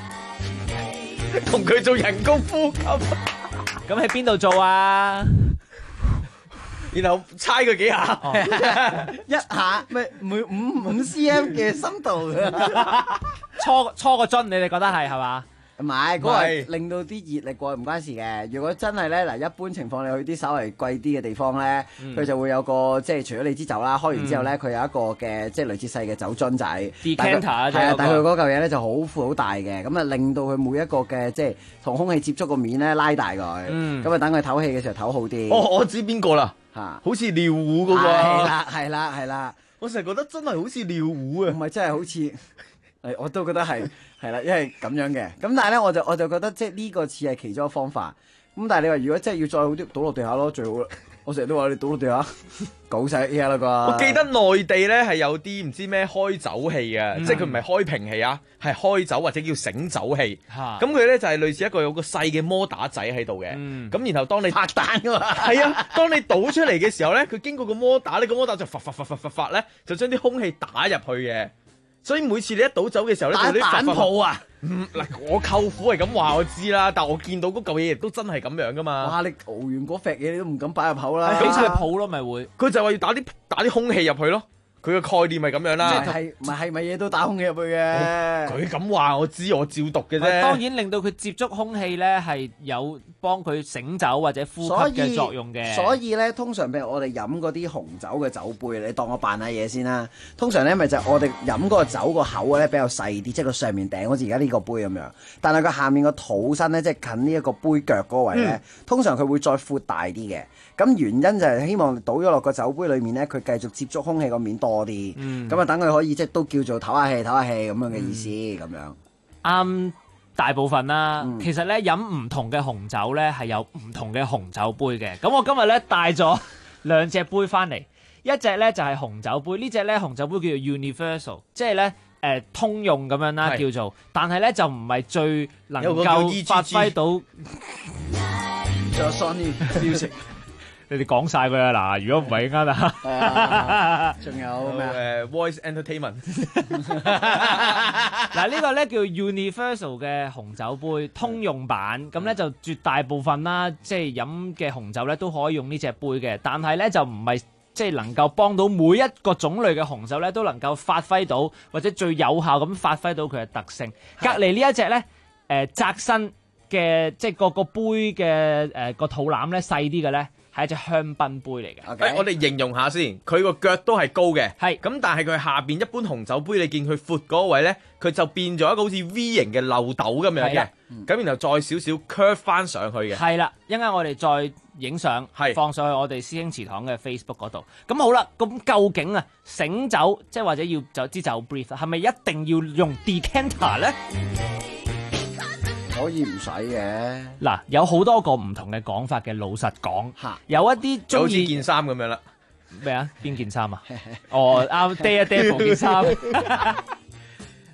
同佢做人工呼吸。 咁喺邊度做啊？ 然後猜佢幾下， 一下咩？每5 cm 嘅深度搓個樽，你哋覺得係嘛？ 唔係，嗰個係令到啲熱力過去唔關事嘅。如果真係咧，嗱，一般情況你去啲稍微貴啲嘅地方咧，佢就會有個即係除咗你支酒啦，開完之後咧，佢有一個嘅即係類似細嘅酒樽仔 decanter 係啊，但係佢嗰嚿嘢咧就好闊好大嘅，咁啊令到佢每一個嘅即係同空氣接觸個面咧拉大佢，咁啊等佢唞氣嘅時候唞好啲。 哦，我知邊個啦，好似尿壺嗰個。 係啦， 我成日覺得真係好似尿壺啊， 唔係真係好似。我都覺得係啦，因為咁樣嘅。咁但係咧，我就覺得即係呢個似係其中一個方法。咁但係你話如果真係要再好啲，倒落地下咯，最好啦。我成日都話你倒落地下，搞晒 A 啦啩。 我記得內地咧係有啲唔知咩開酒器啊，即係佢唔係開瓶器啊，係開酒或者叫醒酒器。咁佢咧就係類似一個有個細嘅摩打仔喺度嘅。咁然後當你拍蛋噶嘛， 係啊，當你倒出嚟嘅時候咧，佢經過個摩打，呢個摩打就發咧，就將啲空氣打入去嘅。所以每次你一倒酒嘅時候咧， 打蛋泡啊！ 嗱，我舅父係咁話我知啦，但我見到嗰嚿嘢亦都真係咁樣噶嘛。 哇！你熬完嗰塊嘢你都唔敢擺入口啦， 俾晒泡咯，咪會。 佢就話要打啲空氣入去咯。佢嘅概念係咁樣啦， 係咪嘢都打空氣入去嘅？ 佢咁話我知，我照讀嘅啫。 當然令到佢接觸空氣咧，係有幫佢醒酒或者呼吸嘅作用嘅。 所以咧，通常譬如我哋飲嗰啲紅酒嘅酒杯，你當我扮下嘢先啦。通常咧咪就係我哋飲嗰個酒個口咧比較細啲，即係個上面頂好似而家呢個杯咁樣。但係佢下面個肚身咧，即係近呢一個杯腳嗰位咧，通常佢會再闊大啲嘅。咁原因就係希望倒咗落個酒杯裏面咧，佢繼續接觸空氣個面多啲，咁啊等佢可以即係都叫做唞下氣咁樣嘅意思咁樣。 啱大部分啦，其實咧飲唔同嘅紅酒咧係有唔同嘅紅酒杯嘅。咁我今日咧帶咗2隻杯翻嚟，一隻咧就係紅酒杯，呢隻咧紅酒杯叫做 Universal， 即係咧通用咁樣啦叫做，但係咧就唔係最能夠發揮到。 仲有 Sony Music。 你哋講晒佢啦，嗱，如果唔係啱啊， 仲有咩 Voice Entertainment 嗱，呢個咧叫 Universal 嘅紅酒杯通用版，咁咧就絕大部分啦，即係飲嘅紅酒咧都可以用呢隻杯嘅，但係咧就唔係即係能夠幫到每一個種類嘅紅酒咧都能夠發揮到或者最有效咁發揮到佢嘅特性。隔離呢一隻咧窄身嘅，即係個杯嘅個肚腩咧細啲嘅咧。係一隻香檳杯嚟嘅。 我哋形容下先，佢個腳都係高嘅， 係咁，但係佢下邊一般紅酒杯，你見佢闊嗰位咧，佢就變咗一個好似 V 型嘅漏斗咁樣嘅，咁然後再少少 curve 翻上去嘅。 係啦，一陣間我哋再影相，放上去我哋師兄祠堂嘅 Facebook 嗰度。咁好啦，咁究竟啊醒酒，即係或者要就支酒 brief， 係咪一定要用 decanter 咧？ 可以唔使嘅， 嗱，有好多個唔同嘅講法嘅。老實講，有一啲中意好似件衫咁樣啦。 咩啊？邊件衫啊？哦，啱，爹一爹嗰件衫。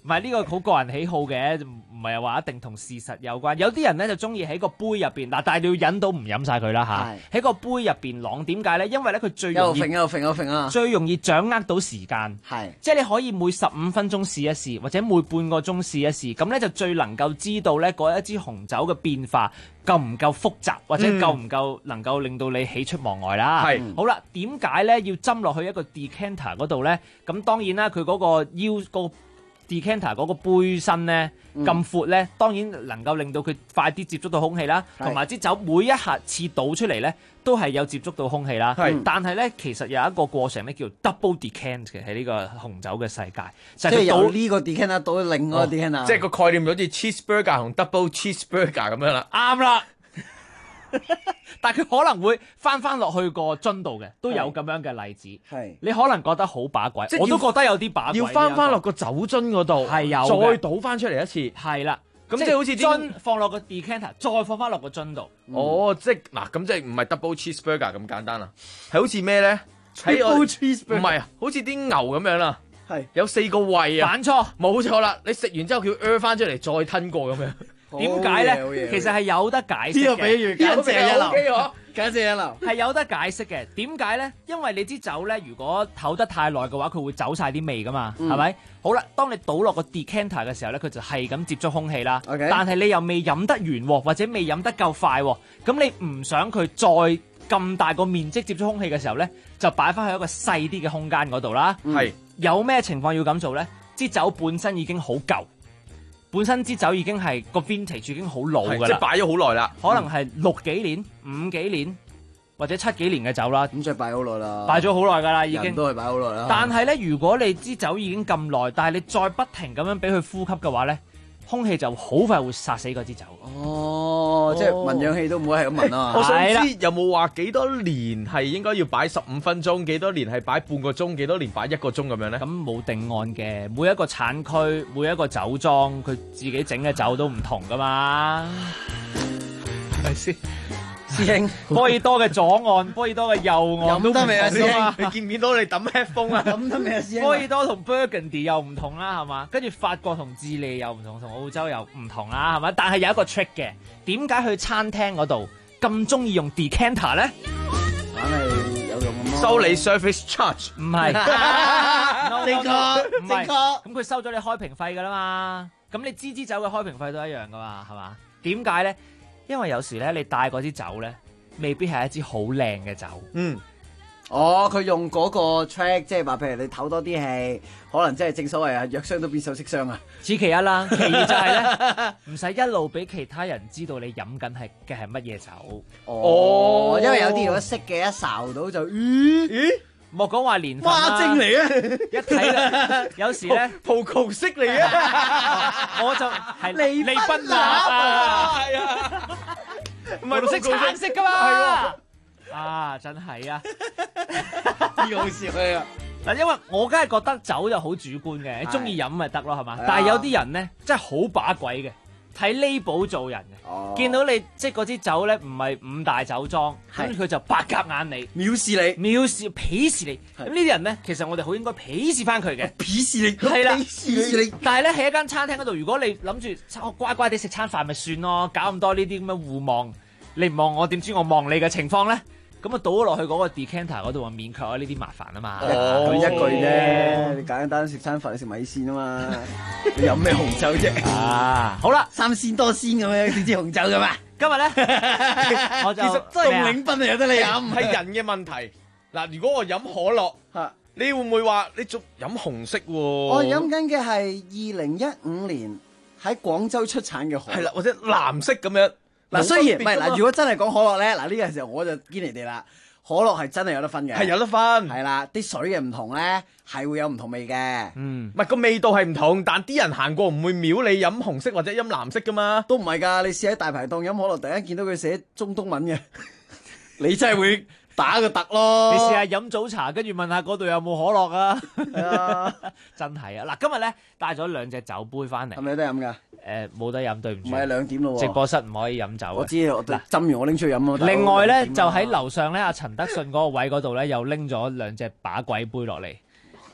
唔係呢個好個人喜好嘅，唔係話一定同事實有關。有啲人咧就中意喺個杯入邊嗱，但係你要忍到唔飲晒佢啦嚇。喺個杯入邊啷，點解咧？因為咧佢最容易最容易掌握到時間。即係你可以每15分鐘試一試，或者每半個鐘試一試，咁咧就最能夠知道咧嗰一支紅酒嘅變化夠唔夠複雜，或者夠唔夠能夠令到你喜出望外啦。好啦，點解咧要斟落去一個 decanter 嗰度咧？咁當然啦，佢嗰個腰個 decanter 嗰個杯身咧咁闊咧，當然能夠令到佢快啲接觸到空氣啦，同埋支酒每一下次倒出嚟咧都係有接觸到空氣啦。但係咧其實有一個過程咧叫 double decant 嘅喺呢個紅酒嘅世界， 即係由呢個 decanter 到另外一個 decanter， 即係個概念好似 cheeseburger 同 double cheeseburger 咁樣啦。 啱啦。但係佢可能會翻落去個樽度嘅，都有咁樣嘅例子。你可能覺得好把鬼，我都覺得有啲把鬼。 要翻落個酒樽嗰度， 係有再倒翻出嚟一次。 係啦， 咁即係好似樽放落個 decanter， 再放翻落個樽度。 哦，即係嗱，咁即係唔係 double cheeseburger 咁簡單啦？係好似咩咧 ？double cheeseburger 唔係啊，好似啲牛咁樣啦。係有4個胃啊。 反錯， 冇錯啦！你食完之後佢翻出嚟，再吞過咁樣。 點解咧？其實係有得解釋嘅。 呢個比喻簡直係一流，簡直一流。 係有得解釋嘅。點解咧？因為你支酒咧，如果唞得太耐嘅話，佢會走晒啲味噶嘛，係咪？好啦，當你倒落個 decanter 嘅時候咧，佢就係咁接觸空氣啦。但係你又未飲得完，或者未飲得夠快，咁你唔想佢再咁大個面積接觸空氣嘅時候咧，就擺翻去一個細啲嘅空間嗰度啦。有咩情況要咁做咧？支酒本身已經好舊。本身支酒已經係個 vintage 已經好老㗎啦， 即係擺咗好耐啦， 可能係6幾年、5幾年或者7幾年嘅酒啦。 咁即係擺好耐啦， 擺咗好耐㗎啦，已經人都係擺好耐啦。 但係咧，如果你支酒已經咁耐，但係你再不停咁樣俾佢呼吸嘅話咧，空氣就好快會殺死嗰支酒。 即係聞氧氣都唔會係咁聞啊！ 我想知有冇話幾多年係應該要擺15分鐘，幾多年係擺半個鐘，幾多年擺1個鐘咁樣咧？ 咁冇定案嘅，每一個產區、每一個酒莊，佢自己整嘅酒都唔同噶嘛，係咪先？ 師兄， 波爾多嘅左岸、波爾多嘅右岸飲得未啊？師兄， 你見唔見到你抌 headphone 啊？ 飲得未啊？師兄， 波爾多同 Burgundy 又唔同啦，係嘛？跟住法國同智利又唔同，同澳洲又唔同啦，係咪？但係有一個 trick 嘅，點解去餐廳嗰度咁中意用 decanter 咧？ 梗係有用咁咯。 收你 service charge 唔係， 正確。 咁佢收咗你開瓶費㗎啦嘛。咁你支酒嘅開瓶費都一樣㗎嘛，係嘛？點解咧？因為有時咧，你帶嗰支酒咧，未必係一支好靚嘅酒。 佢用嗰個 track， 即係話，譬如你唞多啲氣，可能即係正所謂啊，藥傷都變首飾傷啊。 此其一啦，其二就係咧，唔使一路俾其他人知道你飲緊係乜嘢酒。 因為有啲如果識嘅一睄到就咦。 莫講話年份啦， 花精嚟啊！ 一睇有時咧， 葡萄色嚟啊！ 我就係利賓納啊，係啊， 唔係識橙色噶嘛？啊，真係啊！ 呢個好笑啊！ 嗱，因為我梗係覺得酒就好主觀嘅，你中意飲咪得咯，係嘛？但係有啲人咧，真係好把鬼嘅。睇 label 做人嘅，見到你即係嗰支酒咧，唔係5大酒莊，跟住佢就白鴿眼你， 藐視你， 鄙視你。咁呢啲人咧，其實我哋好應該鄙視翻佢嘅， 鄙視你， 係啦， 鄙視你。 但係咧喺一間餐廳嗰度，如果你諗住乖乖地食餐飯咪算咯，搞咁多呢啲咁嘅互望，你唔望我點知我望你嘅情況咧？咁啊倒咗落去嗰個 decanter 嗰度啊，免卻咗呢啲麻煩啊嘛。 咁一句啫，你簡單食餐飯，你食米線啊嘛，你飲咩紅酒啫？ 好啦 ，3鮮多鮮咁樣，點知紅酒噶嘛？ 今日咧，我就其實真係凍檸賓啊，有得你飲， 係人嘅問題。嗱，如果我飲可樂，你會唔會話你仲飲紅色喎？ 我飲緊嘅係2015年喺廣州出產嘅可樂， 係啦，或者藍色咁樣。 嗱，雖然唔係嗱，如果真係講可樂咧，嗱呢個時候我就堅你哋啦。可樂係真係有得分嘅， 係有得分， 係啦，啲水嘅唔同咧，係會有唔同味嘅。 唔係個味道係唔同，但啲人行過唔會秒你飲紅色或者飲藍色噶嘛。 都唔係㗎，你試喺大排檔飲可樂，突然間見到佢寫中東文嘅，你真係會打個突咯。 你試下飲早茶，跟住問下嗰度有冇可樂啊？真係啊！嗱，今日咧帶咗2隻酒杯翻嚟， 係咪有得飲㗎？ 冇得飲，對唔住。 唔係2點咯喎， 直播室唔可以飲酒。 我知，嗱，斟完我拎出去飲咯。 另外咧，就喺樓上咧，阿陳德信嗰個位嗰度咧，又拎咗2隻把鬼杯落嚟。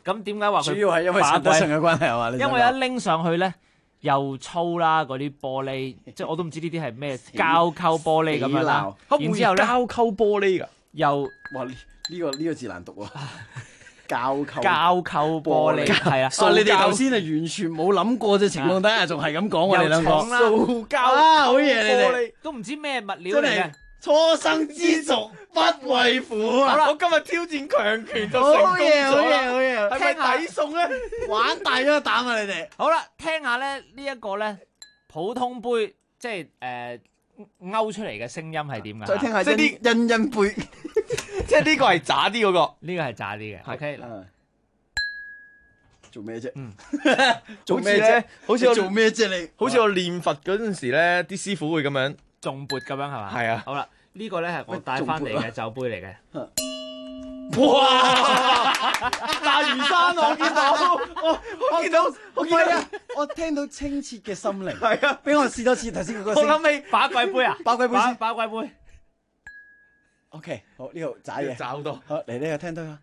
咁點解話佢主要係因為實質上嘅關係係嘛？ 因為一拎上去咧又粗啦，嗰啲玻璃，即係我都唔知呢啲係咩膠溝玻璃咁樣啦。然之後咧膠溝玻璃㗎， 又哇呢個字難讀喎。膠溝玻璃係啊！ 你哋頭先係完全冇諗過嘅情況底下，仲係咁講我哋兩個。 塑膠好嘢你哋都唔知咩物料嚟嘅。 初生之犢不畏虎啊！ 我今日挑戰強權就成功咗。 好嘢！ 係咪抵送咧？ 玩大咗個膽啊！你哋好啦，聽下咧呢一個咧普通杯，即係勾出嚟嘅聲音係點㗎？ 再聽下即係啲欣杯， 即係呢個係渣啲嗰個， 呢個係渣啲嘅。OK， 做咩啫？ 做咩啫？好似我做咩啫？你好似我練佛嗰陣時咧，啲師傅會咁樣重撥咁樣係嘛？ 係啊。 好啦，呢個咧係我帶翻嚟嘅酒杯嚟嘅。 哇！大嶼山我見到，我見到，我聽到清澈嘅心靈。 係啊， 俾我試多次頭先嗰個。 我諗起把鬼杯啊， 把鬼杯先， 把鬼杯。 OK， 好呢度渣嘢， 渣好多。 好嚟呢個聽到啊！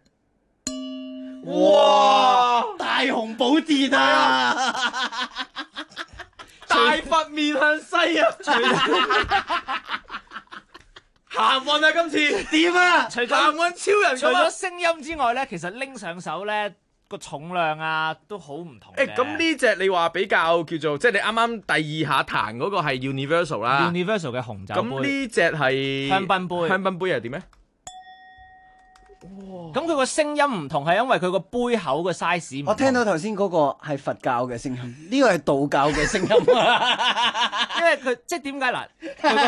哇！ 大雄寶殿啊！ 大佛面向西啊！行運啊！今次點啊？ 行運超人除咗聲音之外咧，其實拎上手咧個重量啊都好唔同嘅。 咁呢隻你話比較叫做，即係你啱啱第二下彈嗰個係 Universal 啦。 Universal 嘅紅酒杯。 咁呢隻係香檳杯。 香檳杯又點咧？ 咁佢個聲音唔同，係因為佢個杯口個 size 唔同。 我聽到頭先嗰個係佛教嘅聲音，呢個係道教嘅聲音。 因為佢即係點解嗱？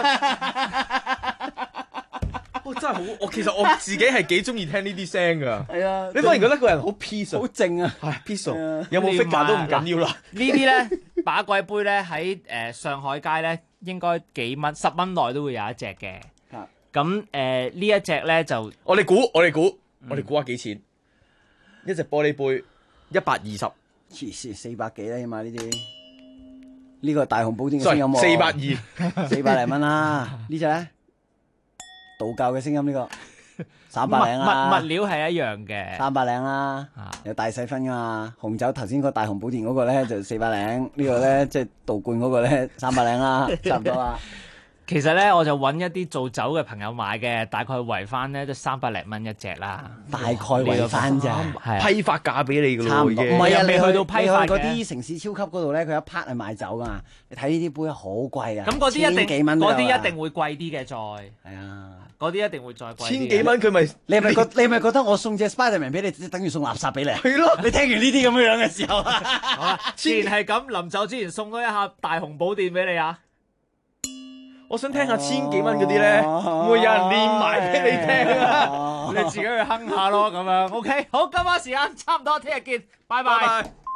真係好，其實我自己係幾中意聽呢啲聲噶。 係啊， 你反而覺得個人好 peace， 好靜啊。 係 peace，有冇 figure 都唔緊要啦。 呢啲咧把鬼杯咧喺上海街咧應該幾蚊10蚊內都會有一隻嘅。咁呢一隻咧就我哋估下幾錢？一隻玻璃杯120， 黐線400幾啦，起碼呢啲。呢個大雄寶殿嘅聲音 420，400 零蚊啦。呢隻咧道教嘅聲音，呢個300零啦。 物料係一樣嘅 ，300零啦，有大細分噶嘛。紅酒頭先個大雄寶殿嗰個咧就400零，呢個咧即係道觀嗰個咧300零啦，差唔多啦。 其實咧，我就揾一啲做酒嘅朋友買嘅，大概圍翻咧都300零蚊一隻啦。 大概圍翻咋？ 批發價俾你噶咯， 唔係啊， 未去到批發嘅。 嗰啲城市超級嗰度咧，佢一 part 係賣酒噶嘛。你睇呢啲杯好貴啊！ 咁嗰啲千幾蚊， 嗰啲一定會貴啲嘅，再係啊， 嗰啲一定會再貴啲。 千幾蚊佢咪？ 你係咪覺得我送隻 Spiderman 俾你，等於送垃圾俾你？ 係咯， 你聽完呢啲咁樣嘅時候， 好啦，既然係咁，臨走之前送多一下大雄寶殿俾你啊！ 我想聽下千幾蚊嗰啲咧，會有人練埋俾你聽啊！ 你自己去哼下咯，咁樣 OK。好，今晚時間差唔多，聽日見，拜拜。